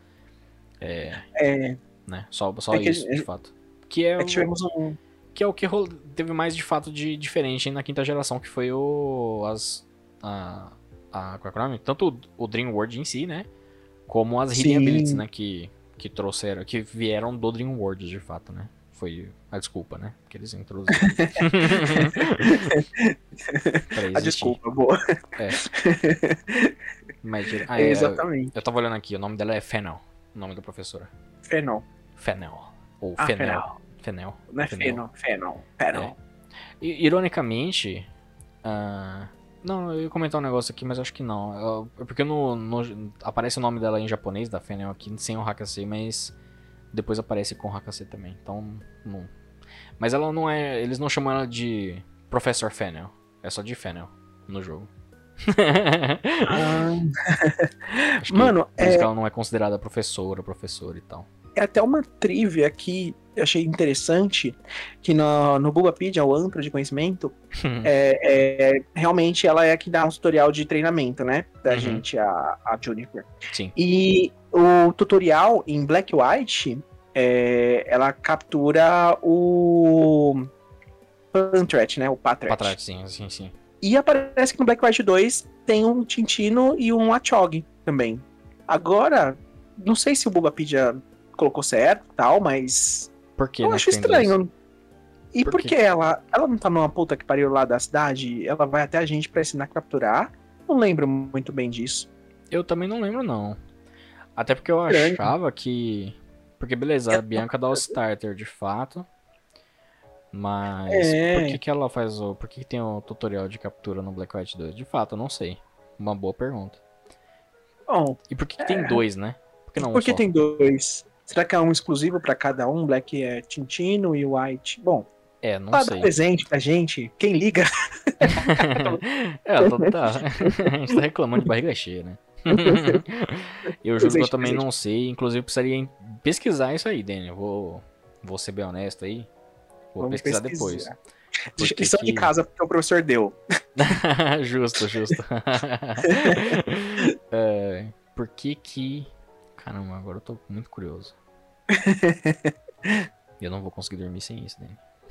É, É, né? Só, só É que- isso, de fato. Que é, é que o- tivemos um. que é o que rolo- teve mais de fato de diferente na quinta geração, que foi o as a, a qual é que é o nome? Tanto o Dream World em si, né, como as Hidden Sim. Abilities, né, que que trouxeram, que vieram do Dream World de fato, né? Foi a desculpa, né, que eles introduziram. Pra A existir. desculpa, boa. Mas, ah, é, Exatamente. eu tava olhando aqui, o nome dela é Fennel, o nome da professora. Fenol. Fennel. Ou Ah, Fennel. Fenol. Fennel. Não é Fennel. Fenol, Fenol. Fenol. I- Ironicamente, ah, não, eu ia comentar um negócio aqui, mas acho que não. Eu- É porque no, no- aparece o nome dela em japonês, da Fennel aqui, sem o Hakase, mas depois aparece com o Hakase também. Então, não. Mas ela não é. Eles não chamam ela de Professor Fennel. É só de Fennel no jogo. Ah, Acho que Mano, por isso é- que ela não é considerada professora, professor e tal. é até uma trivia que eu achei interessante, que no, no Bulbapedia, o antro de conhecimento, é, é- realmente ela é a que dá um tutorial de treinamento, né? Da Uhum. gente, a, a Juniper. Sim. E o tutorial em Black e White, é, ela captura o Pantret, né? O Patret. Pra trás, sim, sim, sim. E aparece que no Black White dois tem um Tintino e um Achog também. Agora, não sei se o Bulbapedia colocou certo e tal, mas Por que, eu né, acho que tem dois? estranho. E Por por quê? que ela, ela não tá numa puta que pariu lá da cidade? Ela vai até a gente pra ensinar a capturar? Não lembro muito bem disso. Eu também não lembro, não. Até porque eu Estranho. achava que... Porque, beleza, a Bianca dá o starter, de fato. Mas É. por que que ela faz o... Por que que tem o tutorial de captura no Black White dois? De fato, eu não sei. Uma boa pergunta. Bom, E por que que tem dois, né? Por que não um porque só? tem dois. Será que é um exclusivo pra cada um? Black é Tintino e White. Bom, É, não pra dar sei. presente pra gente, quem liga? É, eu tô, tá. A gente tá reclamando de barriga cheia, né? Eu juro que eu também não sei. Inclusive, precisaria pesquisar isso aí, Daniel. Vou, vou ser bem honesto aí. Vou Vamos pesquisar, pesquisar. depois. Lição que... de casa porque o professor deu. Justo, justo. É, por que que... Caramba, agora eu tô muito curioso. Eu não vou conseguir dormir sem isso, né?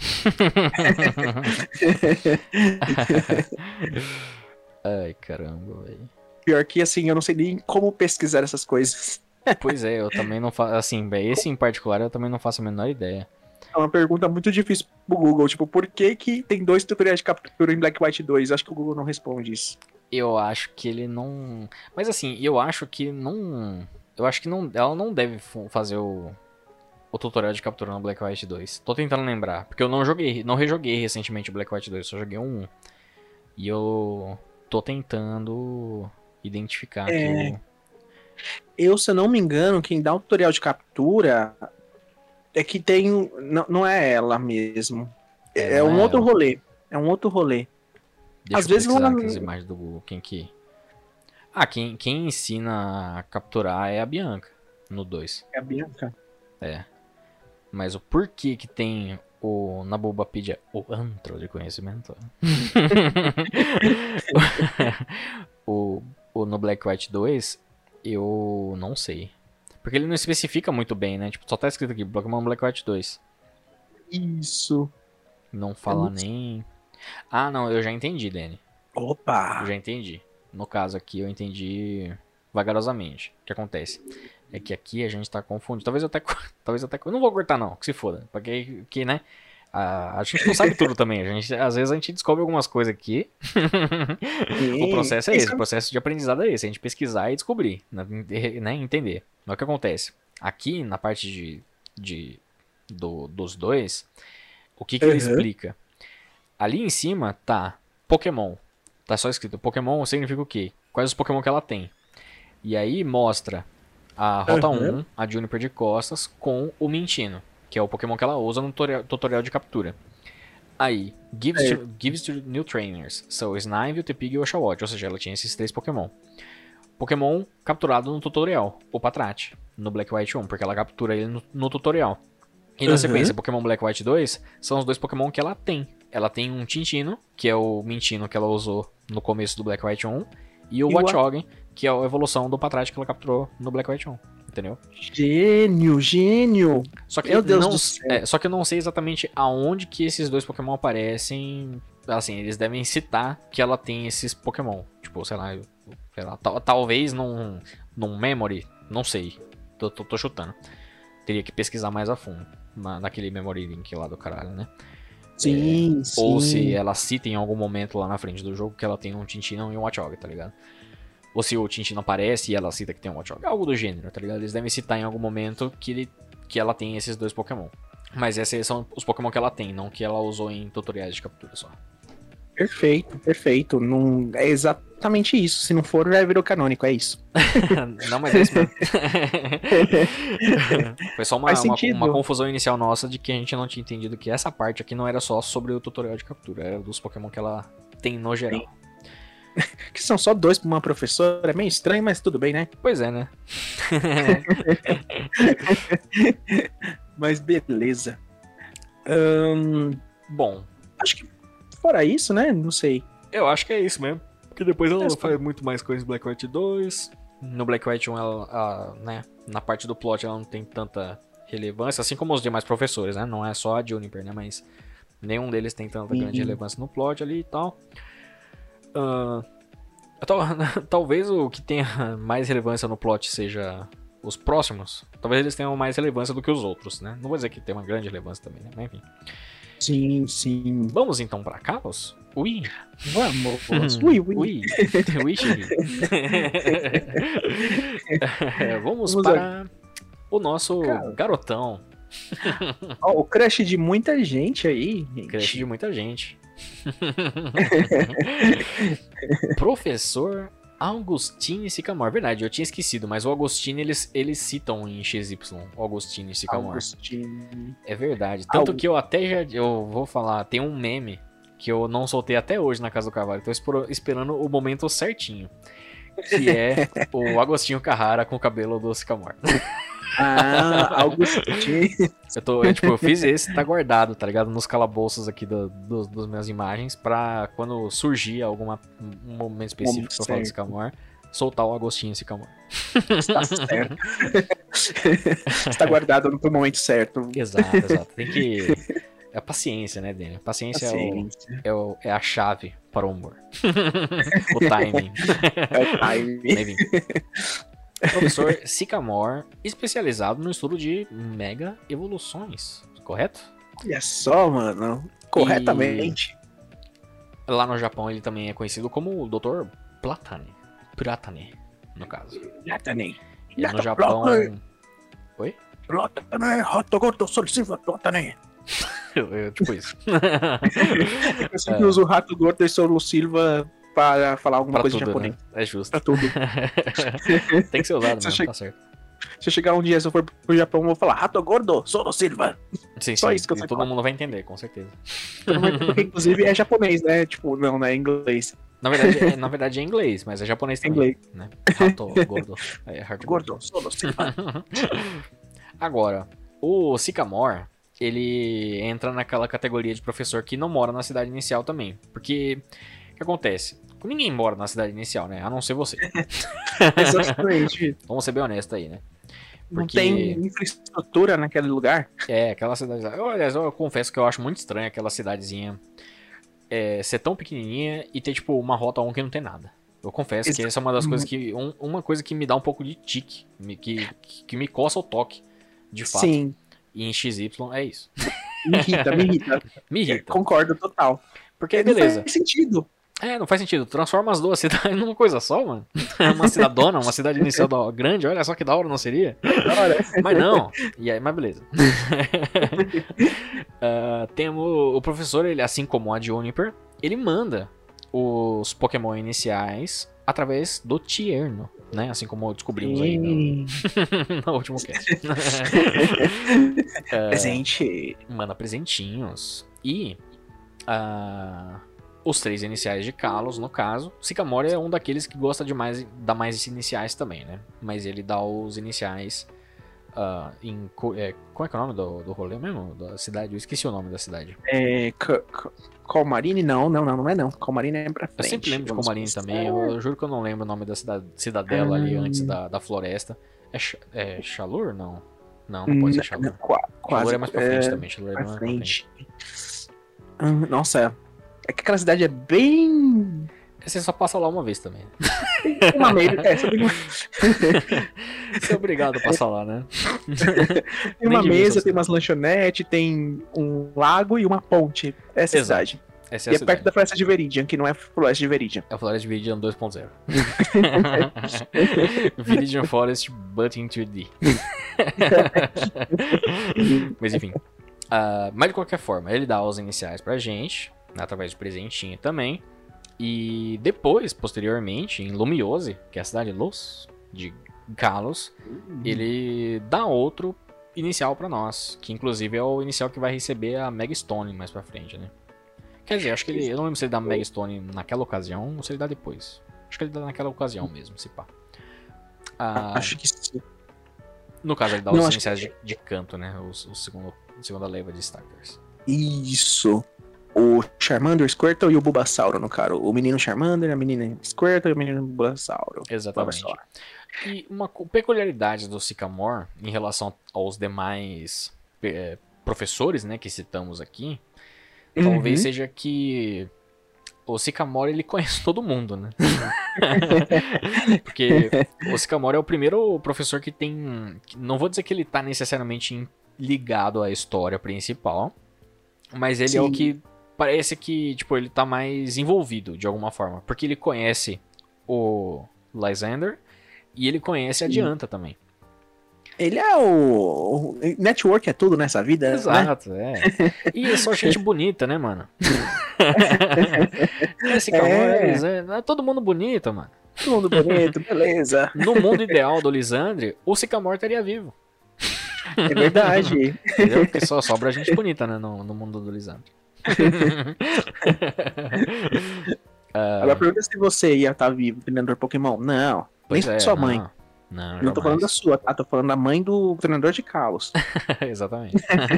Ai, caramba, velho. Pior que assim, eu não sei nem como pesquisar essas coisas. Pois é, eu também não faço. Assim, véio, esse em particular eu também não faço a menor ideia. É uma pergunta muito difícil pro Google. Tipo, por que que tem dois tutoriais de captura em Black White dois? Acho que o Google não responde isso. Eu acho que ele não... Mas assim, eu acho que não... Eu acho que não, ela não deve fazer o, o tutorial de captura no Black White dois. Tô tentando lembrar, porque eu não joguei, não rejoguei recentemente o Black White dois, só joguei um. E eu tô tentando identificar É... aqui o... Eu, se eu não me engano, quem dá o tutorial de captura é que tem... Não, não é ela mesmo. É, é um é outro ela. rolê. É um outro rolê. Deixa Às eu vezes pesquisar aqui as imagens do Google, quem que... Ah, quem, quem ensina a capturar é a Bianca, no dois. É a Bianca? É. Mas o porquê que tem o, na Bulbapedia o antro de conhecimento? o, o no Black White dois, eu não sei. Porque ele não especifica muito bem, né? Tipo, só tá escrito aqui, Pokémon Black White dois. Isso. Não fala não... nem... Ah, não, eu já entendi, Dani. Opa! Eu já entendi. No caso aqui, eu entendi vagarosamente. O que acontece é que aqui a gente tá confundindo. Talvez eu até... Talvez eu até... Eu não vou cortar, não. Que se foda. Porque, que, né? A, a gente não sabe tudo também. A gente, às vezes a gente descobre algumas coisas aqui. O processo é esse. O processo de aprendizado é esse. A gente pesquisar e descobrir. Né? Entender. Mas o que acontece? Aqui, na parte de... de do, dos dois... O que que uhum. ele explica? Ali em cima tá Pokémon. Tá só escrito Pokémon significa o quê? Quais os Pokémon que ela tem. E aí mostra a Rota uhum. um, a Juniper de costas, com o Mintino, que é o Pokémon que ela usa no tutorial, tutorial de captura. Aí, gives, é. to, gives to new trainers. So, Snivy, Tepig e Oshawott. Ou seja, ela tinha esses três Pokémon. Pokémon capturado no tutorial. O Patrat, no Black White um, porque ela captura ele no, no tutorial. E na uhum. sequência, Pokémon Black White dois são os dois Pokémon que ela tem. Ela tem um Tintino, que é o Mintino que ela usou no começo do Black White um, e o Watchogue, que é a evolução do Patrat que ela capturou no Black White um, entendeu? Gênio, gênio! Só que Meu Deus não, do céu. É, só que eu não sei exatamente aonde que esses dois Pokémon aparecem. Assim, eles devem citar que ela tem esses Pokémon. Tipo, sei lá, sei lá tal, talvez num, num Memory, não sei. Tô, tô, tô chutando. Teria que pesquisar mais a fundo. Na, naquele Memory Link lá do caralho, né? Sim, é, sim. Ou se ela cita em algum momento lá na frente do jogo que ela tem um Tintino e um Watchogue, tá ligado? Ou se o Tintino aparece e ela cita que tem um Watchogue. Algo do gênero, tá ligado? Eles devem citar em algum momento que, ele, que ela tem esses dois Pokémon. Mas esses são os Pokémon que ela tem, não que ela usou em tutoriais de captura só. Perfeito, perfeito. Não, é exatamente isso. Se não for, já virou canônico, é isso. Não, mas é isso mesmo. Foi só uma, uma, uma confusão inicial nossa de que a gente não tinha entendido que essa parte aqui não era só sobre o tutorial de captura, era dos Pokémon que ela tem no geral. Que são só dois pra uma professora, é meio estranho, mas tudo bem, né? Pois é, né? Mas beleza. Um, Bom, acho que fora isso, né? Não sei. Eu acho que é isso mesmo. Porque depois ela é, faz muito mais coisas no Black White dois. No Black White um, ela, a, né, na parte do plot, ela não tem tanta relevância, assim como os demais professores, né? Não é só a Juniper, né? Mas nenhum deles tem tanta grande uhum. relevância no plot ali e tal. Uh, tal. Talvez o que tenha mais relevância no plot seja os próximos. Talvez eles tenham mais relevância do que os outros, né? Não vou dizer que tem uma grande relevância também, né? Mas enfim. Sim, sim. Vamos então pra Kalos? Ui. Vamos. Ui, ui. Ui. Ui, Vamos, Vamos para a... o nosso Cara. garotão. Oh, o crush de muita gente aí, gente. Crush de muita gente. Professor Augustine Sycamore. Verdade, eu tinha esquecido, mas o Augustine eles, eles citam em X Y. O Augustine Sycamore. Augustine. É verdade. Tanto Aug... que eu até já. Eu vou falar, tem um meme que eu não soltei até hoje na Casa do Carvalho. Tô esperando o momento certinho. Que é o Agostinho Carrara com o cabelo do Sycamore. Ah, Agostinho. Eu, tô, eu, tipo, eu fiz esse, tá guardado, tá ligado? Nos calabouços aqui do, do, das minhas imagens, pra quando surgir alguma, um momento específico pra eu falar do Sycamore, soltar o Agostinho Sycamore. Está certo. Está guardado no momento certo. Exato, exato. Tem que... É a paciência, né, Daniel? Paciência, paciência. É, o, é, o, é a chave para o humor. O timing. É o timing. Professor Sycamore, especializado no estudo de mega evoluções, correto? Olha só, mano. Corretamente. E lá no Japão ele também é conhecido como o doutor Platane. Platane, no caso. Platane. E no Japão... Oi? Platane, Hotogordo, Solsilva, Platane. Eu, eu, tipo isso. Eu sempre é. uso o Rato Gordo e Solo Silva para falar alguma pra coisa tudo, em japonês. Né? É justo. Pra tudo. Tem que ser usado mesmo, che... tá certo. Se eu chegar um dia, se eu for pro Japão, eu vou falar Rato Gordo, Solo Silva. Sim, Só sim. isso que eu sei todo falar. mundo vai entender, com certeza. Porque, inclusive, é japonês, né? Tipo, não, não é inglês. Na verdade, é, na verdade é inglês, mas é japonês também. Inglês. Né? Rato Gordo. É, Rato Gordo, Solo Silva. Agora, o Sycamore... ele entra naquela categoria de professor que não mora na cidade inicial também. Porque, o que acontece? Ninguém mora na cidade inicial, né? A não ser você. Exatamente. Vamos ser bem honestos aí, né? Porque... Não tem infraestrutura naquele lugar. É, aquela cidade... Olha, eu, eu confesso que eu acho muito estranho aquela cidadezinha é, ser tão pequenininha e ter, tipo, uma rota um que não tem nada. Eu confesso Exato. que essa é uma das coisas que... Um, uma coisa que me dá um pouco de tique. Que, que, que me coça o toque, de fato. Sim. E em X Y é isso. Me irrita, me irrita. Me irrita. Concordo total. Porque, beleza. Não faz sentido. É, não faz sentido. Transforma as duas cidades numa coisa só, mano. Uma cidadona, uma cidade inicial da... grande, olha só que da hora, não seria? Mas não. E aí, mas beleza. uh, temos o professor, ele, assim como a Juniper, ele manda os Pokémon iniciais através do Tierno. Né? Assim como descobrimos aí no, no último cast. uh, Presente. Manda presentinhos. E uh, os três iniciais de Kalos, no caso. Sycamore é um daqueles que gosta de mais, dar mais iniciais também, né? Mas ele dá os iniciais uh, em... É, qual é que é o nome do, do rolê mesmo? Da cidade? Eu esqueci o nome da cidade. É... Colmarine? Não, não, não, não é não. Colmarine é pra frente. Eu sempre lembro de Colmarine também. Eu, eu juro que eu não lembro o nome da cidade, cidadela hum. ali antes da, da floresta. É, é Chalur? Não. Não, não pode ser Chalur. Chalur é mais pra frente é, também. Chalur é mais pra frente. Hum, nossa, é que aquela cidade é bem... Você só passa lá uma vez também. Tem uma mesa, é, você tem uma... Você é obrigado a passar lá, né? Tem uma mesa, tem umas lanchonetes, tem um lago e uma ponte. Essa é a cidade. Essa é e a é cidade. Perto da Floresta de Viridian, que não é Floresta de Viridian. É a Floresta de Viridian dois ponto zero. Viridian Forest, but in two D. Mas enfim. Uh, mas de qualquer forma, ele dá os iniciais pra gente, através de presentinho também. E depois, posteriormente, em Lumiose, que é a cidade de Los, de Kalos, uhum. ele dá outro inicial pra nós, que inclusive é o inicial que vai receber a Mega Stone mais pra frente, né? Quer dizer, acho que ele... Eu não lembro se ele dá Mega Stone naquela ocasião ou se ele dá depois. Acho que ele dá naquela ocasião mesmo, se pá. Ah, acho que sim. No caso, ele dá os não, iniciais que... de, de canto, né? O, o segundo, a segunda leva de starters. Isso. O Charmander, o Squirtle e o Bulbasauro, no cara. O menino Charmander, a menina Squirtle e o menino Bulbasauro. Exatamente. Bulbasauro. E uma peculiaridade do Sycamore em relação aos demais é, professores, né, que citamos aqui, uhum. talvez seja que o Sycamore, ele conhece todo mundo, né? Porque o Sycamore é o primeiro professor que tem... Não vou dizer que ele tá necessariamente ligado à história principal, mas ele Sim. é o que parece que, tipo, ele tá mais envolvido de alguma forma. Porque ele conhece o Lysander e ele conhece a Dianta também. Ele é o... o network é tudo nessa vida, Exato, né? é. E é só gente bonita, né, mano? Esse Sycamore é... é... é todo mundo bonito, mano. Todo mundo bonito, beleza. No mundo ideal do Lysandre, o Sycamore estaria vivo. É verdade. Entendeu? Porque só sobra gente bonita, né, no, no mundo do Lysandre. Agora pergunta se você ia estar vivo, treinador Pokémon. Não, Pois nem é, sua não, mãe. Não, Não tô falando da sua, tá? Tô falando da mãe do treinador de Kalos. Exatamente.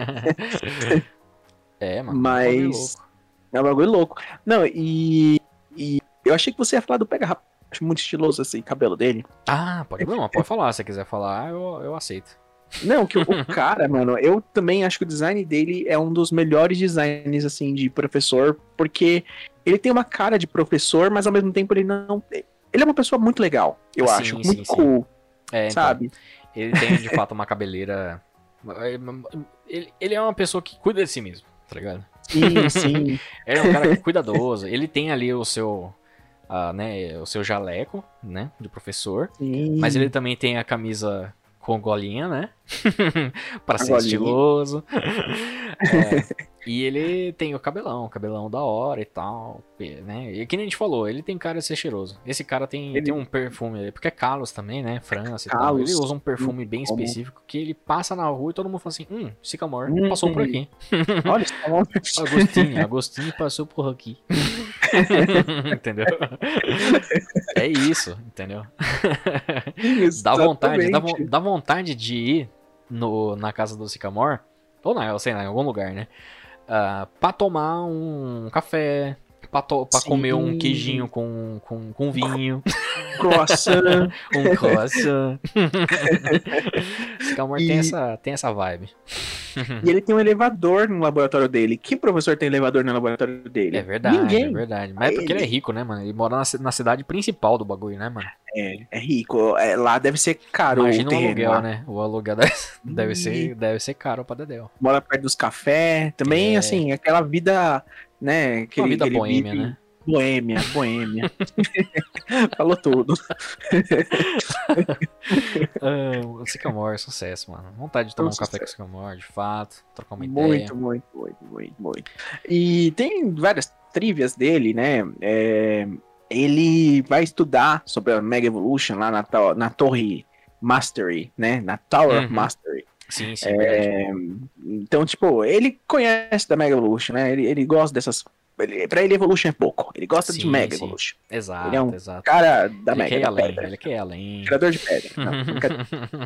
É, mano. Mas é um bagulho louco. Não, e, e eu achei que você ia falar do Pega Rápido. Acho muito estiloso esse cabelo dele. Ah, pode, não, pode falar. Se você quiser falar, eu, eu aceito. Não, que o, o cara, mano, eu também acho que o design dele é um dos melhores designs, assim, de professor, porque ele tem uma cara de professor, mas ao mesmo tempo ele não... Ele é uma pessoa muito legal, eu Sim, acho. sim, Muito sim. cool, É, então, sabe? ele tem, de fato, uma cabeleira... Ele, ele é uma pessoa que cuida de si mesmo, tá ligado? Sim, sim. Ele é um cara cuidadoso. Ele tem ali o seu... Uh, né, o seu jaleco, né, de professor. Sim. Mas ele também tem a camisa com golinha, né? Pra ser golinha. estiloso. É, e ele tem o cabelão, o cabelão da hora e tal, né? E que nem a gente falou, ele tem cara de ser cheiroso. Esse cara tem, Ele- tem um perfume, porque é Kalos também, né? França e tal. Kalos. Ele usa um perfume bem Como? específico que ele passa na rua e todo mundo fala assim: hum, Sycamore Hum. passou por aqui. Olha, isso tá bom. Agostinho, Agostinho passou por aqui. Entendeu? É isso, entendeu? Dá vontade, dá, vo- Exatamente. dá vontade de ir no, na casa do Sycamore, ou não, eu sei lá, em algum lugar, né? Uh, pra tomar um café, pra, to- pra Sim. comer um queijinho com, com, com vinho, Croissant. um croissant. Sycamore E- tem, essa, tem essa vibe. E ele tem um elevador no laboratório dele. Que professor tem elevador no laboratório dele? É verdade, Ninguém. é verdade. Mas é porque ele é rico, né, mano? Ele mora na, ci- na cidade principal do bagulho, né, mano? É, é rico. É, lá deve ser caro Imagina o o terreno. aluguel, lá. né? O aluguel deve, deve, Ih. ser, deve ser caro pra Dedéu. Mora perto dos cafés. Também, É. assim, aquela vida, né? Que Uma ele, vida que ele boêmia, vive- né? Boêmia, boêmia. Falou tudo. Ah, o Sycamore, sucesso, mano. Vontade de tomar um Sucesso. café com o Sycamore, de fato. Trocar uma ideia. Muito, muito, muito, muito, muito. E tem várias trivias dele, né? É, ele vai estudar sobre a Mega Evolution lá na, to- na Torre Mastery, né? Na Tower of Uhum. Mastery. Sim, sim, é verdade. É, então, tipo, ele conhece da Mega Evolution, né? Ele, ele gosta dessas. Ele, pra ele, Evolution é pouco. Ele gosta de Sim, Mega sim. Evolution. Exato, Ele é um exato. cara da Ele Mega, quer ir da além, pedra. ele quer ir além. Criador de pedra. Não, brincadeira.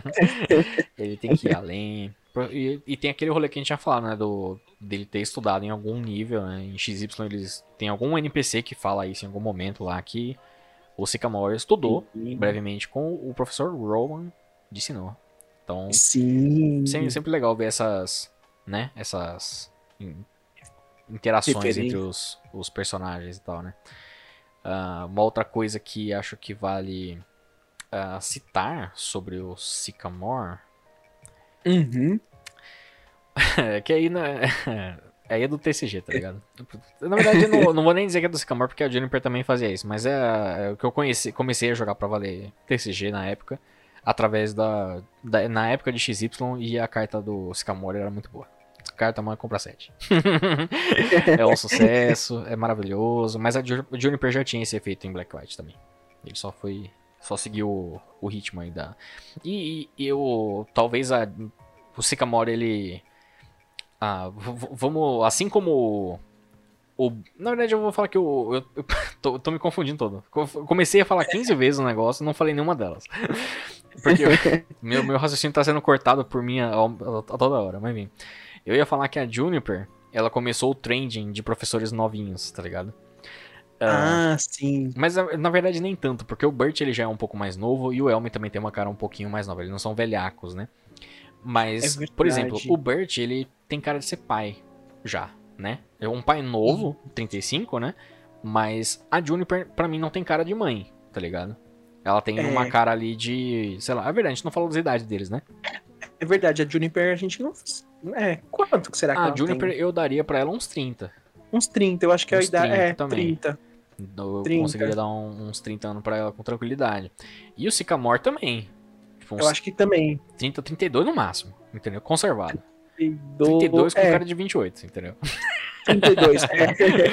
Ele tem que ir além. E, e tem aquele rolê que a gente já falou, né? Do, dele ter estudado em algum nível, né? Em X Y eles tem algum N P C que fala isso em algum momento lá que o Sycamore estudou Sim. brevemente com o professor Rowan de Sinnoh. Então, Sim. sempre, sempre legal ver essas, né? Essas in- interações Referência. entre os, os personagens e tal, né? Ah, uma outra coisa que acho que vale ah, citar sobre o Sycamore Uhum. é que aí, né, aí é do T C G, tá ligado? Na verdade, eu não, não vou nem dizer que é do Sycamore, porque a Juniper também fazia isso, mas é, é o que eu conheci, comecei a jogar pra valer T C G na época, através da, da na época de X Y, e a carta do Sycamore era muito boa. Carta mãe compra sete. É um sucesso, é maravilhoso, mas a Ju- a Juniper já tinha esse efeito em Black White também. Ele só foi, só seguiu o, o ritmo aí da... E, e eu, talvez a, o Sycamore, ele... Ah, v- v- vamos, assim como o, na verdade eu vou falar que eu, eu, eu tô, tô me confundindo todo. Co- Comecei a falar quinze vezes o negócio e não falei nenhuma delas. Porque eu- meu, meu raciocínio tá sendo cortado por mim a, a- a toda hora, mas enfim. Eu ia falar que a Juniper, ela começou o trending de professores novinhos, tá ligado? Ah, sim. Mas na na verdade nem tanto, porque o Bert ele já é um pouco mais novo e o Elmi também tem uma cara um pouquinho mais nova. Eles não são velhacos, né? Mas, É por verdade. exemplo, o Bert ele tem cara de ser pai já, né? É um pai novo, trinta e cinco, né? Mas a Juniper pra mim não tem cara de mãe, tá ligado? Ela tem É. uma cara ali de, sei lá, é verdade, a gente não falou das idades deles, né? É verdade, a Juniper a gente não. É, quanto que será que A ela Juniper tem? eu daria pra ela uns trinta. Uns trinta, eu acho que a Uns idade trinta é também. trinta. Eu trinta. conseguiria dar um- uns trinta anos pra ela com tranquilidade. E o Sycamore também. Tipo, uns Eu acho que também. trinta, trinta e dois no máximo, entendeu? Conservado. trinta trinta e dois com é, cara de vinte e oito, entendeu? trinta e dois. É.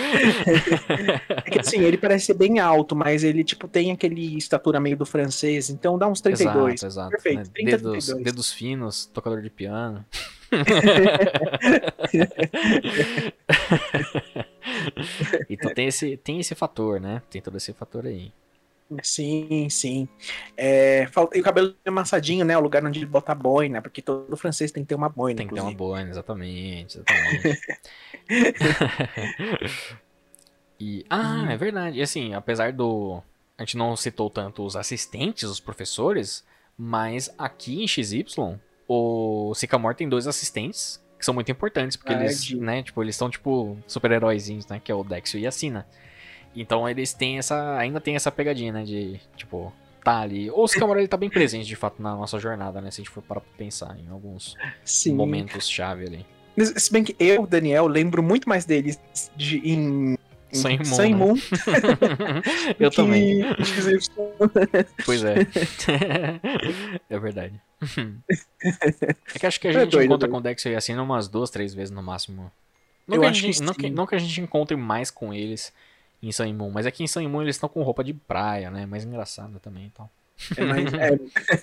É que assim, ele parece ser bem alto, mas ele tipo tem aquele estatura meio do francês, então dá uns trinta e dois. Exato, exato. Perfeito, né? trinta, Dedos, trinta e dois. dedos finos, tocador de piano. Então tem esse, tem esse fator, né? Tem todo esse fator aí. Sim, sim. É, e o cabelo amassadinho, né? O lugar onde ele bota a boina, porque todo francês tem que ter uma boina, Tem que ter uma inclusive. boina, exatamente, exatamente. E, ah, é verdade. E assim, apesar do... A gente não citou tanto os assistentes, os professores, mas aqui em X Y, o Sycamore tem dois assistentes que são muito importantes, porque eles, Verdade. né, tipo, eles são tipo super-heróizinhos, né, que é o Dexio e a Sina. Então eles têm essa, ainda tem essa pegadinha, né, de, tipo, tá ali. Ou o Sycamore, ele tá bem presente, de fato, na nossa jornada, né, se a gente for parar pra pensar em alguns Sim. momentos-chave ali. Se bem que eu, Daniel, lembro muito mais deles de, em Sun Sun e Moon. Eu que também. X Y. Pois é. É verdade. É que acho que a É gente doido, encontra doido. com o Dexter e assim umas duas, três vezes no máximo. Não Eu que, a acho gente, que não, que, sim. não que a gente encontre mais com eles em Sun Moon, mas aqui em Sun Moon eles estão com roupa de praia, né? Mais engraçado também, então. É mais, é...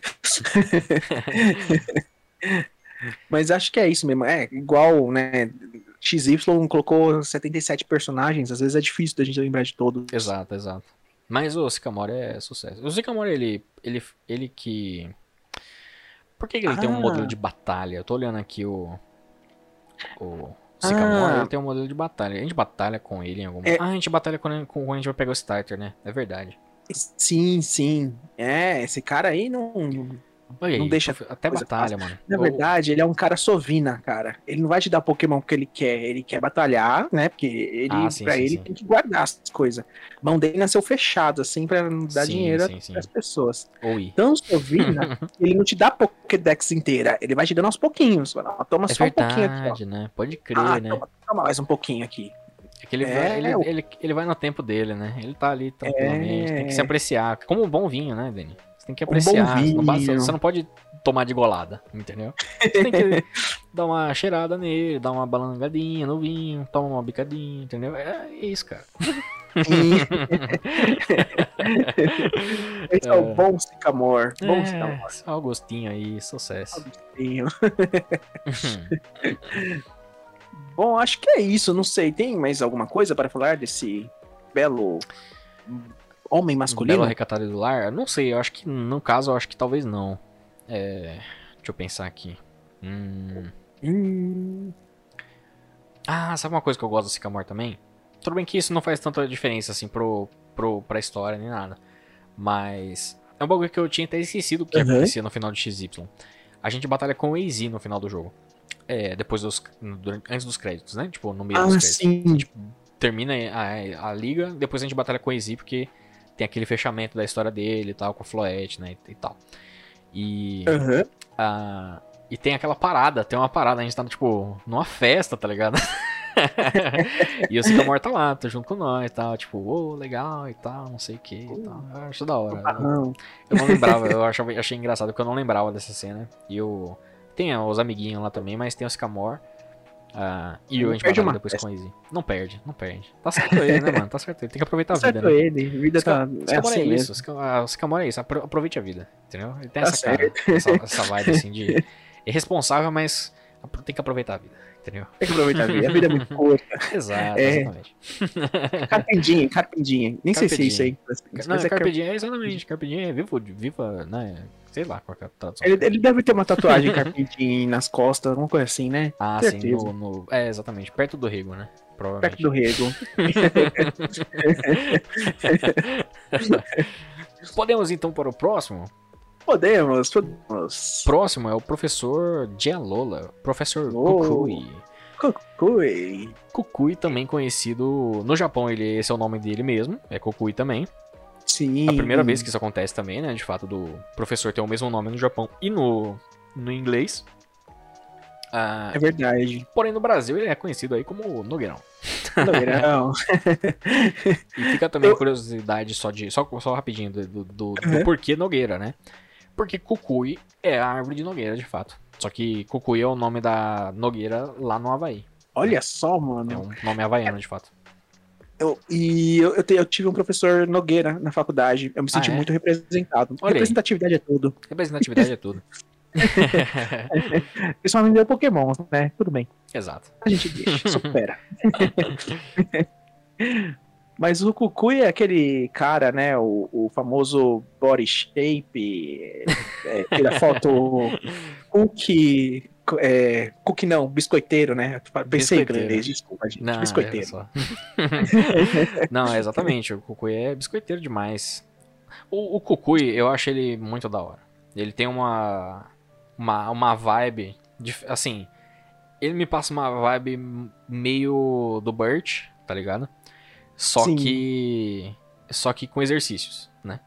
Mas acho que é isso mesmo. É igual, né? X Y colocou setenta e sete personagens, às vezes é difícil da gente lembrar de todos. Exato, exato. Mas o Sycamore é sucesso. O Sycamore, ele, ele, ele que... Por que, que ele ah, tem um modelo de batalha? Eu tô olhando aqui o... O Sycamore, ah, ele tem um modelo de batalha. A gente batalha com ele em algum é, Ah, a gente batalha quando, quando a gente vai pegar o starter, né? É verdade. sim, sim. É, esse cara aí não, Olha não aí, deixa até coisa batalha, fácil. mano. Na Eu, verdade, ele é um cara sovina, cara. Ele não vai te dar Pokémon porque ele quer. Ele quer batalhar, né? Porque ele, Ah, sim, pra sim, ele sim. tem que guardar as coisas. A mão dele nasceu fechada, assim, pra não dar Sim, dinheiro sim, sim. às pessoas. Oi. Então, Sovina, ele não te dá Pokédex inteira. Ele vai te dando aos pouquinhos. Fala, ó, toma É só um pouquinho aqui, ó. verdade, né? Pode Ah, crer, né? toma, toma mais um pouquinho aqui. É que ele vai, É, ele, ele, ele vai no tempo dele, né? Ele tá ali tranquilamente. Tem que se é apreciar. Como um bom vinho, né, Dani? Você tem que um bom apreciar. Não basta- você vinho. não pode tomar de golada, entendeu? Você tem que dar uma cheirada nele, dar uma balangadinha no vinho, tomar uma bicadinha, entendeu? É isso, cara. Esse é o bom Sycamore. Bom Sycamore. É, só o gostinho aí, sucesso. Agostinho. Bom, acho que é isso. Não sei. Tem mais alguma coisa para falar desse belo homem Um belo masculino? recatado do lar? Não sei, eu acho que no caso, eu acho que talvez não. É, deixa eu pensar aqui. Hum... Hum, Ah, sabe uma coisa que eu gosto do Sycamore também? Tudo bem que isso não faz tanta diferença assim pro, pro, pra história nem nada. Mas é um bagulho que eu tinha até esquecido o que Uhum. acontecia no final de X Y. A gente batalha com o A Z no final do jogo. É, depois dos. durante- Antes dos créditos, né? Tipo, no meio dos ah, créditos. sim. Termina a, a liga, depois a gente batalha com o A Z porque tem aquele fechamento da história dele e tal, com a Floette, né? E, e tal. E. Uhum. Ah, e tem aquela parada, tem uma parada, a gente tá, tipo, numa festa, tá ligado? E o Sycamore tá lá, tá junto com nós e tal, tipo, ô, legal e tal, não sei o que e tal. Eu acho da hora. Ah, Eu, não. eu não lembrava, eu achava, achei engraçado porque eu não lembrava dessa cena. E eu. Tem os amiguinhos lá também, mas tem o Sycamore. Ah, e Não a gente perde batalha uma depois festa. com o Easy. Não perde, não perde. Tá certo ele, né, mano? Tá certo ele. Tem que aproveitar a vida, Certo né? ele. A vida Syca- tá. É Sycamore assim é isso, mesmo. Syca- ah, o Sycamore é isso, apro- aproveite a vida, entendeu? Ele tem Tá essa cara, certo. essa, essa vibe assim de irresponsável, mas apro- tem que aproveitar a vida, entendeu? Tem que aproveitar a vida. A vida é muito curta. Exato, É. exatamente. Carpendinha, carpendinha. Nem sei Carpe se é isso aí. diem. Não, Mas é Carpe carpe... diem é exatamente, Carpe diem é viva, viva, né? Sei lá qual que é a tradução. ele, ele deve ter uma tatuagem carpendinha nas costas, alguma coisa assim, né? Ah, sim, Certeza. no, no- é, exatamente, perto do Rego, né? Perto Provavelmente. do rego. Podemos então para o próximo? Podemos, podemos. Próximo é o professor Gialola, professor Oh. Kukui. Kukui. Kukui, também conhecido no Japão, ele, esse é o nome dele mesmo, é Kukui também. Sim. A primeira vez que isso acontece também, né? De fato, do professor ter o mesmo nome no Japão e no, no inglês. Ah, É verdade. porém, no Brasil ele é conhecido aí como Nogueirão. Nogueirão. E fica também Eu- a curiosidade só de. Só, só rapidinho do, do, do- do Uhum. porquê Nogueira, né? Porque Kukui é a árvore de Nogueira, de fato. Só que Kukui é o nome da Nogueira lá no Havaí. Olha só, mano. É um nome havaiano, de fato. Eu, e eu, eu, te- eu tive um professor Nogueira na faculdade. Eu me senti Ah, é? muito representado. Olha aí. Representatividade é tudo. Representatividade é tudo. Ele só me deu Pokémon, né? Tudo bem. Exato. A gente deixa, supera. Mas o Kukui é aquele cara, né? O, o famoso body shape, é, tira foto cookie, é, cookie não, biscoiteiro, né? Pensei em inglês, desculpa, gente. Não, biscoiteiro. Só. Não, exatamente. O Kukui é biscoiteiro demais. O, o Kukui, eu acho ele muito da hora. Ele tem uma, uma, uma vibe, de, assim, ele me passa uma vibe meio do Burt, tá ligado? Só Sim. que só que com exercícios, né?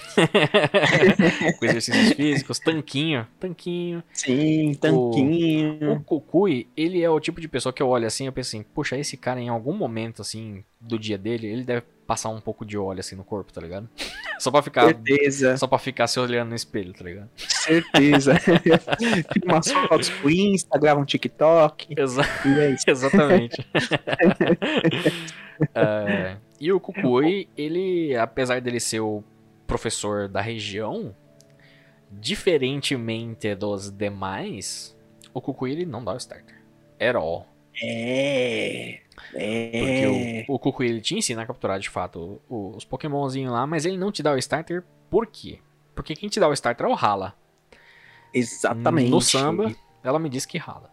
Com exercícios físicos, tanquinho, tanquinho. Sim, tanquinho. O, o Kukui, ele é o tipo de pessoa que eu olho assim, eu penso assim, puxa, esse cara em algum momento assim do dia dele, ele deve passar um pouco de óleo assim no corpo, tá ligado? Só pra ficar Certeza. Só pra ficar se olhando no espelho, tá ligado? Certeza. Tira umas fotos pro Insta, grava um TikTok. Exa é Exatamente. uh, e o Kukui, ele, apesar dele ser o professor da região, diferentemente dos demais, o Kukui ele não dá o starter. At all. É. É. Porque o, o Kukui ele te ensina a capturar de fato os, os Pokémonzinhos lá, mas ele não te dá o starter por quê? Porque quem te dá o starter é o Hala. Exatamente. No samba, ela me disse que rala.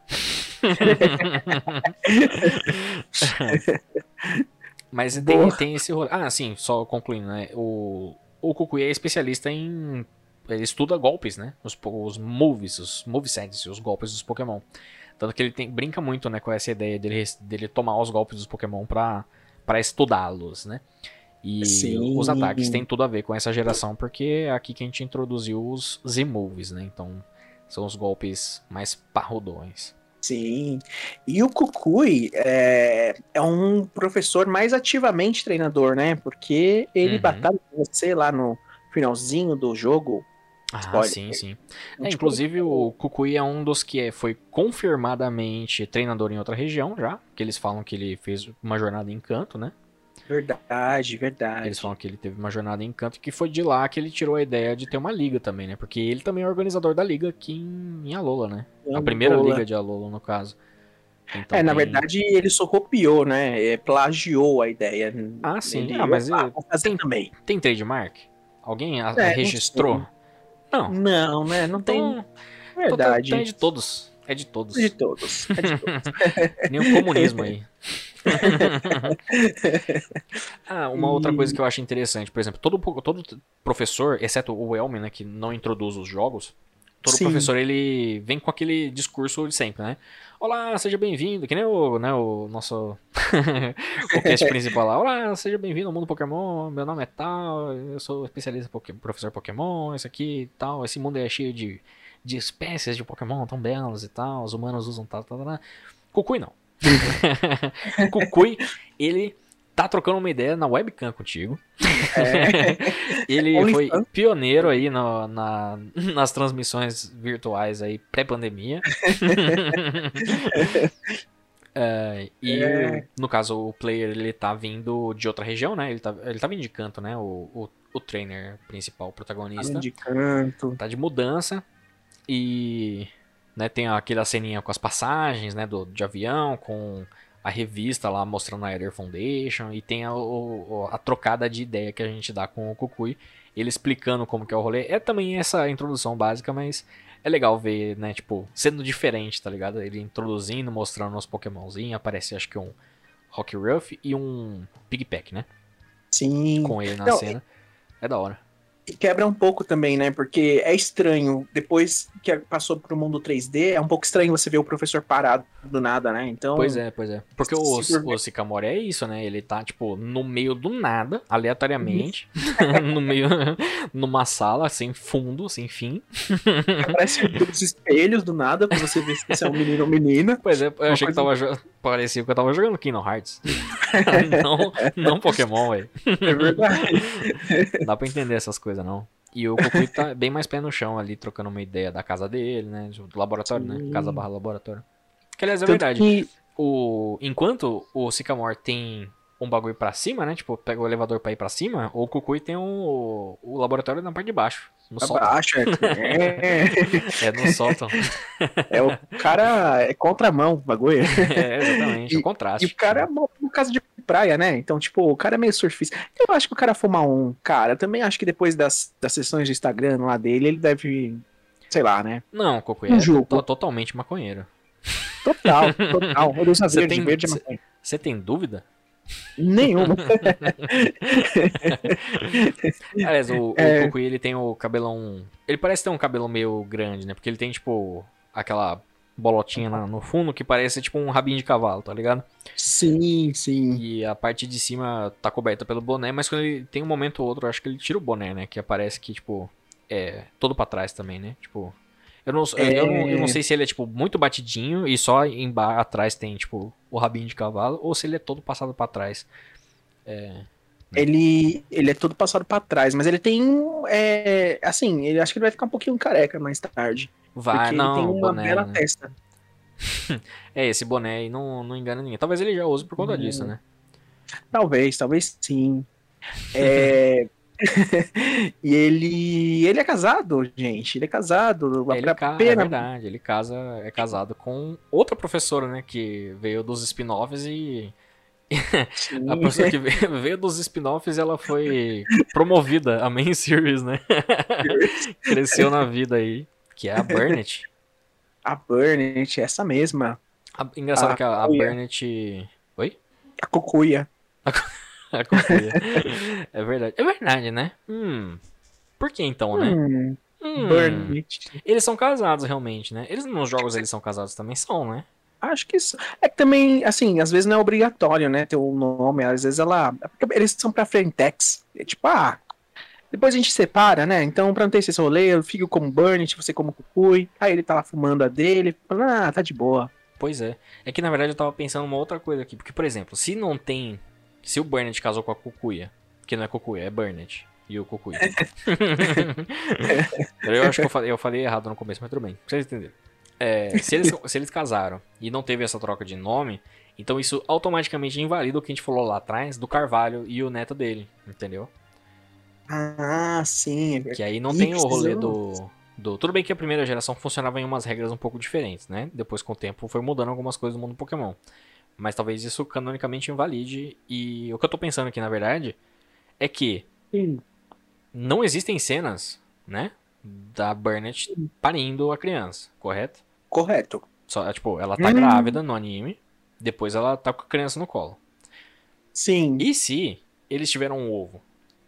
Mas tem, tem esse rolê. Ah, sim, só concluindo, né? O, o Kukui é especialista em. Ele estuda golpes, né? Os, os moves, os movesets, os golpes dos Pokémon. Tanto que ele tem, brinca muito, né, com essa ideia dele, dele tomar os golpes dos Pokémon pra, pra estudá-los, né? E Sim. os ataques têm tudo a ver com essa geração, porque é aqui que a gente introduziu os Z-Moves, né? Então, são os golpes mais parrudões. Sim, e o Kukui é, é um professor mais ativamente treinador, né? Porque ele uhum. batalha com você lá no finalzinho do jogo. Ah, Spoiler. sim, sim. É, inclusive o Kukui é um dos que é, foi confirmadamente treinador em outra região já, que eles falam que ele fez uma jornada em Kanto, né? Verdade, verdade. Eles falam que ele teve uma jornada em Kanto, que foi de lá que ele tirou a ideia de ter uma liga também, né? Porque ele também é organizador da liga aqui em, em Alola, né? Em a primeira Alola. liga de Alola, no caso. Então, é, na tem... verdade, ele só copiou, né? É, plagiou a ideia. Ah, sim. Ele, ah, mas ah, ele... tem também. Tem trademark? Alguém a, é, registrou? Não. Não, né? Não tem. Então, verdade. Então é de todos. É de todos. É de todos. É de todos. Nem o comunismo aí. Ah, uma outra coisa que eu acho interessante, por exemplo, todo, todo professor, exceto o Elmi, né, que não introduz os jogos, todo Sim. professor ele vem com aquele discurso de sempre, né? Olá, seja bem-vindo, que nem o, né, o nosso o cast principal lá. Olá, seja bem-vindo ao mundo Pokémon, meu nome é tal, eu sou especialista em professor Pokémon, isso aqui e tal, esse mundo é cheio de, de espécies de Pokémon tão belas e tal, os humanos usam tal, tal, tal. Kukui não. O Kukui, ele tá trocando uma ideia na webcam contigo. É. Ele Only foi fun. pioneiro aí no, na, nas transmissões virtuais aí pré-pandemia. uh, e é. no caso o player ele tá vindo de outra região, né? Ele tá, ele tá vindo de Kanto, né? O, o, o trainer principal, o protagonista. Tá de Kanto. Tá de mudança. E... Né, tem aquela ceninha com as passagens, né, do, de avião, com a revista lá mostrando a Eder Foundation, e tem a, o, a trocada de ideia que a gente dá com o Kukui, ele explicando como que é o rolê. É também essa introdução básica, mas é legal ver, né, tipo, sendo diferente, tá ligado? Ele introduzindo, mostrando os Pokémonzinhos, aparece acho que um Rockruff e um Piggypack, né? Sim. Com ele na Não, cena. É da hora. E quebra um pouco também, né? Porque é estranho, depois que passou pro mundo três D, é um pouco estranho você ver o professor parado do nada, né? Então. Pois é, pois é. Porque o, o Sycamore é isso, né? Ele tá, tipo, no meio do nada, aleatoriamente, no meio, numa sala, sem fundo, sem fim. Aparece os espelhos do nada, pra você ver se é um menino ou menina. Pois é, eu achei que tava jo... parecia que eu tava jogando Kingdom Hearts. não, não Pokémon, velho. É verdade. Dá pra entender essas coisas, não. E o Kukui tá bem mais pé no chão ali, trocando uma ideia da casa dele, né? Do laboratório, Sim. né? Casa barra laboratório. Que aliás é Tanto verdade. Que... O... Enquanto o Sycamore tem um bagulho pra cima, né? Tipo, pega o elevador pra ir pra cima, ou o Kukui tem o, o laboratório na parte de baixo. No Pra sótão. baixo, é. É no sótão. É, o cara é contramão, o bagulho. É, exatamente, é o E, e contraste. o cara é uma uma casa de praia, né? Então, tipo, o cara é meio surfista. Eu acho que o cara fuma um, cara. Eu também acho que depois das, das sessões de Instagram lá dele, ele deve, sei lá, né? Não, o Kukui Um é jogo. to- totalmente maconheiro. Total, total. Ele usa Você verde, tem, verde é cê- maconha. Você tem dúvida? Nenhuma. Aliás, o, o É. Kukui, ele tem o cabelão... Ele parece ter um cabelo meio grande, né? Porque ele tem, tipo, aquela bolotinha na- no fundo que parece, tipo, um rabinho de cavalo, tá ligado? Sim, sim. E a parte de cima tá coberta pelo boné, mas quando ele tem um momento ou outro, eu acho que ele tira o boné, né? Que aparece que, tipo, é todo pra trás também, né? Tipo... Eu não, eu, eu não, eu não sei se ele é, tipo, muito batidinho e só embaixo atrás tem, tipo, o rabinho de cavalo, ou se ele é todo passado pra trás. Ele, ele é todo passado pra trás, mas ele tem. É, assim, ele acho que ele vai ficar um pouquinho careca mais tarde. Vai, Porque ele tem não, o uma boné, bela né? testa. É, esse boné aí não, não engana ninguém. Talvez ele já use por conta Hum. disso, né? Talvez, talvez sim. É. E ele. Ele é casado, gente. Ele é casado. É, ele A ca... é pena. verdade, ele casa, é casado com outra professora, né? Que veio dos spin-offs e. Sim. A professora que veio, veio dos spin-offs, ela foi promovida a main series, né? Cresceu na vida aí. Que é a Burnett. A Burnett, essa mesma. A- Engraçado A que a, a Kuya. Burnett. Oi? A Cocuia. A Kuya. É verdade. É verdade, né? Hum. Por que então, né? Hum, Hum. Burnett. Eles são casados realmente, né? Eles nos jogos eles são casados também são, né? Acho que isso. É que também, assim, às vezes não é obrigatório, né? Ter o nome, às vezes ela. é porque eles são pra Frentex. É tipo, ah, depois a gente separa, né? Então, pra não ter esse rolê, eu fico como Burnett, você como Kukui. Aí ele tá lá fumando a dele. Fala, ah, tá de boa. Pois é. É que na verdade eu tava pensando uma outra coisa aqui. Porque, por exemplo, se não tem. Se o Burnett casou com a Kukuya, que não é Kukuya, é Burnett. E o Kukuya. eu acho que eu falei, eu falei errado no começo, mas tudo bem. Pra vocês entenderem. É, se, eles, se eles casaram e não teve essa troca de nome, então isso automaticamente invalida o que a gente falou lá atrás do Carvalho e o neto dele, entendeu? Ah, sim. Que aí não Ih, tem o rolê precisou. do, do. Tudo bem que a primeira geração funcionava em umas regras um pouco diferentes, né? Depois, com o tempo, foi mudando algumas coisas do mundo Pokémon. Mas talvez isso canonicamente invalide. E o que eu tô pensando aqui, na verdade, é que Sim. não existem cenas, né? Da Burnett parindo a criança, correto? Correto. Só, tipo, ela tá Hum. grávida no anime, depois ela tá com a criança no colo. Sim. E se eles tiveram um ovo?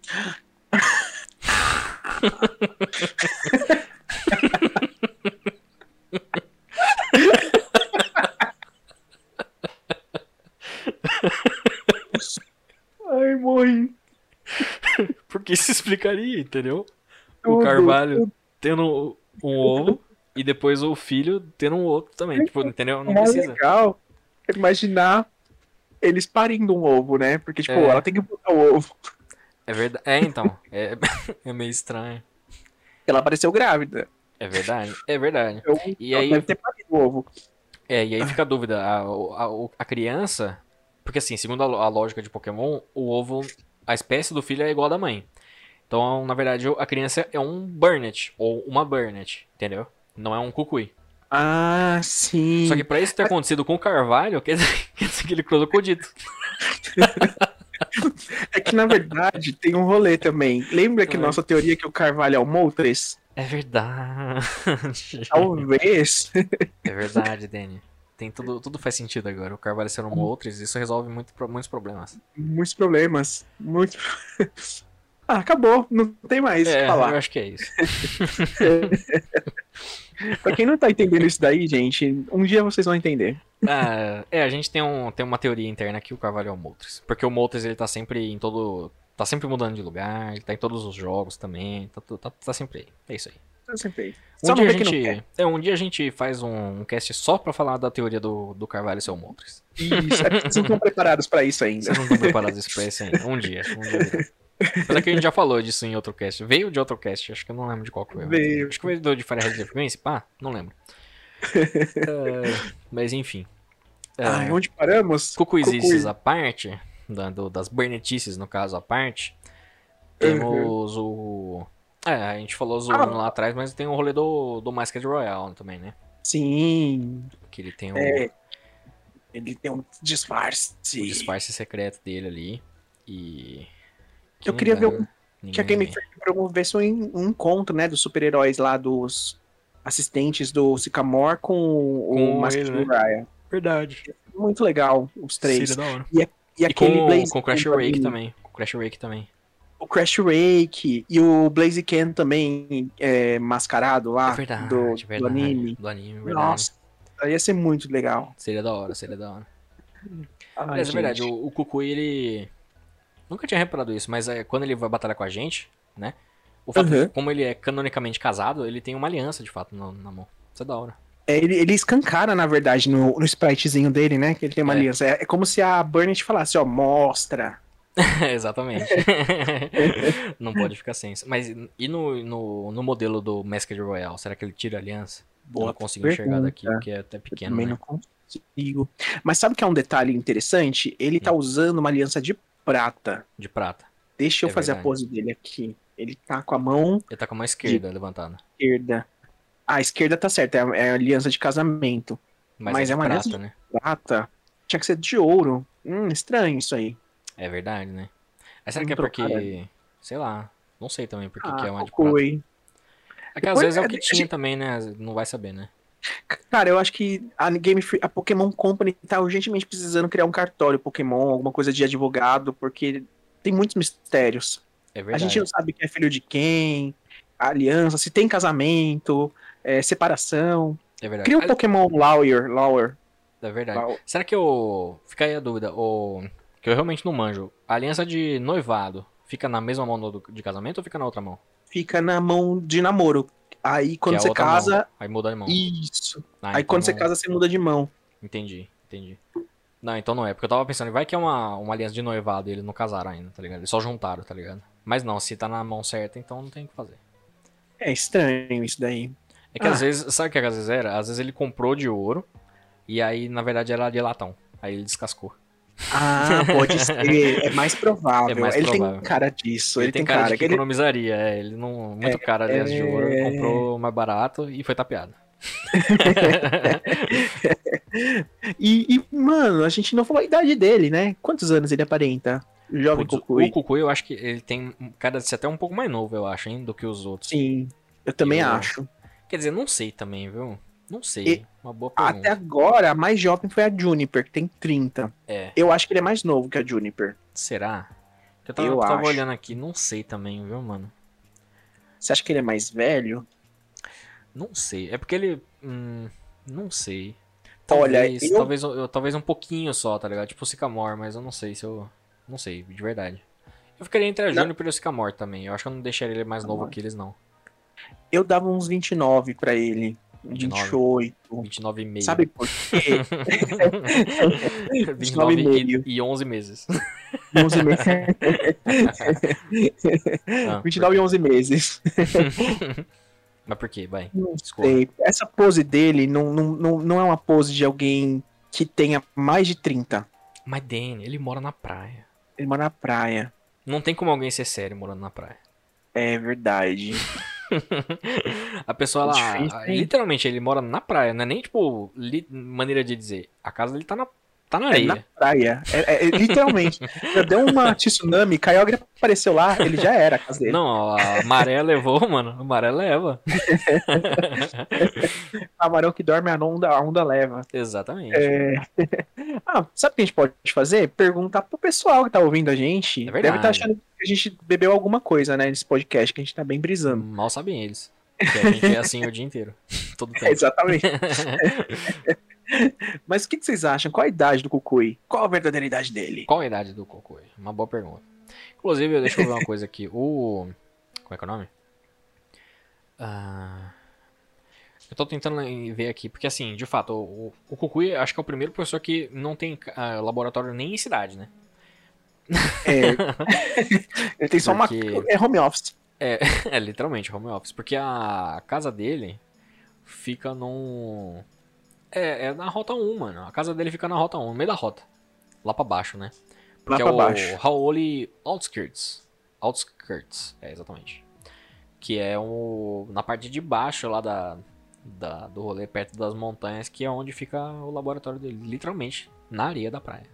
Ai, morri. Porque isso explicaria, entendeu? O Tudo, Carvalho tudo. tendo um ovo e depois o filho tendo um outro também. Tipo, entendeu? Não É precisa. legal imaginar eles parindo um ovo, né? Porque, tipo, É. ela tem que botar o ovo. É verdade. É, então. É, é meio estranho. Ela apareceu grávida. É verdade. É verdade. Então, E ela aí, deve ter parido o ovo. é, e aí fica a dúvida. A, a, a criança. Porque assim, segundo a, a lógica de Pokémon, o ovo. A espécie do filho é igual à da mãe. Então, na verdade, a criança é um Burnett. Ou uma Burnett. Entendeu? Não é um Kukui. Ah, sim. Só que pra isso ter acontecido com o Carvalho, quer dizer, quer dizer que ele cruzou com o Dito. É que, na verdade, tem um rolê também. Lembra que Ai. nossa teoria que o Carvalho é o Moltres? É verdade. Talvez. É verdade, Danny. Tem tudo, tudo faz sentido agora. O Carvalho ser um Moltres, isso resolve muito, muitos problemas. Muitos problemas. Muito. Ah, acabou. Não tem mais o que É, falar. eu acho que é isso. Pra quem não tá entendendo isso daí, gente, um dia vocês vão entender. Ah, é, a gente tem, um, tem uma teoria interna que o Carvalho é o Moltres. Porque o Moltres, ele tá sempre em todo... Tá sempre mudando de lugar, ele tá em todos os jogos também, tá, tá, tá sempre aí. É isso aí. Eu sempre. Um Só não dia, a vê que não gente, quer. é, um dia a gente faz um, um cast só pra falar da teoria do, do Carvalho ser o Moltres. Isso, é porque vocês não estão preparados pra isso ainda. Vocês não estão preparados pra isso ainda. Um dia, um dia virá. Apesar que a gente já falou disso em outro cast. Veio de outro cast, acho que eu não lembro de qual que foi. Veio. Acho que veio do de Firehead Frequency, pá, não lembro. É, mas enfim. É, Ai, onde paramos? Cucuizices Cucuí. à parte, da- do- das burnetices, no caso, à parte, temos o... É, a gente falou zoando Ah. lá atrás, mas tem o rolê do, do Masked Royale também, né? Sim, Que ele tem o, é, ele tem um o disfarce. disfarce secreto dele ali. E... que Eu queria ver ninguém, um, que a ninguém Game vê. Freak promovesse um, um encontro, né, dos super-heróis lá, dos assistentes do Sycamore com o Com ele, Masked né? Raya. Verdade. Muito legal, os Seria três. da hora. E, a- e E aquele com, Blaze com o Crash Rake também. Com o Crash Rake também. o Crash Rake e o Blaziken também é, mascarado É lá verdade, do, do verdade. anime. Do anime, verdade. Nossa, aí ia ser muito legal. Seria da hora, seria da hora. Ai, Mas é verdade, gente. o, o Kukui, ele... Nunca tinha reparado isso, mas é, quando ele vai batalhar com a gente, né? O fato de, Uhum. como ele é canonicamente casado, ele tem uma aliança, de fato, na, na mão. Isso é da hora. É, ele, ele escancara, na verdade, no, no spritezinho dele, né? Que ele tem uma É. aliança. É, é como se a Burnett falasse, ó, mostra. Exatamente. Não pode ficar sem isso. Mas e no, no, no modelo do Masked Royale? Será que ele tira a aliança? Eu Boa não consigo enxergar daqui, pergunta. porque é até Eu pequeno, também né? não consigo. Mas sabe que é um detalhe interessante? Ele tá usando uma aliança de prata. De prata. Deixa eu É fazer a verdade. pose dele aqui. Ele tá com a mão Ele tá com a mão esquerda levantada. esquerda. Ah, a esquerda tá certa, é a, é a aliança de casamento. Mas, Mas é de é uma aliança prata, de né? prata. Tinha que ser de ouro. Hum, estranho isso aí. É verdade, né? Mas será Não que é trocaram. porque... Sei lá. Não sei também porque que Ah, é uma de prata. Kokoi. É que às Depois, vezes é o é, que a tinha gente- também, né? Não vai saber, né? Cara, eu acho que a Game Freak, a Pokémon Company tá urgentemente precisando criar um cartório Pokémon, alguma coisa de advogado, porque tem muitos mistérios. É A gente não verdade. sabe quem é filho de quem, a aliança, se tem casamento, é, separação. É verdade. Cria um Ah, Pokémon Lawyer, Lawyer. é verdade. Law- Será que eu... Fica aí a dúvida. O... Que eu realmente não manjo. A aliança de noivado fica na mesma mão do- de casamento ou fica na outra mão? Fica na mão de namoro. Aí Que quando é a você outra mão. casa, Aí muda de mão. isso. Ah, Aí então quando você não- casa, você muda de mão. Entendi, entendi. Não, então não é. Porque eu tava pensando, vai que é uma, uma aliança de noivado e eles não casaram ainda, tá ligado? Eles só juntaram, tá ligado? Mas não, se tá na mão certa, então não tem o que fazer. É estranho isso daí. É que Ah. às vezes, sabe o que às vezes era? Às vezes ele comprou de ouro e aí na verdade era de latão. Aí ele descascou. Ah, pode ser. É mais provável. É mais ele provável. tem cara disso. Ele, Ele, tem cara, de que Ele... economizaria, é, ele não. Muito caro a aliança de ouro, ele é- comprou mais barato e foi tapeado. E, e, mano, a gente não falou a idade dele, né? Quantos anos ele aparenta? O jovem Putz, Kukui. o Kukui eu acho que ele tem um cara de ser até um pouco mais novo, eu acho, hein, do que os outros. Sim, eu também Eu- acho. Quer dizer, não sei também, viu? Não sei. E- Uma boa pergunta. Até agora, a mais jovem foi a Juniper, que tem trinta. É. Eu acho que ele é mais novo que a Juniper. Será? Eu tava, Eu tava acho. olhando aqui, não sei também, viu, mano? Você acha que ele é mais velho? Não sei. É porque ele. Hum, não sei. Olha, Talvez, eu- talvez, eu- talvez um pouquinho só, tá ligado? Tipo o Sycamore, mas eu não sei se eu. Não sei, de verdade. Eu ficaria entre a Não. Juniper e o Sycamore também. Eu acho que eu não deixaria ele mais novo Sycamore. que eles, não. Eu dava uns vinte e nove pra ele. vinte e nove. vinte e oito. vinte e nove e meio. Sabe por quê? vinte e nove e meio. e, e onze meses. onze meses. Ah, vinte e nove e onze meses. Mas por quê? Vai. Não Escorra. sei. Essa pose dele não, não, não, não é uma pose de alguém que tenha mais de trinta. Mas Danny, ele mora na praia. Ele mora na praia. Não tem como alguém ser sério morando na praia. É verdade. A pessoa lá, Difícil, hein? literalmente, ele mora na praia, não é nem tipo li- maneira de dizer. A casa dele tá na, tá na É areia. na praia. É, é- é literalmente. Já deu uma tsunami, Kyogre apareceu lá, ele já era a casa dele. Não, a maré levou, mano. A maré leva. Camarão que dorme, a onda, a onda leva. Exatamente. É... Ah, sabe o que a gente pode fazer? Perguntar pro pessoal que tá ouvindo a gente. É Deve verdade. estar achando que a gente bebeu alguma coisa, né, nesse podcast, que a gente tá bem brisando. Mal sabem eles. Que a gente é assim o dia inteiro. Todo É, tempo. exatamente. Mas o que, que vocês acham? Qual a idade do Kukui? Qual a verdadeira idade dele? Qual a idade do Kokoi? Uma boa pergunta. Inclusive, deixa eu ver uma coisa aqui. O. Como é que é o nome? Ah, eu tô tentando ver aqui, porque assim, de fato, o, o Kukui acho que é o primeiro professor que não tem ah, laboratório nem em cidade, né? É... Ele tem só Porque- uma. É home office. É, é literalmente home office, porque a casa dele fica num. É, é na rota um, mano. A casa dele fica na rota um, no meio da rota. Lá pra baixo, né? Lá que é pra o baixo. Howley Outskirts. Outskirts, é, exatamente. Que é o, na parte de baixo lá da, da, do rolê, perto das montanhas, que é onde fica o laboratório dele. Literalmente, na areia da praia.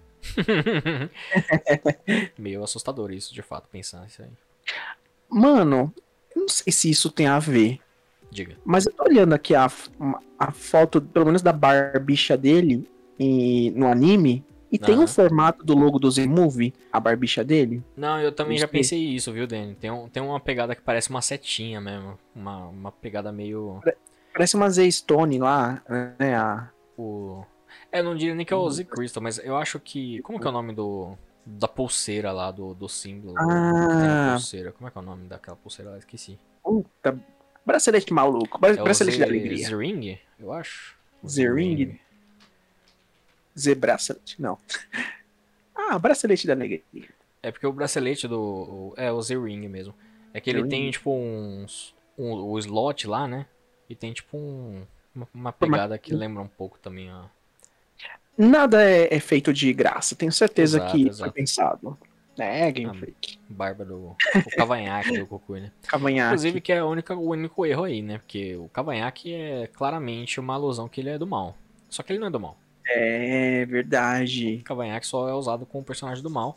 Meio assustador isso, de fato, pensar isso aí. Mano, eu não sei se isso tem a ver. Diga. Mas eu tô olhando aqui a, a foto, pelo menos da barbicha dele e, no anime. E tem Aham. um formato do logo do Z-Movie, a barbicha dele. Não, eu também Não já sei. pensei isso, viu, Danny? Tem, um, tem uma pegada que parece uma setinha mesmo. Uma, uma pegada meio. Parece uma Z-Stone lá, né? A... O... É, eu não diria nem que é o Z Crystal, mas eu acho que. Como que é o nome do. Da pulseira lá, do, do símbolo do- que tem na Ah, pulseira? Como é que é o nome daquela pulseira lá? Esqueci. puta. Bracelete maluco. Bra- É o bracelete da Z, alegria. Z-Ring? Eu acho. O Z-Ring? Z-bracelete, não. Ah, bracelete da alegria. É porque o bracelete do. o- É o Z-Ring mesmo. É que ele Z-Ring. tem tipo uns. Um, o slot lá, né? E tem tipo um. Uma, uma pegada que lembra um pouco também a. Nada é, é feito de graça. Tenho certeza Exato, que exato. foi pensado. É, Game Ah, Freak. Barba do. O cavanhaque do Kukui, né? Cavanhaque. Inclusive que é a única, o único erro aí, né? Porque o cavanhaque é claramente uma alusão que ele é do mal. Só que ele não é do mal. É verdade. O cavanhaque só é usado como personagem do mal.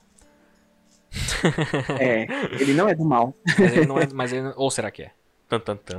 É, ele não é do mal. Mas ele não é. Mas ele, ou será que é? Tan, tan, tan.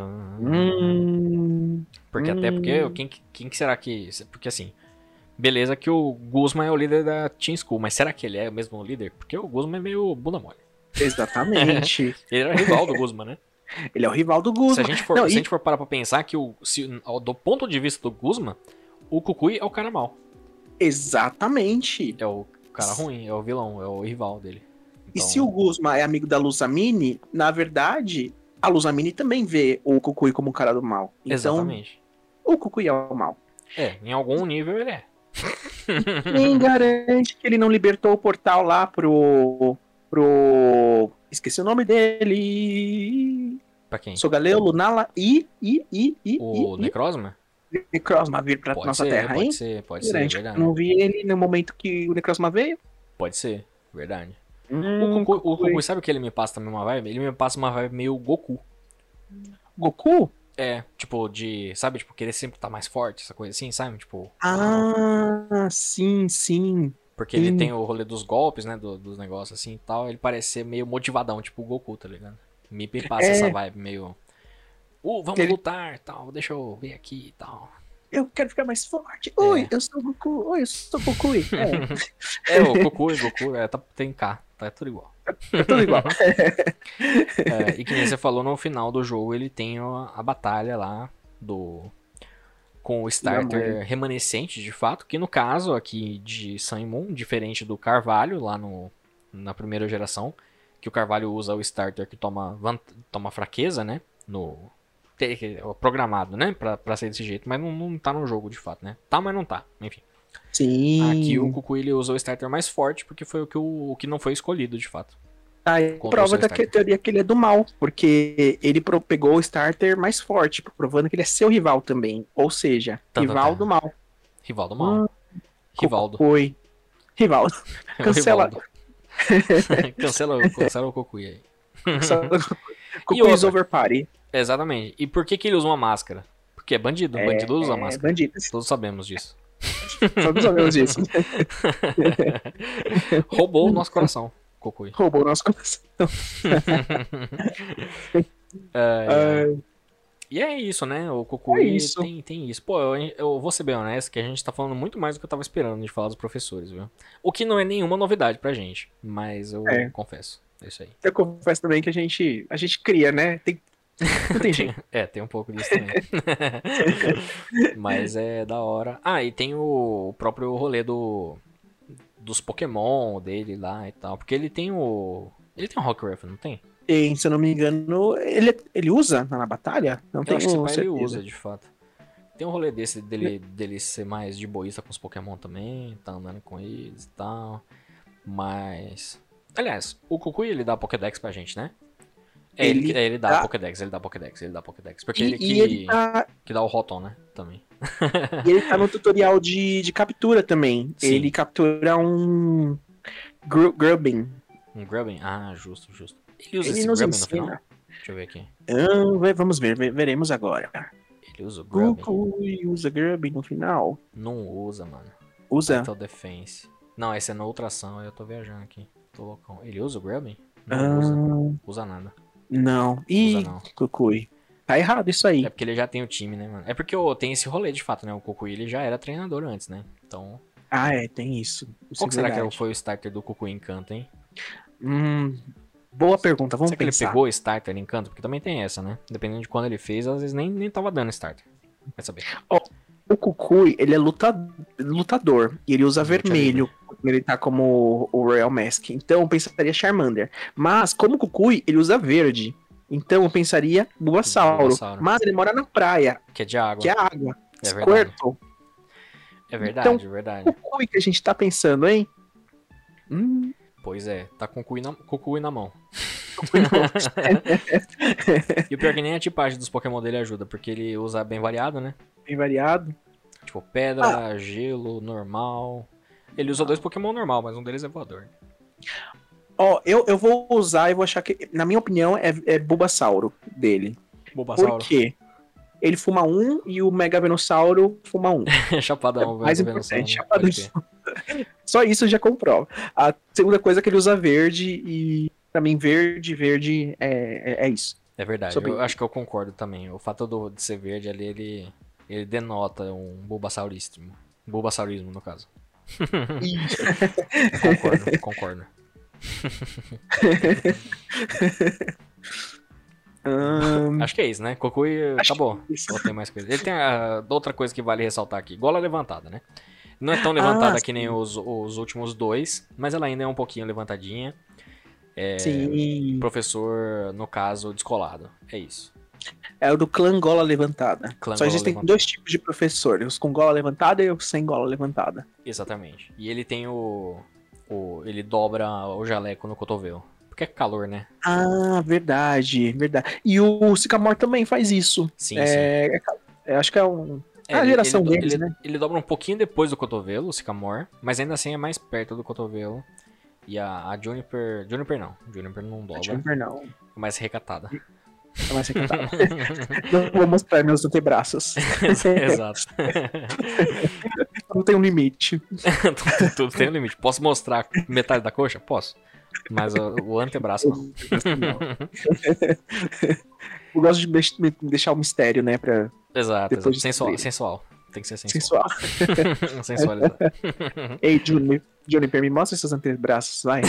Hum, Porque hum. até porque. Quem, quem que será que. Porque assim. Beleza que o Guzman é o líder da Team School, mas será que ele é mesmo o líder? Porque o Guzman é meio bunda mole. Exatamente. Ele era rival do Guzman, né? Ele é o rival do Se Guzman. a gente for, Não, se e- a gente for parar pra pensar que o, se, do ponto de vista do Guzman, o Kukui é o cara mal. Exatamente. É o cara ruim, é o vilão, é o rival dele. E Então, se o Guzman é amigo da Luzamine, na verdade, a Luzamine também vê o Kukui como um cara do mal. Então, exatamente. o Kukui é o mal. É, em algum nível ele é. Quem garante que ele não libertou o portal lá pro. pro. Esqueci o nome dele. Pra quem? Sogaleo, Lunala e. e. e. e. O e, Necrozma? e Necrozma vir pra Pode nossa ser, terra, pode hein? ser, pode ser, Garante. verdade. Não vi ele no momento que o Necrozma veio. Pode ser, verdade. Hum, O Kukui, o Kukui. Kukui, sabe o que ele me passa também uma vibe? Ele me passa uma vibe meio Goku. Goku? É, tipo, de. Sabe, tipo, querer sempre estar mais forte, essa coisa assim, sabe? Tipo. Ah, sim, sim. Porque sim. ele tem o rolê dos golpes, né? do- dos negócios assim e tal. Ele parece ser meio motivadão, tipo o Goku, tá ligado? Me me passa É. essa vibe meio. Uh, vamos Ele- lutar tal, deixa eu ver aqui e tal. Eu quero ficar mais forte. Oi, É. eu sou o Goku. Oi, eu sou o Goku. É, É, o Goku e Goku, é, tá, tem K, tá tudo igual. é tudo igual. É, e que nem você falou, no final do jogo ele tem a, a batalha lá do. Com o starter remanescente, de fato, que no caso aqui de Sun e Moon, diferente do Carvalho lá no, na primeira geração, que o Carvalho usa o starter que toma, vant- toma fraqueza, né? No. te- é programado, né? Pra, pra ser desse jeito, mas não, não tá no jogo de fato, né? Tá, mas não tá, enfim. Sim. Aqui o Kukui ele usa o starter mais forte porque foi o que, o, o que não foi escolhido de fato. Aí Contra o prova seu da que- starter. teoria que ele é do mal, porque ele pro- pegou o starter mais forte, provando que ele é seu rival também. Ou seja, Tá, tá, rival tá. do mal. Rivaldo mal. Rivaldo. Oi. Rivaldo. É o Cancela. Rivaldo. cancela, cancela o Kukui aí. Goku outra? is over party. Exatamente. E por que, que ele usa uma máscara? Porque é bandido. Bandido usa É, máscara. bandidos. Todos sabemos disso. Todos sabemos disso. Roubou o nosso coração, Kukui. Roubou o nosso coração. É, e é isso, né? O Kukui É isso. Tem, tem isso. Pô, eu, eu vou ser bem honesto que a gente tá falando muito mais do que eu tava esperando de falar dos professores, viu? O que não é nenhuma novidade pra gente. Mas eu É. confesso. É isso aí. Eu confesso também que a gente, a gente cria, né? Tem, não tem jeito. É, tem um pouco disso também. Mas é da hora. Ah, e tem o, o próprio rolê do dos Pokémon dele lá e tal. Porque ele tem o. Ele tem um Rock Ruff, não tem? E, se eu não me engano, ele, ele usa na batalha? Não Eu tenho acho que esse pai ele certeza. usa, de fato. Tem um rolê desse dele, dele ser mais de boísta com os Pokémon também, tá andando com eles e tal. Mas. Aliás, o Kukui ele dá Pokédex pra gente, né? É, ele, Ele é, ele dá dá- Pokédex, ele dá Pokédex, ele dá Pokédex. Porque E, ele e que, ele tá, que dá o Rotom, né? Também. e ele tá no tutorial de, de captura também. Sim. Ele captura um. Gru Grubbin. Um Grubbin? Ah, justo, justo. Ele usa Ele esse nos Grubbin no ensina. final? Deixa eu ver aqui. Ah, vamos ver, veremos agora. Ele usa o Grubbin? Kukui usa Grubbin no final. Não usa, mano. Usa? Total Defense. Não, esse é na outra ação, eu tô viajando aqui. Tô loucão. Ele usa o Grubbin? Não ah, usa. Usa nada. Não. Ih, Usa não. Kukui. Tá errado isso aí. É porque ele já tem o time, né, mano? É porque oh, tem esse rolê de fato, né? O Kukui ele já era treinador antes, né? Então. Ah, é, tem isso. isso Qual é que será verdade. que foi o starter do Kukui em Canto, hein? Hum, boa pergunta, vamos será que pensar. ele pegou o starter em Canto? Porque também tem essa, né? Dependendo de quando ele fez, às vezes nem, nem tava dando starter. Vai saber. Ó, o Kukui, ele é luta, lutador. E ele usa Luta vermelho. Quando ele tá como o Royal Mask. Então eu pensaria Charmander. Mas, como o Kukui, ele usa verde. Então eu pensaria Bulbasauro. Bulbasauro. Mas ele mora na praia, Que é de água. que é água. É verdade. Squirtle. É verdade, Então, é verdade. Kukui que a gente tá pensando, hein? Hum, Pois é, tá com o Kukui na, Kukui na mão. Kukui não. E o pior é que nem a tipagem dos Pokémon dele ajuda, porque ele usa bem variado, né? Bem variado. Tipo, pedra, gelo, normal. Ele usa dois Pokémon normal, mas um deles é voador. Ó, eu, eu vou usar e vou achar que, na minha opinião, é, é Bulbasauro dele. Bulbasauro. Por quê? Ele fuma um e o Mega Venossauro fuma um. Chapadão, É mais velho. importante, Venossauro, chapadão. pode crer. Só isso já comprova. A segunda coisa é que ele usa verde e pra mim verde, verde é, é, é isso. É verdade, Sobre- eu acho que eu concordo também. O fato do, de ser verde ali, ele, ele denota um bulbasaurismo. Bulbasaurismo, no caso. Concordo, concordo. Ahn, Acho que é isso, né? Kukui Acho acabou. que é isso. Ou tem mais coisa. Ele tem a, outra coisa que vale ressaltar aqui. Gola levantada, né? Não é tão levantada Ah, que nem os, os últimos dois, mas ela ainda é um pouquinho levantadinha. sim. Professor, no caso, descolado. É isso. É o do clã gola levantada. Clã Só gola existem levantada. dois tipos de professores, os com gola levantada e os sem gola levantada. Exatamente. E ele tem o, o. Ele dobra o jaleco no cotovelo. Porque é calor, né? Ah, verdade, verdade. E o Sycamore também faz isso. Sim, sim. É, é, é, acho que é um. É, a ele- geração ele, deles, ele, né? ele dobra um pouquinho depois do cotovelo, o Sycamore, mas ainda assim é mais perto do cotovelo. E a, a Juniper. Juniper não. Juniper não dobra. Juniper não. É mais recatada. É mais recatado. Não vou mostrar meus antebraços. Exato. Não tem um limite. tudo, tudo tem um limite. Posso mostrar metade da coxa? Posso. Mas o, o antebraço não. Eu gosto de deix- me- deixar o mistério, né? Pra Exato, Depois exato. de Sensual, descobrir. sensual. Tem que ser sensual. sensual. Sensualizado. Ei, Juni, Juniper, me mostra seus antebraços, vai.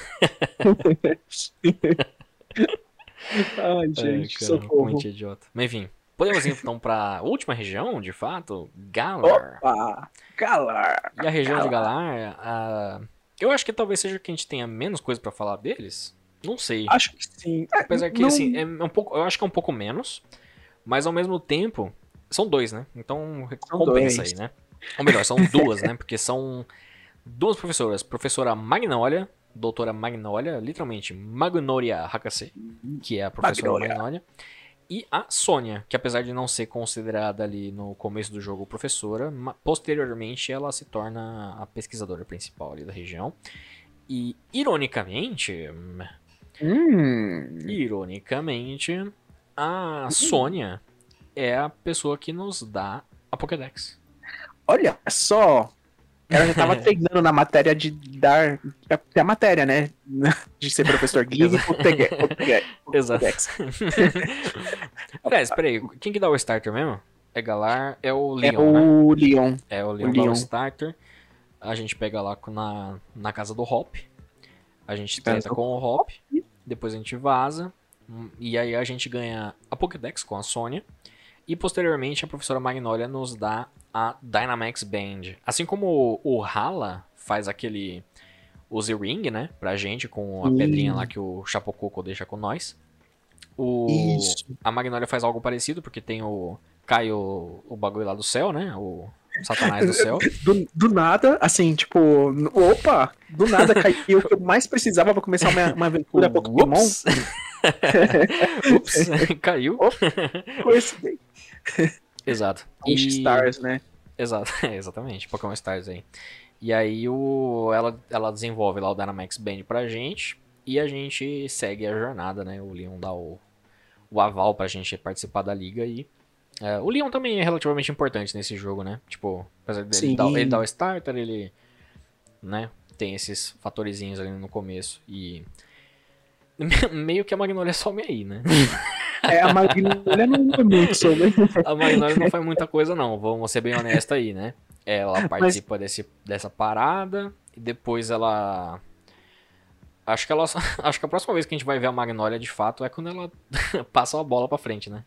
Ai, gente, Ai, caramba, socorro. muito idiota. Mas enfim, podemos ir então pra última região, de fato? Galar. Opa! Galar! E a região de Galar. Galar, a... eu acho que talvez seja que a gente tenha menos coisa pra falar deles. Não sei. Acho que sim. É, Apesar que, não- assim, é um pouco, eu acho que é um pouco menos, mas ao mesmo tempo, são dois, né? Então São compensa dois. aí, né? Ou melhor, são duas, né? Porque são duas professoras. Professora Magnolia, doutora Magnolia, literalmente Magnolia Hakase, que é a professora Magnolia. Magnolia. E a Sônia, que apesar de não ser considerada ali no começo do jogo professora, ma- posteriormente ela se torna a pesquisadora principal ali da região. E, ironicamente, Hum, ironicamente, a Sônia é a pessoa que nos dá a Pokédex. olha só. Ela já tava treinando na matéria de dar. É a matéria, né? De ser professor guia e Pokédex. Pokédex. Exato. Aliás, peraí, quem que dá o starter mesmo? É Galar, é o É Leon, né? o Leon. É o Leon o dá o Leon. starter. A gente pega lá na, na casa do Hop. A gente Casa treta do com o Hop. Depois a gente vaza. hum, E aí a gente ganha a Pokédex com a Sônia. E posteriormente a professora Magnolia nos dá a Dynamax Band. Assim como o, o Hala faz aquele o Z-Ring, né? Pra gente, com a Sim. pedrinha lá que o Chapococo deixa com nós. O, Isso. a Magnolia faz algo parecido, porque tem o. Cai o, o bagulho lá do céu, né? O Satanás do céu. Do, do nada, assim, tipo, opa, do nada caiu o que eu mais precisava pra começar uma, uma aventura Pokémon. Ups! Ups, caiu. Coincidência. Exato. Os Stars, né? Exato, é, exatamente. Pokémon Stars aí. E aí o, ela, ela desenvolve lá o Dynamax Band pra gente. E a gente segue a jornada, né? O Leon dá o, o aval pra gente participar da liga e... É, o Leon também é relativamente importante nesse jogo, né? Tipo, apesar dele dar, ele dar o starter, ele, né, tem esses fatorizinhos ali no começo e meio que a Magnolia some aí, né? É, a Magnolia não foi muito sobre. A Magnolia não foi muita coisa não, vamos ser bem honestos aí, né? Ela participa Mas... desse, dessa parada e depois ela... Acho que, ela, acho que a próxima vez que a gente vai ver a Magnolia de fato é quando ela passa a bola pra frente, né?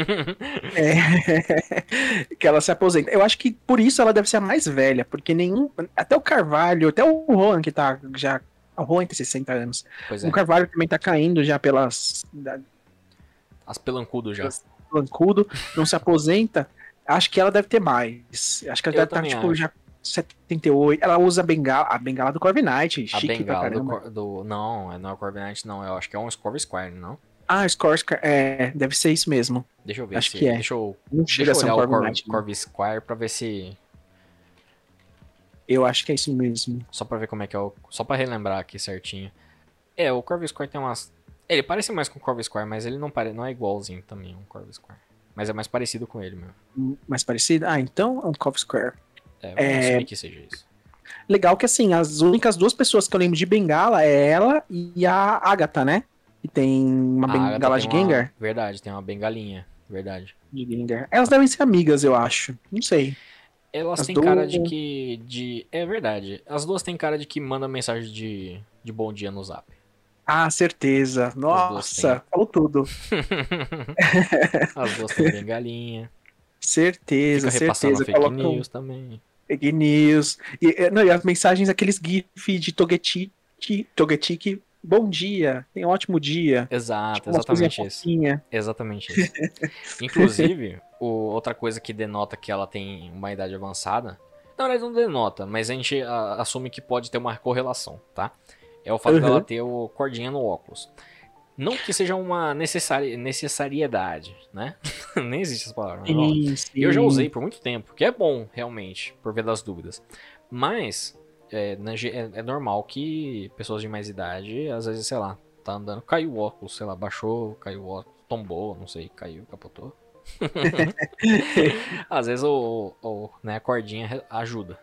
É, que ela se aposenta. Eu acho que por isso ela deve ser a mais velha, porque nenhum. Até o Carvalho, até o Juan, que tá já. O Juan tem sessenta anos. Pois é. O Carvalho também tá caindo já pelas. As pelancudo já. Pelancudo, não se aposenta. Acho que ela deve ter mais. Acho que ela Eu deve estar, tipo, acho. já. setenta e oito. Ela usa a bengala, a bengala do Corviknight. A Chique bengala pra do, do. Não, não é o Corviknight, não. Eu acho que é um Scorpion Squire, não? Ah, Scorpion Squire. É, deve ser isso mesmo. Deixa eu ver acho se. Que é. Deixa eu, não deixa eu olhar um o Cor, Corvi Squire pra ver se. Eu acho que é isso mesmo. Só pra ver como é que é o. Só pra relembrar aqui certinho. É, o Corvi Squire tem umas. Ele parece mais com o Corvi Squire, mas ele não, pare... não é igualzinho também, um Corvi Squire. Mas é mais parecido com ele mesmo. Mais parecido? Ah, então é um Corvi Squire. É, vamos é... assumir que seja isso. Legal que, assim, as únicas duas pessoas que eu lembro de bengala é ela e a Agatha, né? Que tem uma a bengala de Gengar. Uma... Verdade, tem uma bengalinha. Verdade. De Gengar. Elas devem ser amigas, eu acho. Não sei. Elas têm do... cara de que... De... É verdade. As duas têm cara de que mandam mensagem de, de bom dia no Zap. Ah, certeza. Nossa, falou tudo. As duas têm bengalinha. Certeza, Fica certeza. Fake Colocam... news também. Fake news. E, não, e as mensagens, aqueles gif de Togetic, Togetic, bom dia, tem um ótimo dia. Exato, tipo, exatamente isso. Fofinha. Exatamente isso. Inclusive, o, outra coisa que denota que ela tem uma idade avançada, na verdade não denota, mas a gente a, assume que pode ter uma correlação, tá? É o fato uhum. dela ter o cordinha no óculos. Não que seja uma necessari necessariedade, né? Nem existe essa palavra. Sim, sim. Eu já usei por muito tempo, que é bom, realmente, por ver das dúvidas. Mas é, é, é normal que pessoas de mais idade, às vezes, sei lá, tá andando, caiu o óculos, sei lá, baixou, caiu o óculos, tombou, não sei, caiu, capotou. Às vezes o, o, né, a cordinha ajuda.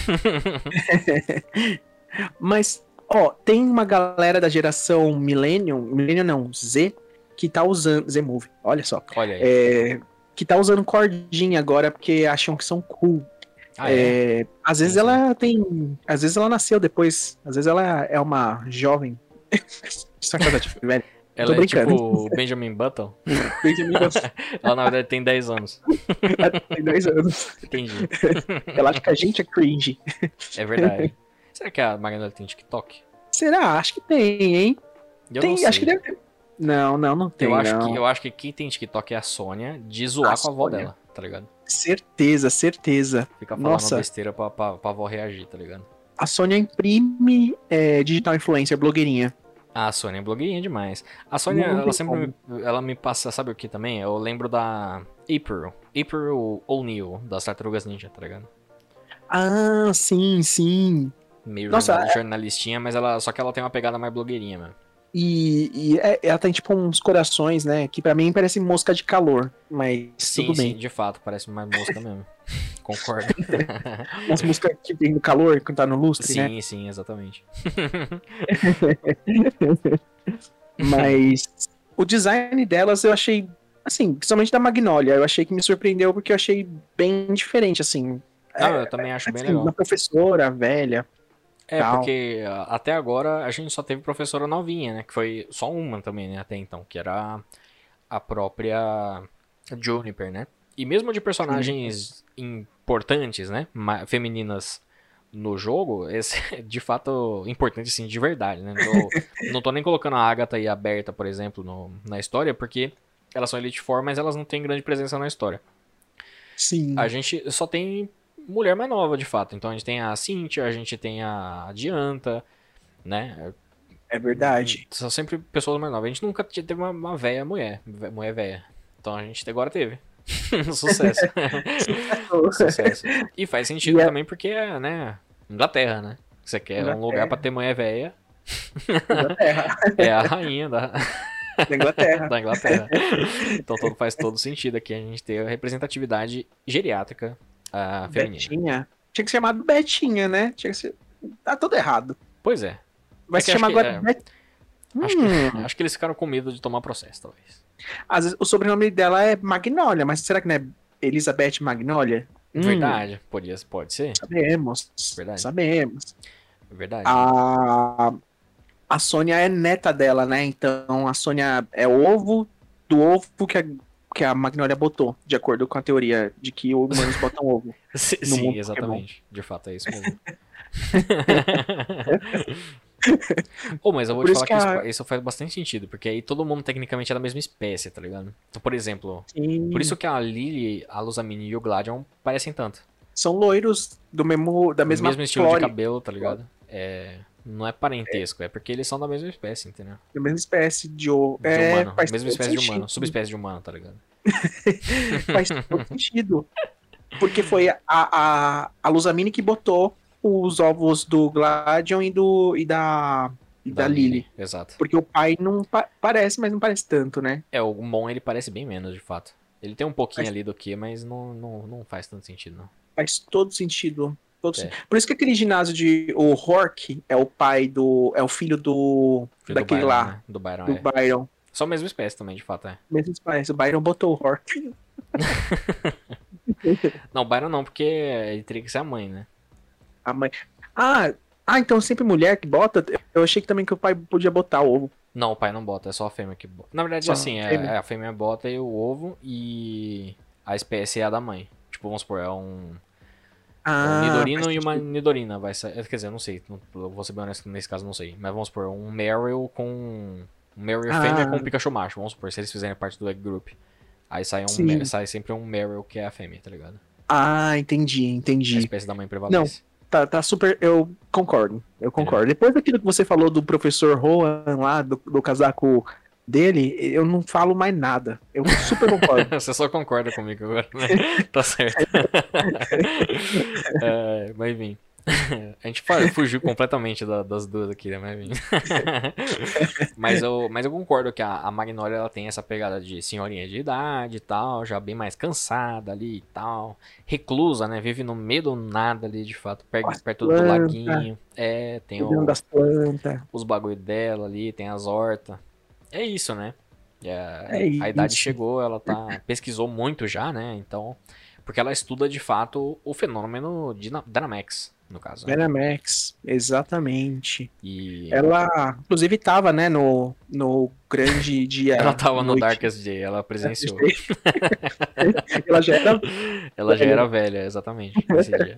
Mas... Ó, oh, tem uma galera da geração Millennium, Millennium não, Z, que tá usando, Z-Move, olha só. Olha aí. É, que tá usando cordinha agora porque acham que são cool. Ah, é, é? Às vezes sim, ela sim. tem, às vezes ela nasceu depois, às vezes ela é uma jovem. Sacanagem, velho. Ela Tô é brincando. tipo Benjamin Button? Benjamin Button. Ela na verdade tem dez anos. Ela tem dez anos. Entendi. Ela acha que a gente é cringe. É verdade. Será que a Magnolia tem TikTok? Será? Acho que tem, hein? Eu tem, não sei. Acho que deve ter. Não, não, não tem. Eu acho, não. Que, eu acho que quem tem TikTok é a Sônia de zoar a com a avó dela, tá ligado? Certeza, certeza. Fica falando Nossa. besteira pra, pra, pra avó reagir, tá ligado? A Sônia imprime é, digital influencer, blogueirinha. Ah, a Sônia é blogueirinha demais. A Sônia, não ela sempre me, ela me passa, sabe o que também? Eu lembro da April. April O'Neil, das Tartarugas Ninja, tá ligado? Ah, sim, sim. Meio Nossa, jornal, jornalistinha, mas ela, só que ela tem uma pegada mais blogueirinha mesmo. E, e é, ela tem tipo uns corações, né? Que pra mim parece mosca de calor, mas sim, tudo bem. Sim, de fato, parece mais mosca mesmo. Concordo. Umas moscas que vem do calor quando tá no lustre, sim, né? Sim, sim, exatamente. Mas o design delas eu achei, assim, principalmente da Magnolia, eu achei que me surpreendeu porque eu achei bem diferente, assim. Ah, é, eu também acho assim, bem legal. Uma professora velha. É, tal. Porque até agora a gente só teve professora novinha, né? Que foi só uma também, né? Até então, que era a própria Juniper, né? E mesmo de personagens Sim. importantes, né? Femininas no jogo, esse é de fato importante, assim, de verdade, né? Tô, não tô nem colocando a Agatha e a Berta, por exemplo, no, na história, porque elas são Elite Four, mas elas não têm grande presença na história. Sim. A gente só tem mulher mais nova, de fato. Então a gente tem a Cynthia, a gente tem a Dianta, né? É verdade. São sempre pessoas mais novas. A gente nunca teve uma, uma véia mulher, mulher véia. Então a gente agora teve. Sucesso. Sucesso. E faz sentido yeah. também porque, né, Inglaterra, né? Você quer Inglaterra. um lugar pra ter mulher velha. Inglaterra. É a rainha da, Da Inglaterra. da Inglaterra. Então todo, faz todo sentido aqui a gente ter a representatividade geriátrica uh, feminina. Betinha. Tinha que ser chamado Betinha, né? Tinha que ser... Tá tudo errado. Pois é. Vai É se que chamar acho que, agora é, Bet... acho, Hum. que, acho que eles ficaram com medo de tomar processo, talvez. Às vezes, o sobrenome dela é Magnolia, mas será que não é Elizabeth Magnolia? Verdade, podia, pode ser. Sabemos. Verdade. Sabemos. Verdade. A... a Sônia é neta dela, né? Então a Sônia é o ovo do ovo que a, que a Magnolia botou, de acordo com a teoria de que humanos botam ovo. Sim, no sim mundo exatamente. De fato, é isso mesmo. Oh, mas eu vou Por te isso falar que, que isso, a- isso faz bastante sentido, porque aí todo mundo tecnicamente é da mesma espécie, tá ligado? Então, por exemplo, Sim, por isso que a Lily, a Lusamine e o Gladion parecem tanto. são loiros do mesmo, da O mesma mesmo estilo de flora, cabelo, tá ligado? É, não é parentesco, é porque eles são da mesma espécie, entendeu? da mesma espécie de ovo. De É, humano, faz mesma todo espécie de sentido. humano, subespécie de humano, tá ligado? Faz todo sentido. Porque foi a, a, a Lusamine que botou os ovos do Gladion e, do, e da, e da, Lily. Exato. Porque o pai não pa- parece, mas não parece tanto, né? É, o Mon ele parece bem menos, de fato. Ele tem um pouquinho Mas- ali do que, mas não, não, não faz tanto sentido, não. Faz todo sentido. Todo É. sen- Por isso que aquele ginásio de. O Hork é o pai do. É o filho do. Filho daquele do Byron, lá. né? Do Byron, Do é. Byron. Só a mesma espécie também, de fato, é. Mesmo parece. O Byron botou o Hork. Não, Byron não, porque ele teria que ser a mãe, né? A mãe. Ah, ah, então sempre mulher que bota? Eu achei que também que o pai podia botar o ovo. Não, o pai não bota, é só a fêmea que bota. Na verdade, Só assim, a é, fêmea. é a fêmea bota e o ovo e a espécie é a da mãe. Tipo, vamos supor, é um, Ah, um nidorino faz e uma sentido. nidorina. Vai ser, quer dizer, eu não sei, não- eu vou ser bem honesto nesse caso, não sei. Mas vamos supor, um Meryl com. Um Meryl Ah. fêmea com um Pikachu macho, vamos supor, se eles fizerem parte do Egg Group. Aí sai, um, Sim. Mer- sai sempre um Meryl que é a fêmea, tá ligado? Ah, entendi, A entendi. espécie da mãe prevalece. Tá, tá super. Eu concordo. Eu concordo. Depois daquilo que você falou do professor Rohan lá, do, do casaco dele, eu não falo mais nada. Eu super concordo. Você só concorda comigo agora, né? Tá certo. É, mas enfim. A gente fa- fugiu completamente da- das duas aqui, né? Mas enfim. Mas eu, mas eu concordo que a, a Magnolia ela tem essa pegada de senhorinha de idade e tal, já bem mais cansada ali e tal. Reclusa, né? Vive no meio do nada ali, de fato, perto, As perto do plantas. laguinho. É, tem Cuidando o, das plantas. os bagulho dela ali, tem as hortas. É isso, né? E a, É a idade isso. chegou, ela tá pesquisou muito já, né? Então, porque ela estuda de fato o fenômeno de Na- Dynamax, no caso. Né? Dynamax, exatamente. E Ela, inclusive, tava, né, no, no grande dia. ela tava no noite. Darkest Day, ela presenciou. Ela já era. Ela já era velha, exatamente, nesse dia.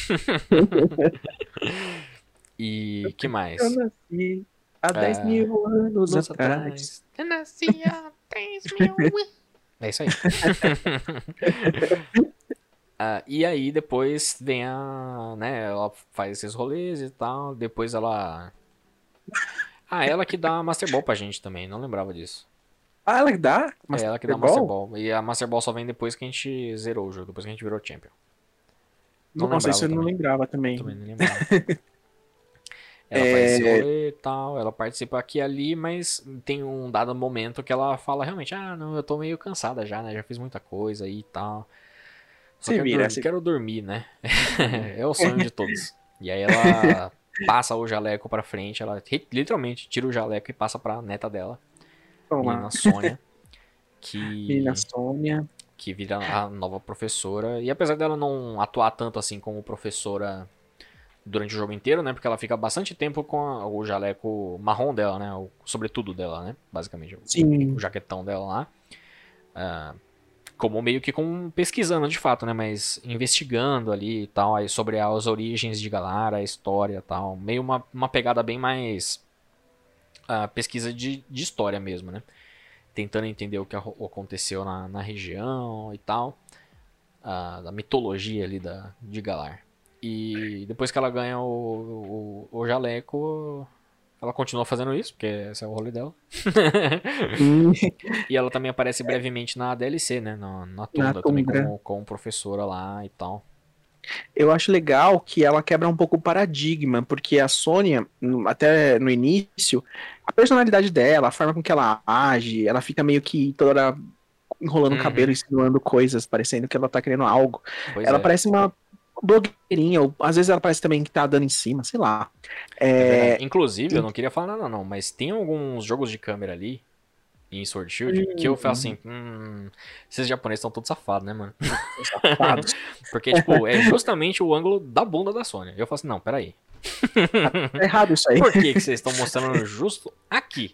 E que mais? Eu nasci há dez É, mil anos Anos atrás. Eu nasci há três mil. É isso aí. Ah, e aí depois vem a, né, ela faz esses rolês e tal, depois ela... Ah, ela que dá a Master Ball pra gente também, não lembrava disso. Ah, ela dá? É ela que dá a Master Ball. E a Master Ball só vem depois que a gente zerou o jogo, depois que a gente virou Champion. Não Nossa, isso eu não também. lembrava também. Também não lembrava. Ela É. faz esse rolê e tal, ela participa aqui e ali, mas tem um dado momento que ela fala realmente, ah, não, eu tô meio cansada já, né? Já fiz muita coisa aí e tal. Só Se quero, vira, dormir, se- quero dormir, né? É o sonho de todos. E aí ela passa o jaleco pra frente, ela ri- literalmente tira o jaleco e passa pra neta dela, Toma. menina Sônia, que, Menina Sônia. que vira a nova professora. E apesar dela não atuar tanto assim como professora durante o jogo inteiro, né? Porque ela fica bastante tempo com a- o jaleco marrom dela, né? O sobretudo dela, né? Basicamente, o, Sim. o jaquetão dela lá. Ah, como meio que com pesquisando de fato, né? Mas investigando ali e tal, aí sobre as origens de Galara, a história e tal. Meio uma, uma pegada bem mais ah, pesquisa de, de história mesmo, né? Tentando entender o que arro- aconteceu na, na região e tal. Ah, da mitologia ali da, de Galar. E depois que ela ganha o, o, o jaleco, ela continua fazendo isso, porque esse é o rolê dela. Hum, E ela também aparece brevemente na D L C, né? Na, na Tundra, Na também Tundra. como, como professora lá e tal. Eu acho legal que ela quebra um pouco o paradigma, porque a Sônia, no- até no início, a personalidade dela, a forma com que ela age, ela fica meio que toda hora enrolando o cabelo, Uhum. insinuando coisas, parecendo que ela tá querendo algo. Pois Ela é, parece uma blogueirinha, ou às vezes ela parece também que tá dando em cima, sei lá. é verdade. É, Inclusive, eu e- não queria falar nada não, mas tem alguns jogos de câmera ali em Sword Shield que eu falo hum, assim, hum, esses japoneses estão todos safados, né, mano? safados. Porque, tipo, é justamente o ângulo da bunda da Sônia. Eu falo assim, não, peraí. Tá errado isso aí. Por que que vocês estão mostrando justo aqui?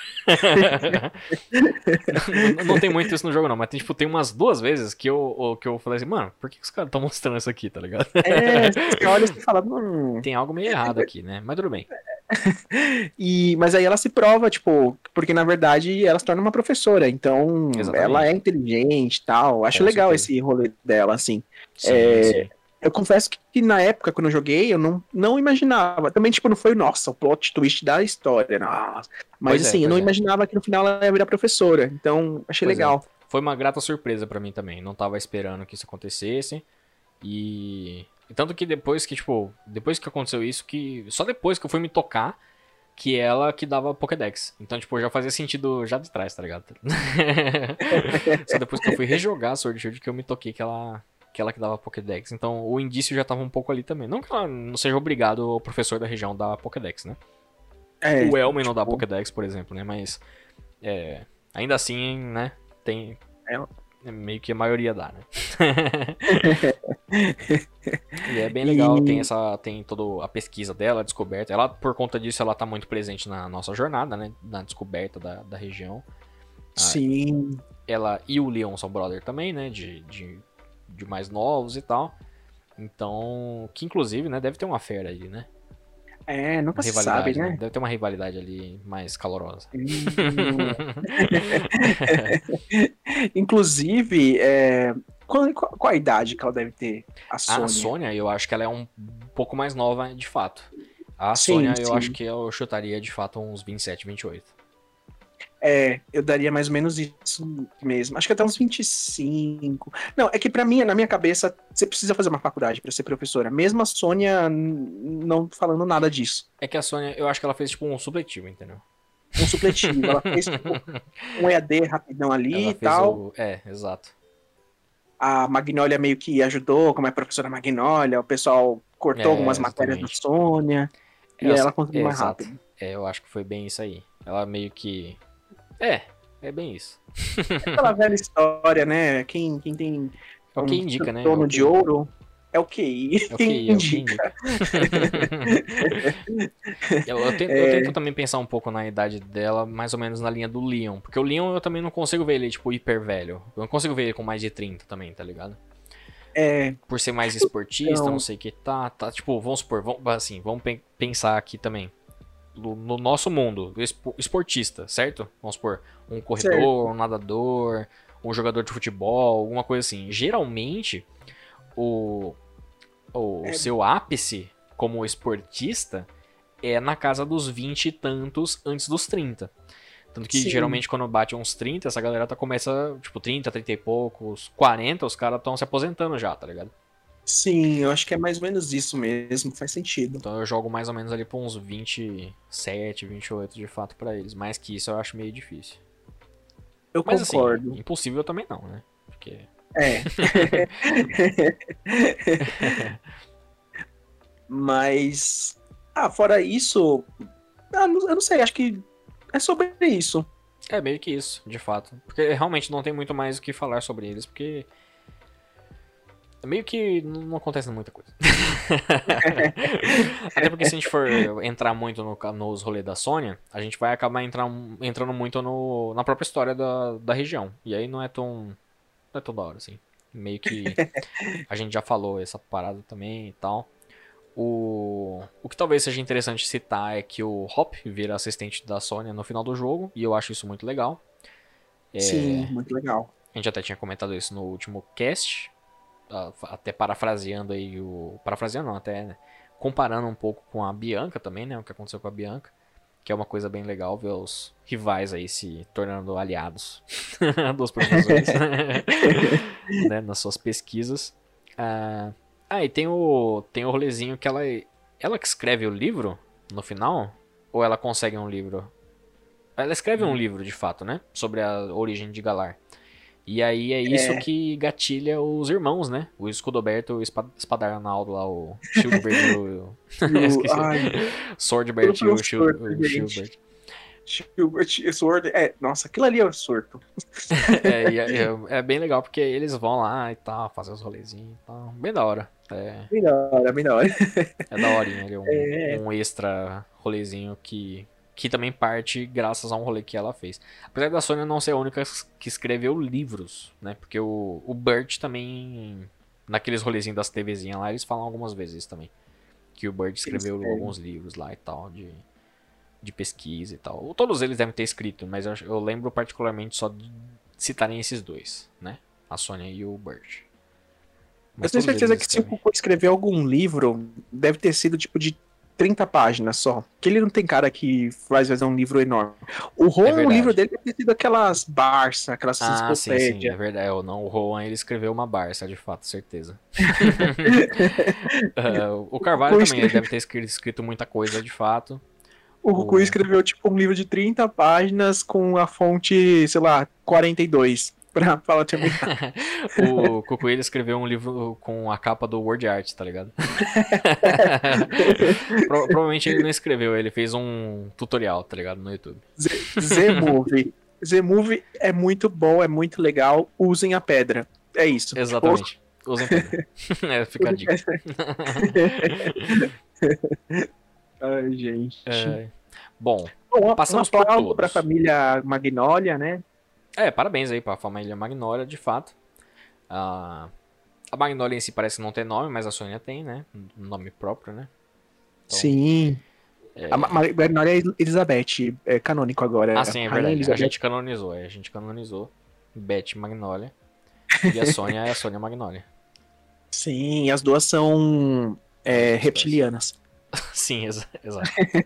não, não tem muito isso no jogo, não, mas tem, tipo, tem umas duas vezes que eu, que eu falei assim, mano, por que, que os caras estão mostrando isso aqui, tá ligado? É, você olha e fala, hum. Tem algo meio errado aqui, né? Mas tudo bem. E, mas aí ela se prova, tipo, porque na verdade ela se torna uma professora, então ela é Exatamente. inteligente e tal. Acho Com legal certeza. esse rolê dela, assim. Sim, É, sim. eu confesso que, que na época, quando eu joguei, eu não, não imaginava. Também, tipo, não foi, nossa, o plot twist da história, nossa. Mas Pois é, assim, eu pois não é. imaginava que no final ela ia virar professora. Então, achei Pois é. legal. Foi uma grata surpresa pra mim também. Não tava esperando que isso acontecesse. E. e tanto que depois que, tipo, depois que aconteceu isso, que. Só depois que eu fui me tocar que ela que dava Pokédex. Então, tipo, já fazia sentido já de trás, tá ligado? Só depois que eu fui rejogar Sword Shield que eu me toquei que ela. Que ela que dava Pokédex. Então o indício já tava um pouco ali também. Não que ela não seja obrigado o professor da região dar Pokédex, né? É, O Elmen não dá tipo, Pokédex, por exemplo, né? Mas. É, ainda assim, né? Tem. é, É meio que a maioria dá, né? E é bem legal, tem e essa. Tem toda a pesquisa dela, a descoberta. Ela, por conta disso, ela tá muito presente na nossa jornada, né? Na descoberta da, da região. Ah, sim, ela e o Leon são brother também, né? De, de, de mais novos e tal. Então. Que inclusive, né? Deve ter uma fera aí, né? é, Uma nunca se sabe, rivalidade, né? né? Deve ter uma rivalidade ali mais calorosa. Hum. Inclusive, é, qual, qual, qual a idade que ela deve ter, a A Sônia? Sônia, eu acho que ela é um pouco mais nova, de fato. A Sim, Sônia, eu acho sim. que eu chutaria de fato uns vinte e sete, vinte e oito. É, eu daria mais ou menos isso mesmo. Acho que até uns vinte e cinco. Não, é que pra mim, na minha cabeça, você precisa fazer uma faculdade pra ser professora. Mesmo a Sônia n- não falando nada disso. É que a Sônia, eu acho que ela fez tipo um supletivo, entendeu? Um supletivo. Ela fez tipo, um E A D rapidão ali Ela e fez tal. o. É, exato. A Magnólia meio que ajudou, como é professora Magnólia. O pessoal cortou É, algumas matérias da exatamente. Sônia. É, E eu aí sei- ela conseguiu é, mais exato. rápido. É, eu acho que foi bem isso aí. Ela meio que. É, é bem isso. Aquela velha história, né? Quem, quem tem É o que um indica, né? É o trono de que, ouro é o Q I. é o Quem que, é o que indica. indica. Eu, eu, tento, eu tento É, também pensar um pouco na idade dela, mais ou menos na linha do Leon. Porque o Leon eu também não consigo ver ele, tipo, hiper velho. Eu não consigo ver ele com mais de trinta também, tá ligado? é, Por ser mais esportista, não então, sei o que tá, tá. Tipo, vamos supor, vamos, assim, vamos pen- pensar aqui também. No, no nosso mundo, espo- esportista, certo? Vamos supor, um corredor, certo. um nadador, um jogador de futebol, alguma coisa assim. Geralmente, o, o É, seu ápice como esportista é na casa dos vinte e tantos antes dos trinta. Tanto que sim, geralmente quando bate uns trinta, essa galera tá começa, tipo, trinta, trinta e poucos, quarenta, os caras estão se aposentando já, tá ligado? sim, eu acho que é mais ou menos isso mesmo, faz sentido. Então eu jogo mais ou menos ali pra uns vinte e sete, vinte e oito de fato pra eles. Mais que isso eu acho meio difícil. Eu Mas assim, concordo. impossível também não, né? Porque. É. Mas, ah, fora isso, ah, não- eu não sei, acho que é sobre isso. É meio que isso, de fato. Porque realmente não tem muito mais o que falar sobre eles, porque. Meio que não acontece muita coisa. Até porque se a gente for entrar muito no, nos rolês da Sônia, a gente vai acabar entrar, entrando muito no, na própria história da, da região. E aí não é tão. Não é tão da hora, assim. Meio que a gente já falou essa parada também e tal. O, o que talvez seja interessante citar é que o Hop vira assistente da Sônia no final do jogo, e eu acho isso muito legal. Sim, muito legal. A gente até tinha comentado isso no último cast, até parafraseando aí o. Parafraseando não, até né, comparando um pouco com a Bianca também, né? O que aconteceu com a Bianca. Que é uma coisa bem legal ver os rivais aí se tornando aliados dos professores né, nas suas pesquisas. Ah, Ah, e tem o, tem o rolezinho que ela... Ela que escreve o livro no final? Ou ela consegue um livro? Ela escreve um livro, de fato, né? Sobre a origem de Galar. E aí é isso É. que gatilha os irmãos, né? O Escudoberto, o Espa- Espadardalnaldo lá, o Shieldbert e o... E o, Esqueci. ai, Swordbert e eu o, Shield, surto, o gente. Shieldbert. Schubert, Sword, é, nossa, aquilo ali é o surto. É, e é, é- é bem legal porque eles vão lá e tal, fazer os rolezinhos e tal. Bem da hora. É, Bem da hora, bem da hora. é da horinha ali, um, É, um extra rolezinho que, que também parte graças a um rolê que ela fez. Apesar da Sônia não ser a única que escreveu livros, né? Porque o, o Bert também, naqueles rolezinhos das TVzinhas lá, eles falam algumas vezes isso também. Que o Bert escreveu escrevem. alguns livros lá e tal, de, de pesquisa e tal. Todos eles devem ter escrito, mas eu, eu lembro particularmente só de citarem esses dois, né? A Sônia e o Bert. eu Mas tenho todos certeza eles que se o escrevem. Cuco escrever algum livro, deve ter sido tipo de trinta páginas só. Que ele não tem cara que faz fazer um livro enorme. O É Ron, o livro verdade. deve ter sido aquelas Barça, aquelas Ah, sim, sim, é enciclopédias. verdade. Eu não, o Rowan ele escreveu uma Barça, de fato, certeza. Ah, o O Carvalho Cucu, também, ele escreve... deve ter escrito, escrito muita coisa, de fato. o Cucu O, escreveu tipo um livro de trinta páginas com a fonte, sei lá, quarenta e dois. Pra falar terminar. o Cucu ele escreveu um livro com a capa do Word Art, tá ligado? Pro- provavelmente ele não escreveu, ele fez um tutorial, tá ligado? No YouTube. Z- Z-Movie. Z-Movie é muito bom, é muito legal. Usem a pedra. É isso. Tipo, Exatamente. Usem pedra. É, fica a dica. ai, gente. É, bom, Bom, uma, uma passamos por aplauso pra todos. família Magnólia, né? É, parabéns aí pra família Magnolia, de fato. A, a Magnolia em si parece não ter nome, mas a Sônia tem, né? Um nome próprio, né? Então, Sim. A Ma- Ma- Magnólia é Elizabeth, é canônico agora. ah, sim, é Rainha verdade. A Elizabeth. gente canonizou, é, a gente canonizou Beth Magnolia. E a Sônia é a Sônia Magnolia. Sim, as duas são Das é, duas espécies. reptilianas. Sim, exa exato.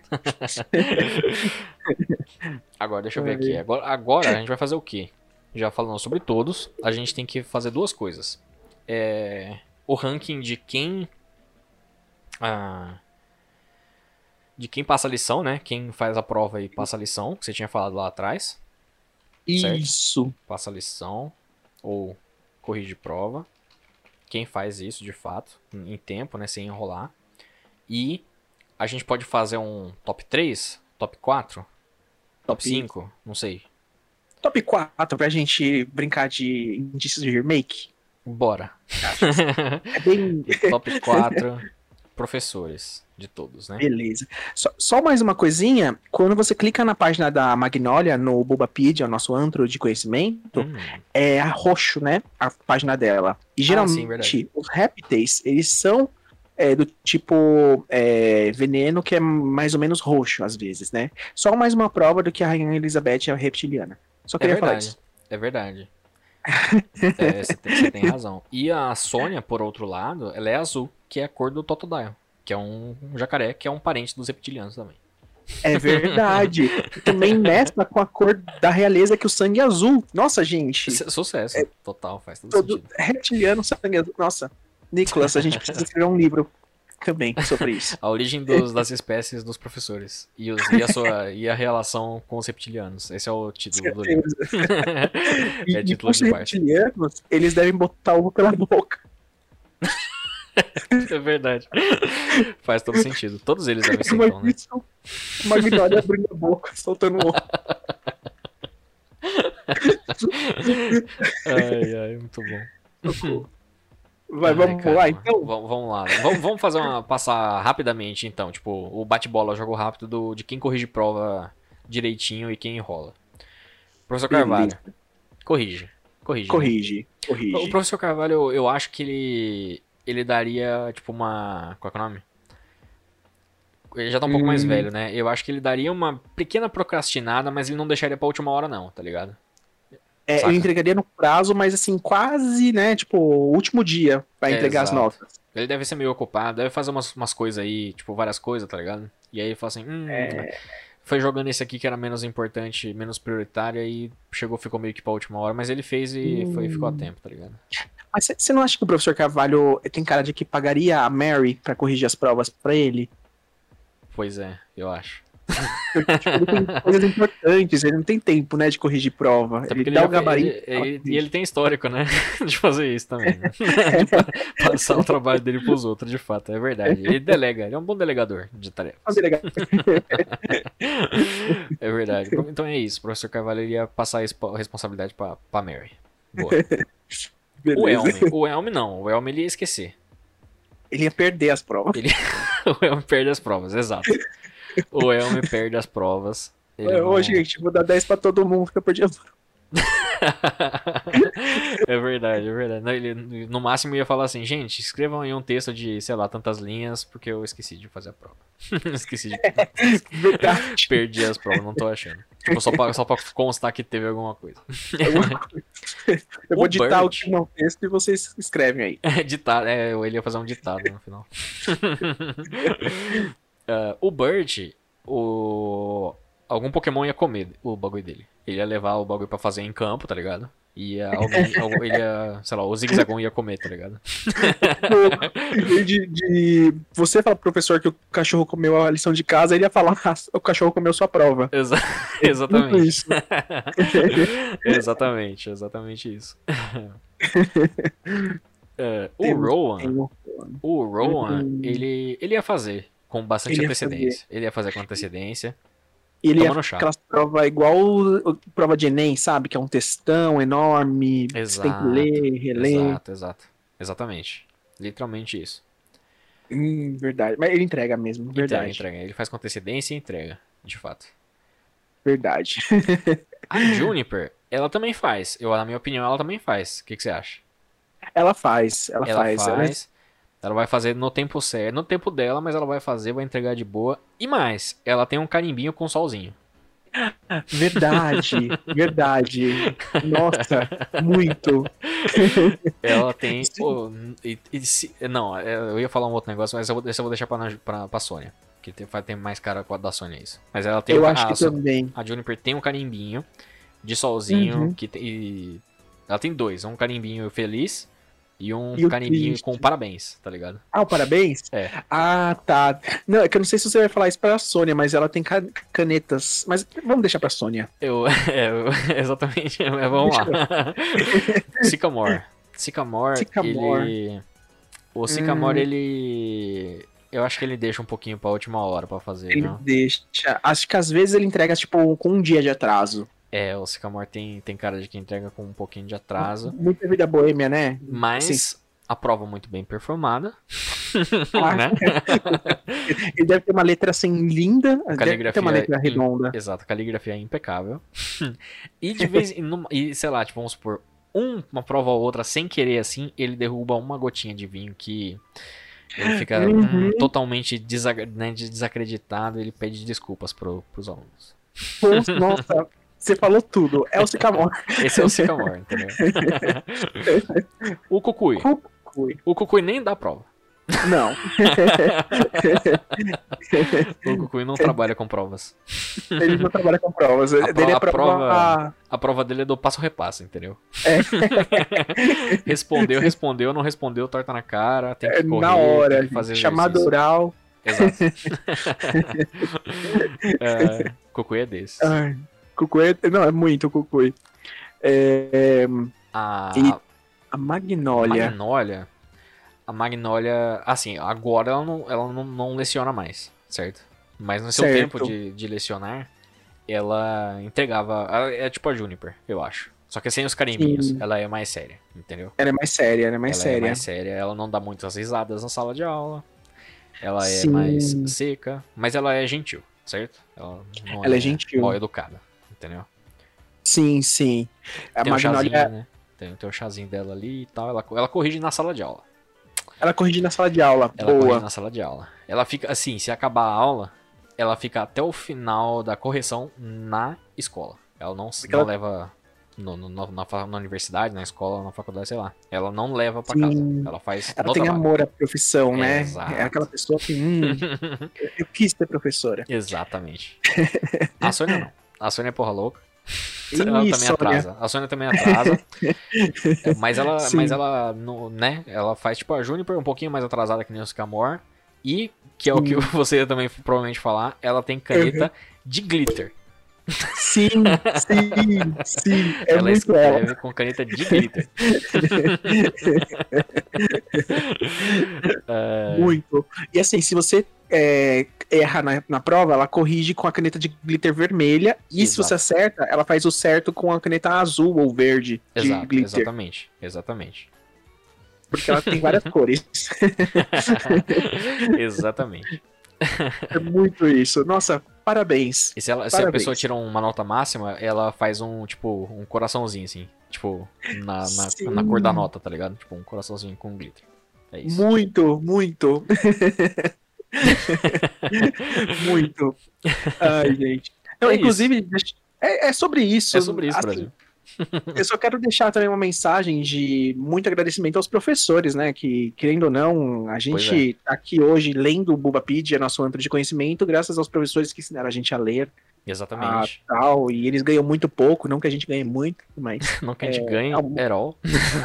Agora, deixa eu ver Ai. aqui. Agora, agora a gente vai fazer o quê? Já falando sobre todos, a gente tem que fazer duas coisas. É, o ranking de quem... ah, de quem passa a lição, né? Quem faz a prova e passa a lição, que você tinha falado lá atrás. Certo? Isso. Passa a lição ou corrige prova. Quem faz isso de fato, em tempo, né? Sem enrolar. E a gente pode fazer um top três, top quatro, top cinco, não sei. Top quatro pra gente brincar de indícios de remake. Bora. É bem. E top quatro professores de todos, né? Beleza. Só, só mais uma coisinha. Quando você clica na página da Magnólia, no Bulbapedia, o nosso antro de conhecimento, Hum, é roxo, né? A página dela. E Ah, sim, verdade. geralmente os répteis, eles são é, do tipo é, veneno, que é mais ou menos roxo às vezes, né? Só mais uma prova do que a Rainha Elizabeth é reptiliana. Só É queria falar verdade. isso. É verdade. É, você tem, você tem razão. E a Sônia, por outro lado, ela é azul, que é a cor do Totodile, que é um, um jacaré, que é um parente dos reptilianos também. É verdade. E também mescla com a cor da realeza, que o sangue é azul. Nossa, gente. Su- Sucesso, total, faz todo, Todo sentido. reptiliano, sangue azul. Nossa, Nicolas, a gente precisa escrever um livro também sobre isso. A origem dos- das espécies dos professores e, os- e a sua, e a relação com os reptilianos. Esse é o título do livro. E, É e título os de parte. reptilianos, eles devem botar ovo pela boca. É verdade. Faz todo sentido. Todos eles devem ser, então, né? Imagina isso, uma Magnólia abrindo a boca, soltando um ovo. Ai, ai, muito bom. Vai, Ai, vamos caramba. lá, então. Vamos, vamos lá. Vamos, vamos fazer uma. Passar rapidamente, então. Tipo, o bate-bola, jogo rápido do, de quem corrige prova direitinho e quem enrola. Professor Carvalho, Beleza. corrige. Corrige. né? Corrige, O corrige. professor Carvalho, eu, eu acho que ele. Ele daria, tipo, uma. Qual é, que é o nome? Ele já tá um pouco mais Hum. velho, né? Eu acho que ele daria uma pequena procrastinada, mas ele não deixaria pra última hora, não, tá ligado? É, Saca? eu entregaria no prazo, mas assim, quase, né? Tipo, o último dia pra É, entregar as exato. notas. Ele deve ser meio ocupado, deve fazer umas, umas coisas aí, tipo, várias coisas, tá ligado? E aí ele fala assim, hum, É. foi jogando esse aqui que era menos importante, menos prioritário, e chegou, ficou meio que pra última hora, mas ele fez e foi, ficou a tempo, tá ligado? Mas você não acha que o professor Carvalho tem cara de que pagaria a Mary pra corrigir as provas pra ele? Pois é, eu acho. Porque, tipo, ele tem coisas importantes, ele não tem tempo, né, de corrigir prova. Até Ele porque dá ele o já, gabarito. ele, ela ele- e corrige. ele tem histórico, né? De fazer isso também. Né? De pa- passar o trabalho dele pros outros, de fato, é verdade. Ele delega, ele é um bom delegador de tarefas. Mas é legal. É verdade. Então é isso, o professor Carvalho ele ia passar a responsabilidade pra, pra Mary. Boa. O Elme, Beleza. o Elme não, o Elme ele ia esquecer. Ele ia perder as provas. Ele... o Elme perde as provas, exato. O Elme perde as provas. Ele É, não- Ô, gente, vou dar dez pra todo mundo que eu perdi as provas. É verdade, é verdade. Não, ele, no máximo ia falar assim, gente, escrevam aí um texto de, sei lá, tantas linhas, porque eu esqueci de fazer a prova. Esqueci de. Verdade. Perdi as provas, não tô achando. Tipo, só pra, só pra constar que teve alguma coisa. Eu vou O ditar o Bird. que não texto e vocês escrevem aí. Ditado, é, ele ia fazer um ditado no final. Ah, o Bird, o. Algum Pokémon ia comer o bagulho dele. Ele ia levar o bagulho pra fazer em campo, tá ligado? Ia alguém, algum- ele ia, sei lá, o Zigzagoon ia comer, tá ligado? Em vez de, de você falar pro professor que o cachorro comeu a lição de casa, ele ia falar, ah, o cachorro comeu sua prova. Exa- Tudo exatamente. isso. Exatamente, exatamente isso. É, o Rowan, o Rowan, Hum. ele, ele ia fazer com bastante Ele ia antecedência. Ele ia fazer com antecedência. Ele ia Tomando chá. aquelas provas igual o- o- prova de Enem, sabe? Que é um textão enorme, você tem que Exato, ler, reler. Exato, exato. Exatamente. Literalmente isso. Hum, verdade. Mas ele entrega mesmo, verdade. Entrega, entrega. Ele faz com antecedência e entrega, de fato. Verdade. A Juniper, ela também faz. Eu, na minha opinião, ela também faz. O que, que você acha? Ela faz, ela, Ela faz. ela- faz. Ela vai fazer no tempo certo, no tempo dela, mas ela vai fazer, vai entregar de boa. E mais, ela tem um carimbinho com solzinho. Verdade, verdade. Nossa, muito. Ela tem. Sim. Pô, e- e se- não, é, eu ia falar um outro negócio, mas eu vou, esse eu vou deixar pra, pra, pra Sônia. Que tem, vai ter mais cara com a da Sônia isso. Mas ela tem Eu um, acho a, que também. a Juniper tem um carimbinho de solzinho. Uhum. Que tem, e ela tem dois: um carimbinho feliz e um E o carimbinho triste. com parabéns, tá ligado? Ah, o parabéns? É. Ah, tá. Não, é que eu não sei se você vai falar isso pra Sônia, mas ela tem ca- canetas. Mas vamos deixar pra Sônia. Eu, é, eu- exatamente, mas vamos lá. Sycamore. Sycamore, Sycamore. ele. O Sycamore, Hum. ele. Eu acho que ele deixa um pouquinho pra última hora pra fazer, Ele não? deixa. Acho que às vezes ele entrega, tipo, com um dia de atraso. É, o Sycamore tem, tem cara de que entrega com um pouquinho de atraso. Muita vida boêmia, né? Mas Sim. a prova muito bem performada. Ah, né? Ele deve ter uma letra assim linda. Deve Caligrafia ter uma letra im- redonda. Exato, a caligrafia é impecável. E de vez em numa- e sei lá, tipo, vamos supor, um- uma prova ou outra, sem querer assim, ele derruba uma gotinha de vinho que ele fica Uhum. hum, totalmente desagra- né, desacreditado e ele pede desculpas pro, pros alunos. Pô, Nossa, você falou tudo. É o Sycamore. Esse é o Sycamore, entendeu? O Cucuy. Cucuy. O Cucuy nem dá prova. Não. O Cucuy não trabalha com provas. Ele não trabalha com provas. A, Dele é pro- a prova. prova, a prova dele é do passo-repasso, entendeu? É. Respondeu, respondeu, não respondeu, torta na cara, tem que correr, Na hora, tem que fazer gente, chamada exercício. oral. Exato. é, Cucuy é desse. Ai, Cucuy é... Não, é muito Cucuy. É... A, E- a A Magnólia. Magnólia, a Magnólia, assim, agora ela não, ela não, não leciona mais, certo? Mas no seu Certo. tempo de, de lecionar, ela entregava, ela é tipo a Juniper, eu acho. Só que sem os carimbinhos, Sim. ela é mais séria, entendeu? Ela é mais séria, ela é mais ela é séria. mais séria, ela não dá muitas risadas na sala de aula. Ela é Sim. mais seca, mas ela é gentil, certo? Ela, não Ela é gentil. mal educada, entendeu? Sim, sim. A Tem um Magnólia, chazinho, né? Tem, tem o chazinho dela ali e tal. Ela, ela corrige na sala de aula. ela corrige na sala de aula. Ela corrige Boa. na sala de aula. Ela fica assim, se acabar a aula, ela fica até o final da correção na escola. Ela não, Porque não ela- leva no, no- na, fa- na universidade, na escola, na faculdade, sei lá. Ela não leva pra Sim. casa. Ela faz Ela no tem trabalho. amor à profissão, né? Exato. É aquela pessoa que, hum, eu quis ser professora. Exatamente. A Sônia não. A Sônia é porra louca. ela Ih, também Sônia. atrasa. A Sônia também atrasa. mas ela, Sim. mas ela, no- né? Ela faz tipo a Juniper um pouquinho mais atrasada que nem o Sycamore. E, que é o que Sim. você também provavelmente falar, ela tem caneta de glitter. Sim, sim, sim. É ela muito ela. escreve com caneta de glitter. É, Muito. E assim, se você é, erra na, na prova, ela corrige com a caneta de glitter vermelha. E se Exato. você acerta, ela faz o certo com a caneta azul ou verde de exato, glitter. exatamente. Exatamente. Porque ela tem várias cores. exatamente. É muito isso. Nossa, parabéns. E se, ela, se a Parabéns. pessoa tira uma nota máxima, ela faz um, tipo, um coraçãozinho, assim. Tipo, na, na, Sim. na cor da nota, tá ligado? Tipo, um coraçãozinho com glitter. É isso. Muito, muito. Muito. Ai, gente. Não, É inclusive, é, é sobre isso. É sobre isso, Assim, Brasil. eu só quero deixar também uma mensagem de muito agradecimento aos professores, né? Que, querendo ou não, a Pois gente tá aqui hoje lendo o Bubapedia, nosso antro de conhecimento, graças aos professores que ensinaram a gente a ler, a Exatamente. tal, e eles ganham muito pouco, não que a gente ganhe muito, mas... Não que a gente é, ganhe é um- at all.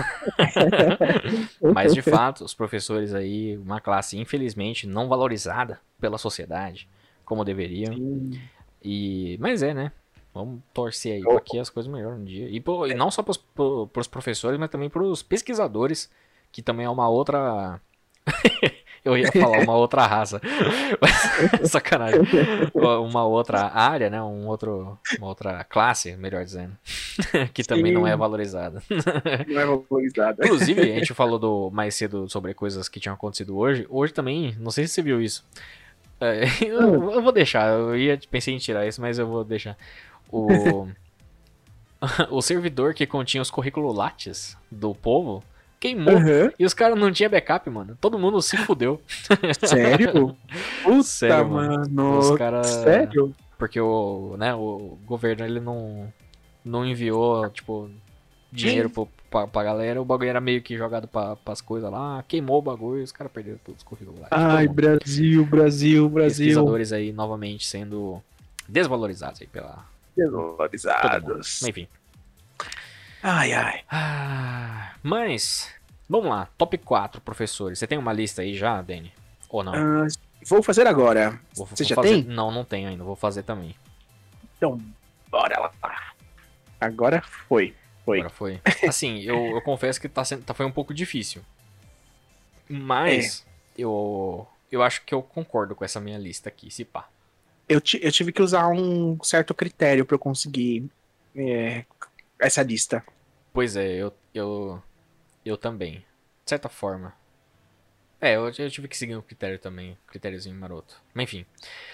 Mas, de fato, os professores aí, uma classe, infelizmente, não valorizada pela sociedade, como deveriam. Sim. E... Mas é, né? Vamos torcer aí pra que as coisas melhorem um dia. E, pô, e não só pros, pro- pros professores, mas também pros pesquisadores, que também é uma outra... Eu ia falar uma outra raça. Mas, sacanagem. Uma outra área, né? Um outro, uma outra classe, melhor dizendo. que também não é Sim. valorizada. Não é valorizada. Inclusive, a gente falou do, mais cedo sobre coisas que tinham acontecido hoje. Hoje também, não sei se você viu isso. É, eu, eu vou deixar, eu ia, pensei em tirar isso, mas eu vou deixar. O, o servidor que continha os currículos Lattes do povo queimou. Uhum. E os caras não tinham backup, mano. Todo mundo se fudeu. Sério? Puta, Sério, mano. mano. Os cara... Sério? Porque o, né, o governo ele não, não enviou, tipo, dinheiro pro, pra, pra galera. O bagulho era meio que jogado pra, pras coisas lá. Queimou o bagulho e os caras perderam todos os currículos lá. Ai, Brasil, Brasil, Brasil. Pesquisadores aí novamente sendo desvalorizados aí pela... Desvalorizados. Enfim. Ai, ai. Ah, mas, vamos lá. Top quatro professores. Você tem uma lista aí já, Dani? Ou não? Ah, vou fazer agora. Vou, Você vou já fazer... tem? Não, não tenho ainda. Vou fazer também. Então, bora lá. Agora foi. Foi. Agora foi. Assim, eu, eu confesso que tá sendo, tá, foi um pouco difícil. Mas, É. eu, eu acho que eu concordo com essa minha lista aqui, se pá. Eu, ti- eu tive que usar um certo critério pra eu conseguir é, essa lista. Pois é, eu, eu, eu também. De certa forma. É, eu, eu tive que seguir um critério também. Um critériozinho maroto. Mas enfim.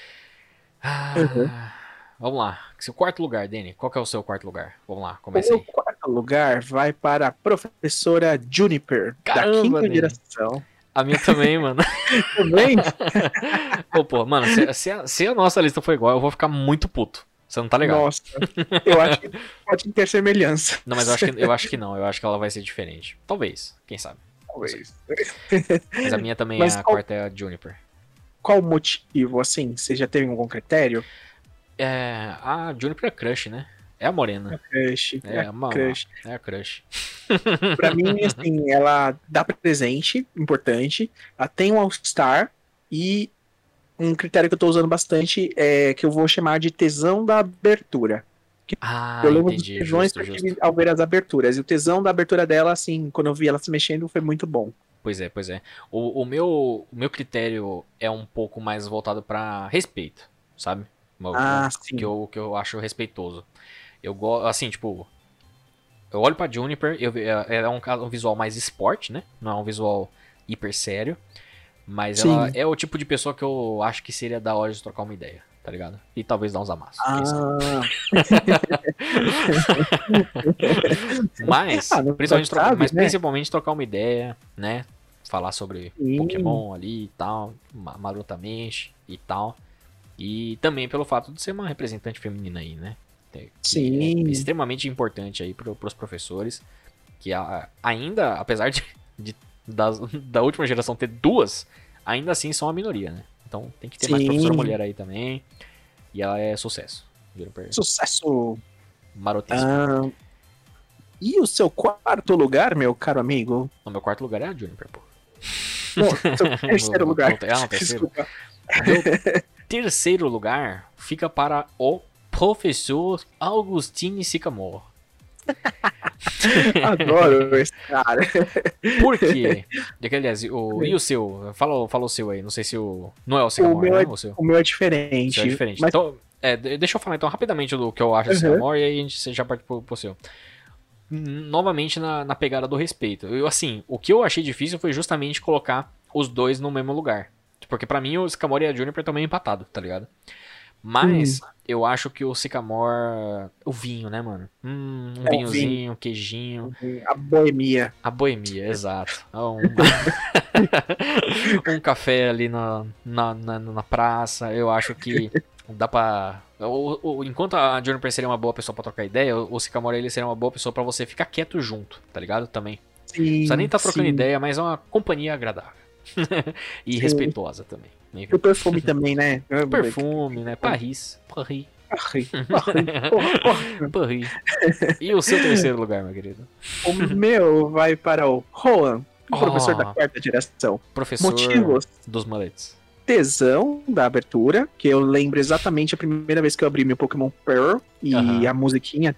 Ah, Uhum. Vamos lá. Seu quarto lugar, Dani. Qual que é o seu quarto lugar? Vamos lá, O começa meu aí. quarto lugar vai para a professora Juniper, Caramba, da quinta Nene. geração. A minha também, mano. Também? Ô, pô, mano, se, se, a, se a nossa lista for igual, eu vou ficar muito puto. Você não tá ligado? Nossa, eu acho que pode ter semelhança. Não, mas eu acho, que, eu acho que não. Eu acho que ela vai ser diferente. Talvez, quem sabe. Talvez. Mas a minha também Mas é a qual- quarta é a Juniper. Qual o motivo, assim? Você já teve algum critério? É, a Juniper é crush, né? É a morena. Crush, É, é, uma, crush. é a crush. Pra mim, assim, ela dá presente, importante. Ela tem um All-Star e um critério que eu tô usando bastante é que eu vou chamar de tesão da abertura. Ah, eu lembro entendi. dos tesões Justo, que eu justo. tive ao ver as aberturas. E o tesão da abertura dela, assim, quando eu vi ela se mexendo, foi muito bom. Pois é, pois é. O, o, meu, o meu critério é um pouco mais voltado pra respeito, sabe? O- Ah, o- sim. que eu, que eu acho respeitoso. Eu gosto, assim, tipo, eu olho pra Juniper, eu, ve- é, é um, caso- um visual mais esporte, né? Não é um visual hiper sério. Mas Sim. ela é o tipo de pessoa que eu acho que seria da hora de trocar uma ideia, tá ligado? E talvez dar uns amassos. quem sabe. Ah, Mas, Ah, não principalmente, trocar, sabe, mas né? principalmente trocar uma ideia, né? Falar sobre Sim. Pokémon ali e tal, ma- marotamente e tal. E também pelo fato de ser uma representante feminina aí, né? Que Sim. É extremamente importante aí pro, pros professores. Que a- ainda, apesar de, de- das- da última geração ter duas, ainda assim são a minoria, né? Então tem que ter mais Sim. professora mulher aí também. E ela é sucesso. Juniper, Sucesso! Marotíssimo. Ah, e o seu quarto lugar, meu caro amigo? No meu quarto lugar é a Juniper, pô. Não, seu terceiro No- lugar. no- ah, no terceiro. Desculpa. Meu terceiro lugar fica para o professor Augustine Sycamore. Adoro esse cara. Por quê? De que, aliás, o, e o seu? Fala, fala o seu aí. Não sei se o. Não é o O Sycamore, meu, né? é, O seu. o meu é O diferente. seu é diferente. Mas Então, é, de- deixa eu falar então rapidamente do que eu acho do Uhum. Sycamore e aí a gente já parte pro, pro seu. Novamente na, na pegada do respeito. Eu, assim, o que eu achei difícil foi justamente colocar os dois no mesmo lugar. Porque pra mim o Sycamore e a Juniper estão meio empatados, tá ligado? Mas eu acho que o Sycamore. O vinho, né, mano? Hum, um É, o vinhozinho, um queijinho. a boemia. A boemia, exato. Um, um café ali na, na, na, na praça. Eu acho que dá pra. O, o, enquanto a Juniper seria uma boa pessoa pra trocar ideia, o, o Sycamore ele seria uma boa pessoa pra você ficar quieto junto, tá ligado? Também. Sim, Não precisa nem tá trocando sim. ideia, mas é uma companhia agradável. E Sim. respeitosa também. E o perfume também, né? Perfume, né? Paris. Paris. Arri, arri, porra, porra. Paris. E o seu terceiro lugar, meu querido? O meu vai para o Juan, o Oh. professor da quarta geração. Professor Motivos: dos muletes. tesão da abertura, que eu lembro exatamente a primeira vez que eu abri meu Pokémon Pearl e Aham. a musiquinha.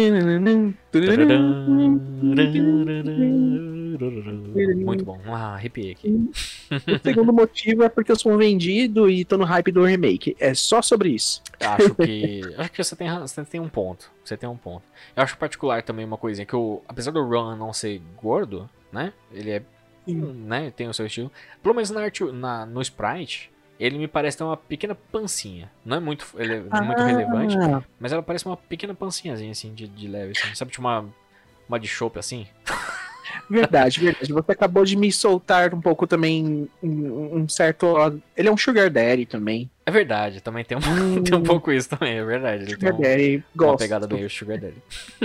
Muito bom. Ah, arrepiei aqui. O segundo motivo é porque eu sou um vendido e tô no hype do remake. É só sobre isso. Acho que. Acho que você tem, ra- você tem um ponto. Você tem um ponto. Eu acho particular também uma coisinha que eu. Apesar do Ron não ser gordo, né? Ele é. Né? Tem o seu estilo. Pelo menos na arte, na, no Sprite, ele me parece ter uma pequena pancinha. Não é muito, ele é muito relevante, Ah, mas ela parece uma pequena pancinhazinha assim, de, de leve, assim. Sabe, tipo uma. Uma de chopp assim? verdade, verdade. Você acabou de me soltar um pouco também um, um certo. Ele é um Sugar Daddy também. É verdade, também tem um, Hum. tem um pouco isso também, é verdade. Ele tem Sugar um- Daddy, uma gosto. pegada meio Sugar Daddy.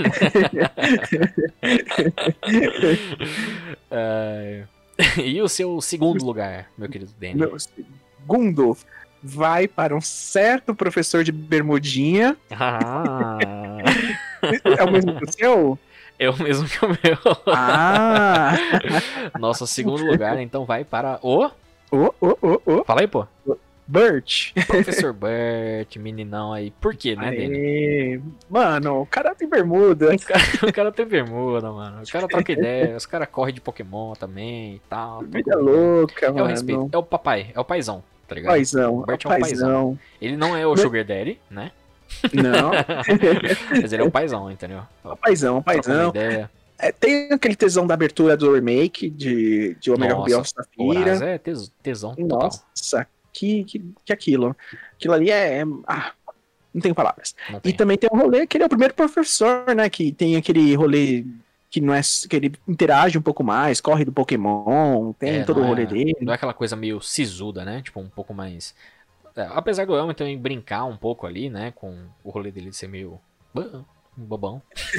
É, E o seu segundo lugar, meu querido Danny? Meu segundo vai para um certo professor de bermudinha. Ah, É o mesmo que o seu? é o mesmo que o meu. Ah! Nosso segundo lugar, então, vai para o... Ô, ô, ô, ô. Fala aí, pô. Bert. Professor Bert, meninão aí. Por quê, né, Danny? Aê. Mano, o cara tem bermuda. O cara, o cara tem bermuda, mano. O cara troca ideia, os caras correm de Pokémon também e tal. Vida louca, É o mano. respeito. É o papai, é o paizão, tá ligado? Paizão, O Bert é é o um paizão. Ele não é o Sugar Daddy, né? Não, Mas ele é o paizão, entendeu? é o paizão, é o Troca uma paizão. ideia. É, tem aquele tesão da abertura do remake de, de Omega Ruby Nossa, Safira. Horaz é tes- tesão total. Nossa, que, que, que aquilo. Aquilo ali é. é- ah, não tenho palavras. Não E tem. também tem um rolê que ele é o primeiro professor, né? Que tem aquele rolê que não é. Que ele interage um pouco mais, corre do Pokémon, tem É, todo o não rolê é- dele. Não é aquela coisa meio sisuda, né? Tipo, um pouco mais... É, apesar do Elmer também brincar um pouco ali, né? Com o rolê dele de ser meio... bo- um bobão.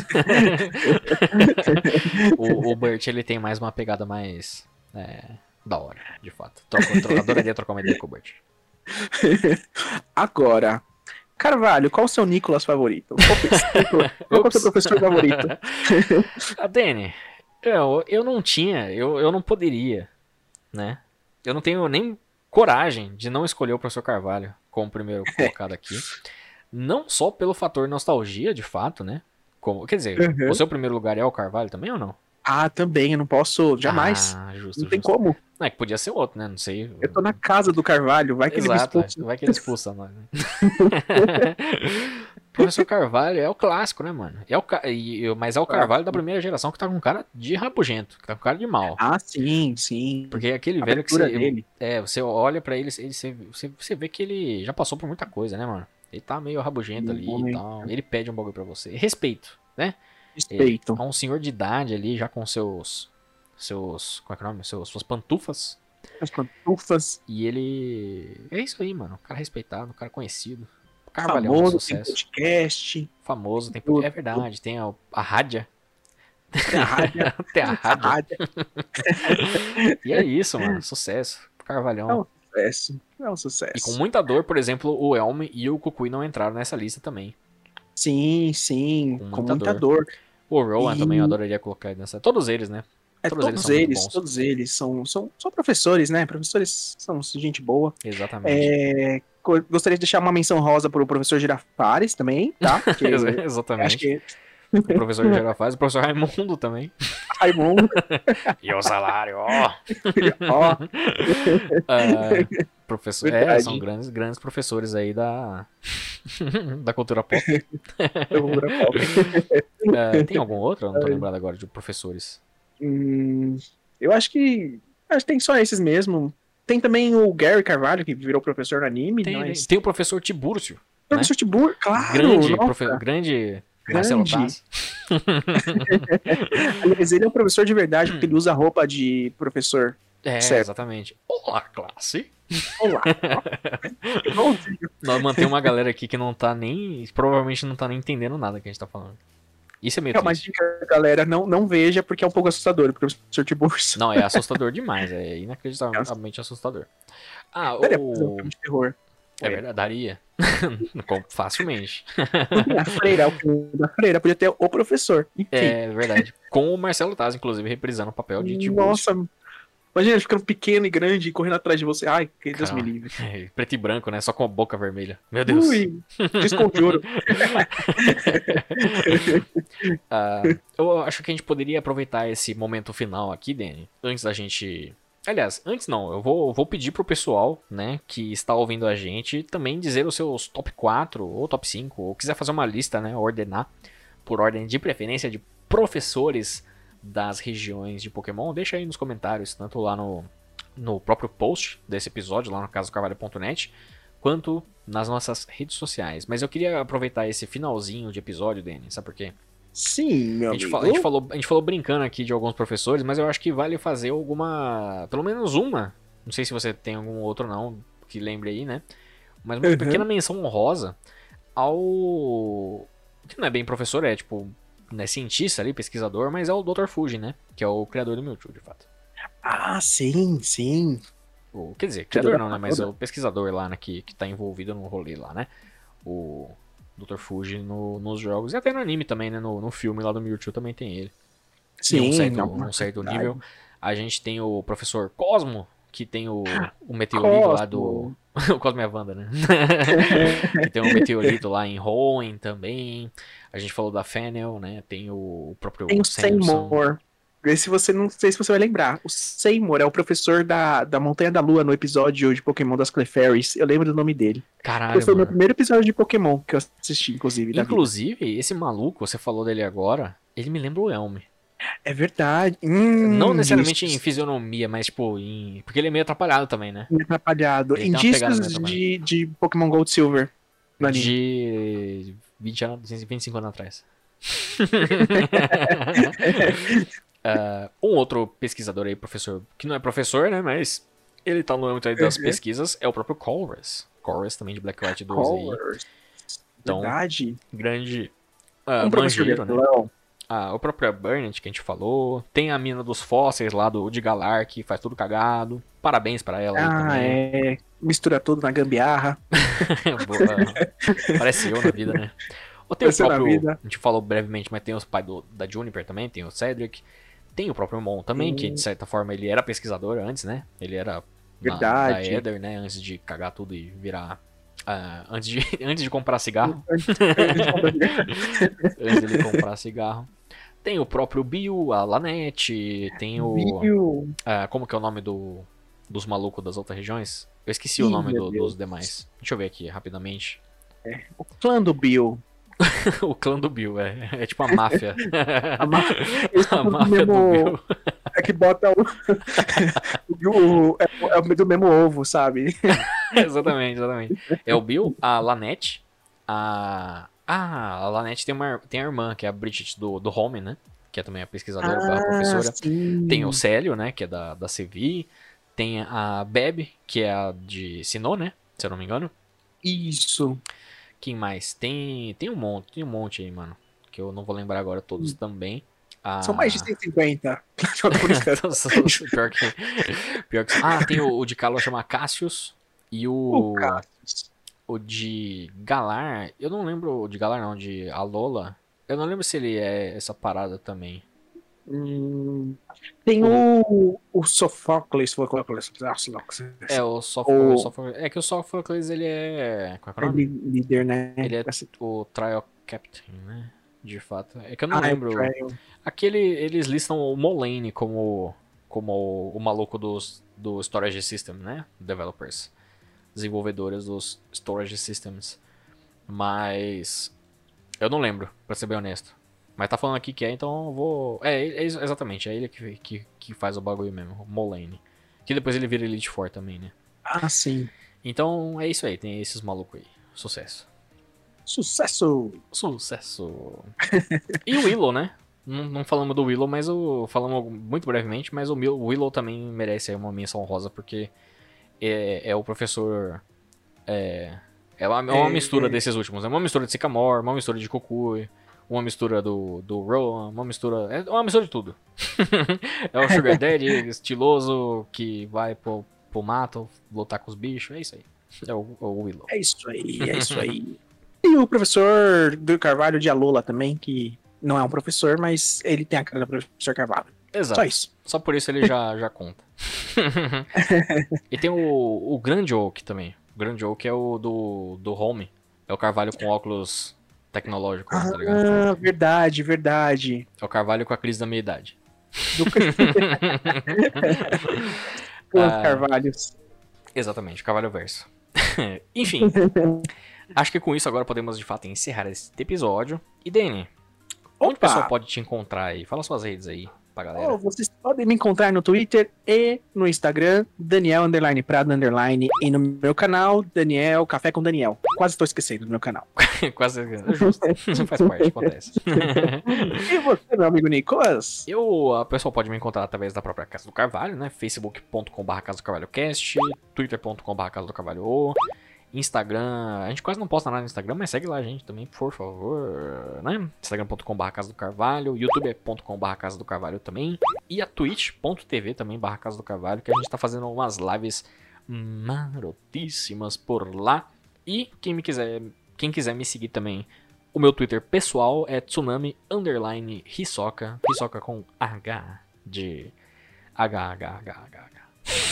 o, o Bert, ele tem mais uma pegada mais... é, da hora, de fato. Troco, troco, adoraria trocar uma ideia com o Bert. Agora, Carvalho, qual o seu Nicolas favorito? Qual, que é o seu Nicolas- qual que é o seu Ups. professor favorito? A Dani, eu, eu não tinha, eu, eu não poderia, né? Eu não tenho nem coragem de não escolher o professor Carvalho como primeiro colocado aqui. Não só pelo fator nostalgia, de fato, né? Como, quer dizer, Uhum. o seu primeiro lugar é o Carvalho também ou não? Ah, também, eu não posso, jamais. Ah, justo, não tem justo. como. Não, é que podia ser outro, né? Não sei. Eu tô na casa do Carvalho, vai que ele me Exato, expulsa. vai que ele expulsa nós. Né? Professor Carvalho é o clássico, né, mano? É o, ca- e- mas é o Carvalho da primeira geração que tá com cara de rabugento, que tá com cara de mal. Ah, sim, sim. Porque é aquele A velho que abertura você, dele. é, você olha pra ele, ele você, você, você vê que ele já passou por muita coisa, né, mano? Ele tá meio rabugento ali e Muito. tal. Ele pede um bagulho pra você. Respeito, né? Respeito. É um senhor de idade ali, já com seus. Seus. Como é que é o nome? Seus, suas pantufas. As pantufas. E ele. É isso aí, mano. Um cara respeitado, um cara conhecido. Carvalhão, Famoso, tem sucesso. podcast. Famoso, tem. Tudo. É verdade, tem a, a rádia. Tem a rádio. Tem a a rádio. rádio. E é isso, mano. Sucesso. Carvalhão. É um sucesso. É um sucesso. E com muita dor, por exemplo, o Elme e o Kukui não entraram nessa lista também. Sim, sim, Com com muita muita dor. dor. O Rowan E também eu adoraria colocar ele nessa. Todos eles, né? é, Todos eles todos são muito eles, bons. todos eles são, são, são professores, né? Professores são gente boa. Exatamente. É, co- gostaria de deixar uma menção rosa pro professor Girafales também, tá? Porque acho Exatamente. que O professor Girafales, o professor Raimundo também. Raimundo, E o salário, ó. ó, Ah, professor... É, são verdade. grandes, grandes professores aí da, da cultura pop. Cultura pop. Ah, tem algum outro? Eu não tô lembrado agora de professores. Hum, eu acho que, acho que tem só esses mesmo. Tem também o Gary Carvalho, que virou professor no anime, Tem, tem, mas... tem o professor Tibúrcio, né? Professor Tibur, claro, Grande, profe... nossa, grande Marcelo grande. Taz. Aliás, ele é um professor de verdade, porque ele usa roupa de professor. É, Certo. exatamente. Olá, classe. Olá. Igualzinho. Nós mantemos uma galera aqui que não tá nem. Provavelmente não tá nem entendendo nada que a gente tá falando. Isso é meio É uma triste. dica, galera, não, não veja, porque é um pouco assustador, o professor Tiburcio. Não, é assustador demais. É inacreditavelmente assustador. Ah, Daria pra fazer um o. filme de terror. É verdade, daria. Facilmente. A freira, o filme da freira, podia ter o professor. Enfim. É verdade. Com o Marcelo Taz, inclusive, reprisando o papel de Tiburcio. Nossa, imagina ele ficando pequeno e grande e correndo atrás de você. Ai, que Deus me Caramba. livre. É, preto e branco, né? Só com a boca vermelha. Meu Deus. Ui, desconjuro. Ah, eu acho que a gente poderia aproveitar esse momento final aqui, Danny, antes da gente... Aliás, antes não, eu vou, vou pedir pro pessoal, né, que está ouvindo a gente, também dizer os seus top quatro ou top cinco, ou quiser fazer uma lista, né, ordenar por ordem de preferência de professores das regiões de Pokémon, deixa aí nos comentários, tanto lá no, no próprio post desse episódio, lá no caso carvalho ponto net, quanto nas nossas redes sociais. Mas eu queria aproveitar esse finalzinho de episódio, Danny, sabe por quê? Sim, meu A gente, amigo. fala- a gente falou, a gente falou brincando aqui de alguns professores, mas eu acho que vale fazer alguma. Pelo menos uma. Não sei se você tem algum outro não, que lembre aí, né? Mas uma Uhum. pequena menção honrosa ao. Que não é bem professor, é tipo. Né, cientista ali, pesquisador, mas é o doutor Fuji, né? Que é o criador do Mewtwo, de fato. Ah, sim, sim. O, quer dizer, criador Criador não, da né? Mas é parada. o pesquisador lá, né? Que, que tá envolvido no rolê lá, né? O doutor Fuji no- nos jogos. E até no anime também, né? No, no filme lá do Mewtwo também tem ele. Em um Sim, certo, não, num certo verdade. nível. A gente tem o professor Cosmo, que tem o, o meteorito lá do. O Cosmo é a Wanda, né? Que tem um meteorito lá em Hoenn também. A gente falou da Fennel, né? Tem o próprio Tem o Samson. Seymour. Esse você não sei se você vai lembrar. O Seymour é o professor da, da Montanha da Lua no episódio de Pokémon das Clefairies. Eu lembro do nome dele. Caralho, Esse foi o meu mano. primeiro episódio de Pokémon que eu assisti, inclusive. Da vida. Inclusive, esse maluco, você falou dele agora, ele me lembra o Elm. É verdade. Hum, Não necessariamente em indícios. fisionomia, mas tipo, em... porque ele é meio atrapalhado também, né? Me atrapalhado. Ele tem uma pegada Indícios meio de, de Pokémon Gold Silver no anime. De vinte anos, vinte e cinco anos atrás. Ah, um outro pesquisador aí, professor, que não é professor, né, mas ele tá no âmbito aí das Uhum. pesquisas, é o próprio Colress. Colress também de Black White dois aí. Colors. Então, Verdade. grande ah, Um professor de manjeiro, né? vilão. Ah, o próprio Burnett que a gente falou. Tem a mina dos fósseis lá do de Galar, que faz tudo cagado. Parabéns pra ela aí Ah, também. é. Mistura tudo na gambiarra. Boa. Parece eu na vida, né? Ou tem o Parece eu na próprio. vida. A gente falou brevemente, mas tem os pais do, da Juniper também, tem o Cedric. Tem o próprio Mon também, Sim. que de certa forma ele era pesquisador antes, né? Ele era na- Verdade. da Ether, né? Antes de cagar tudo e virar. ah, antes, de, antes de comprar cigarro. Antes dele comprar cigarro. Tem o próprio Bill, a Lanete, tem o. Viu? ah, como que é o nome do, dos malucos das outras regiões? Eu esqueci o Ih, nome meu do- Deus. dos demais. Deixa eu ver aqui rapidamente. O clã do Bill. O clã do Bill, é, é tipo a máfia. A máfia, eles A são do máfia do mesmo- Bill. É que bota o. o, o- é, é do mesmo ovo, sabe? Exatamente, exatamente. É o Bill, a Lanete, a. Ah, a Lanete tem, uma, tem a irmã, que é a Bridget do, do Home, né? Que é também a pesquisadora, a professora. Ah, sim. Tem o Célio, né? Que é da, da C V. Tem a Beb, que é a de Sinnoh, né? Se eu não me engano. Isso. Quem mais? Tem, tem um monte, tem um monte aí, mano. Que eu não vou lembrar agora todos também. A... São mais de cento e cinquenta. Eu tô brincando. pior que, pior que... Ah, tem o, o de Calo chama Cassius. E o. O Cassius. O de Galar, eu não lembro o de Galar não, de Alola. Eu não lembro se ele é essa parada também. Hum, tem O- o, o Sofocles, Sofocles, É, o Sófocles, o o Sófocles- é que o Sófocles ele é, qual é que é é o nome? li- líder, né? Ele é o Trial Captain, né? De fato. É que eu não Ah, é o lembro. Trail. Aquele, eles listam o Molayne como, como o, o maluco dos, do Storage System, né? Developers. Desenvolvedores dos Storage Systems. Mas eu não lembro, pra ser bem honesto. Mas tá falando aqui que é, então eu vou. É, é ex- exatamente, é ele que, que, que faz o bagulho mesmo, o Molayne. Que depois ele vira Elite Four também, né? Ah, sim. Então é isso aí, tem esses malucos aí. Sucesso. Sucesso! Sucesso. E o Willow, né? Não, não falamos do Willow, mas o. Falamos muito brevemente, mas o Mil- o Willow também merece aí uma menção honrosa, porque é, é o professor. É, é uma, é uma É, mistura desses últimos. É uma mistura de Sycamore, uma mistura de Kukui, uma mistura do, do Rowan, uma mistura. É uma mistura de tudo. É o Sugar Daddy estiloso que vai pro, pro mato lutar com os bichos. É isso aí. É o, o Willow. é isso aí, é isso aí. E o professor do Carvalho de Alola também, que não é um professor, mas ele tem a cara do professor Carvalho. Exato. Só isso. Só por isso ele já, já conta. E tem o, o Grande Oak também. O Grande Oak é o do, do Home. É o Carvalho com óculos tecnológicos, tá ligado? Ah, verdade, verdade. É o Carvalho com a crise da meia-idade. Do Os Carvalhos. Exatamente, o Carvalho Verso. Enfim, acho que com isso agora podemos de fato encerrar esse episódio. E Dani, onde o pessoal Opa! pode te encontrar aí? Fala suas redes aí pra galera. Oh, vocês podem me encontrar no Twitter e no Instagram, Daniel underline Prado underline, e no meu canal, Daniel Café com Daniel. Quase estou esquecendo do meu canal. Quase justo. Faz parte, acontece. E você, meu amigo Nicolas? Eu, a pessoa pode me encontrar através da própria Casa do Carvalho, né? facebook ponto com barra Casa do Carvalho Cast, twitter ponto com barra Casa do Carvalho O, Instagram, a gente quase não posta nada no Instagram, mas segue lá a gente também, por favor, né? instagram ponto com barra Casa do Carvalho, youtube ponto com barra Casa do Carvalho também, e a twitch ponto tv também barra Casa do Carvalho, que a gente tá fazendo umas lives marotíssimas por lá. E quem me quiser, quem quiser me seguir também, o meu Twitter pessoal é tsunami underline hisoka, hisoka com H de H H H H H.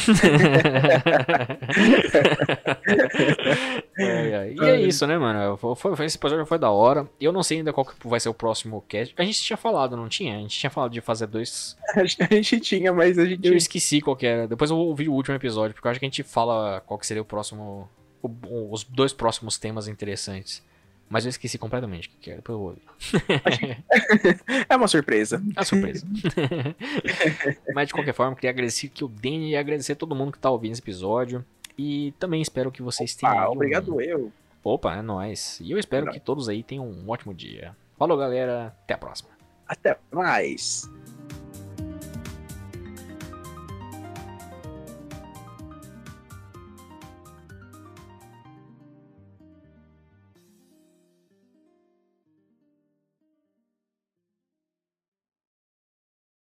é, é. E é isso, né, mano? Foi, foi, esse episódio foi da hora. Eu não sei ainda qual que vai ser o próximo cast. A gente tinha falado, não tinha? A gente tinha falado de fazer dois. A gente tinha, mas a gente. Eu esqueci qual que era. Depois eu vou ouvir o último episódio, porque eu acho que a gente fala qual que seria o próximo. O, os dois próximos temas interessantes. Mas eu esqueci completamente o que, que era. Depois eu vou ouvir. É uma surpresa. É uma surpresa. Mas de qualquer forma, eu queria agradecer que o Danny e agradecer a todo mundo que tá ouvindo esse episódio. E também espero que vocês tenham. Ah, aí um- obrigado eu. Opa, é nóis. E eu espero que todos aí tenham um ótimo dia. Falou, galera. Até a próxima. Até mais.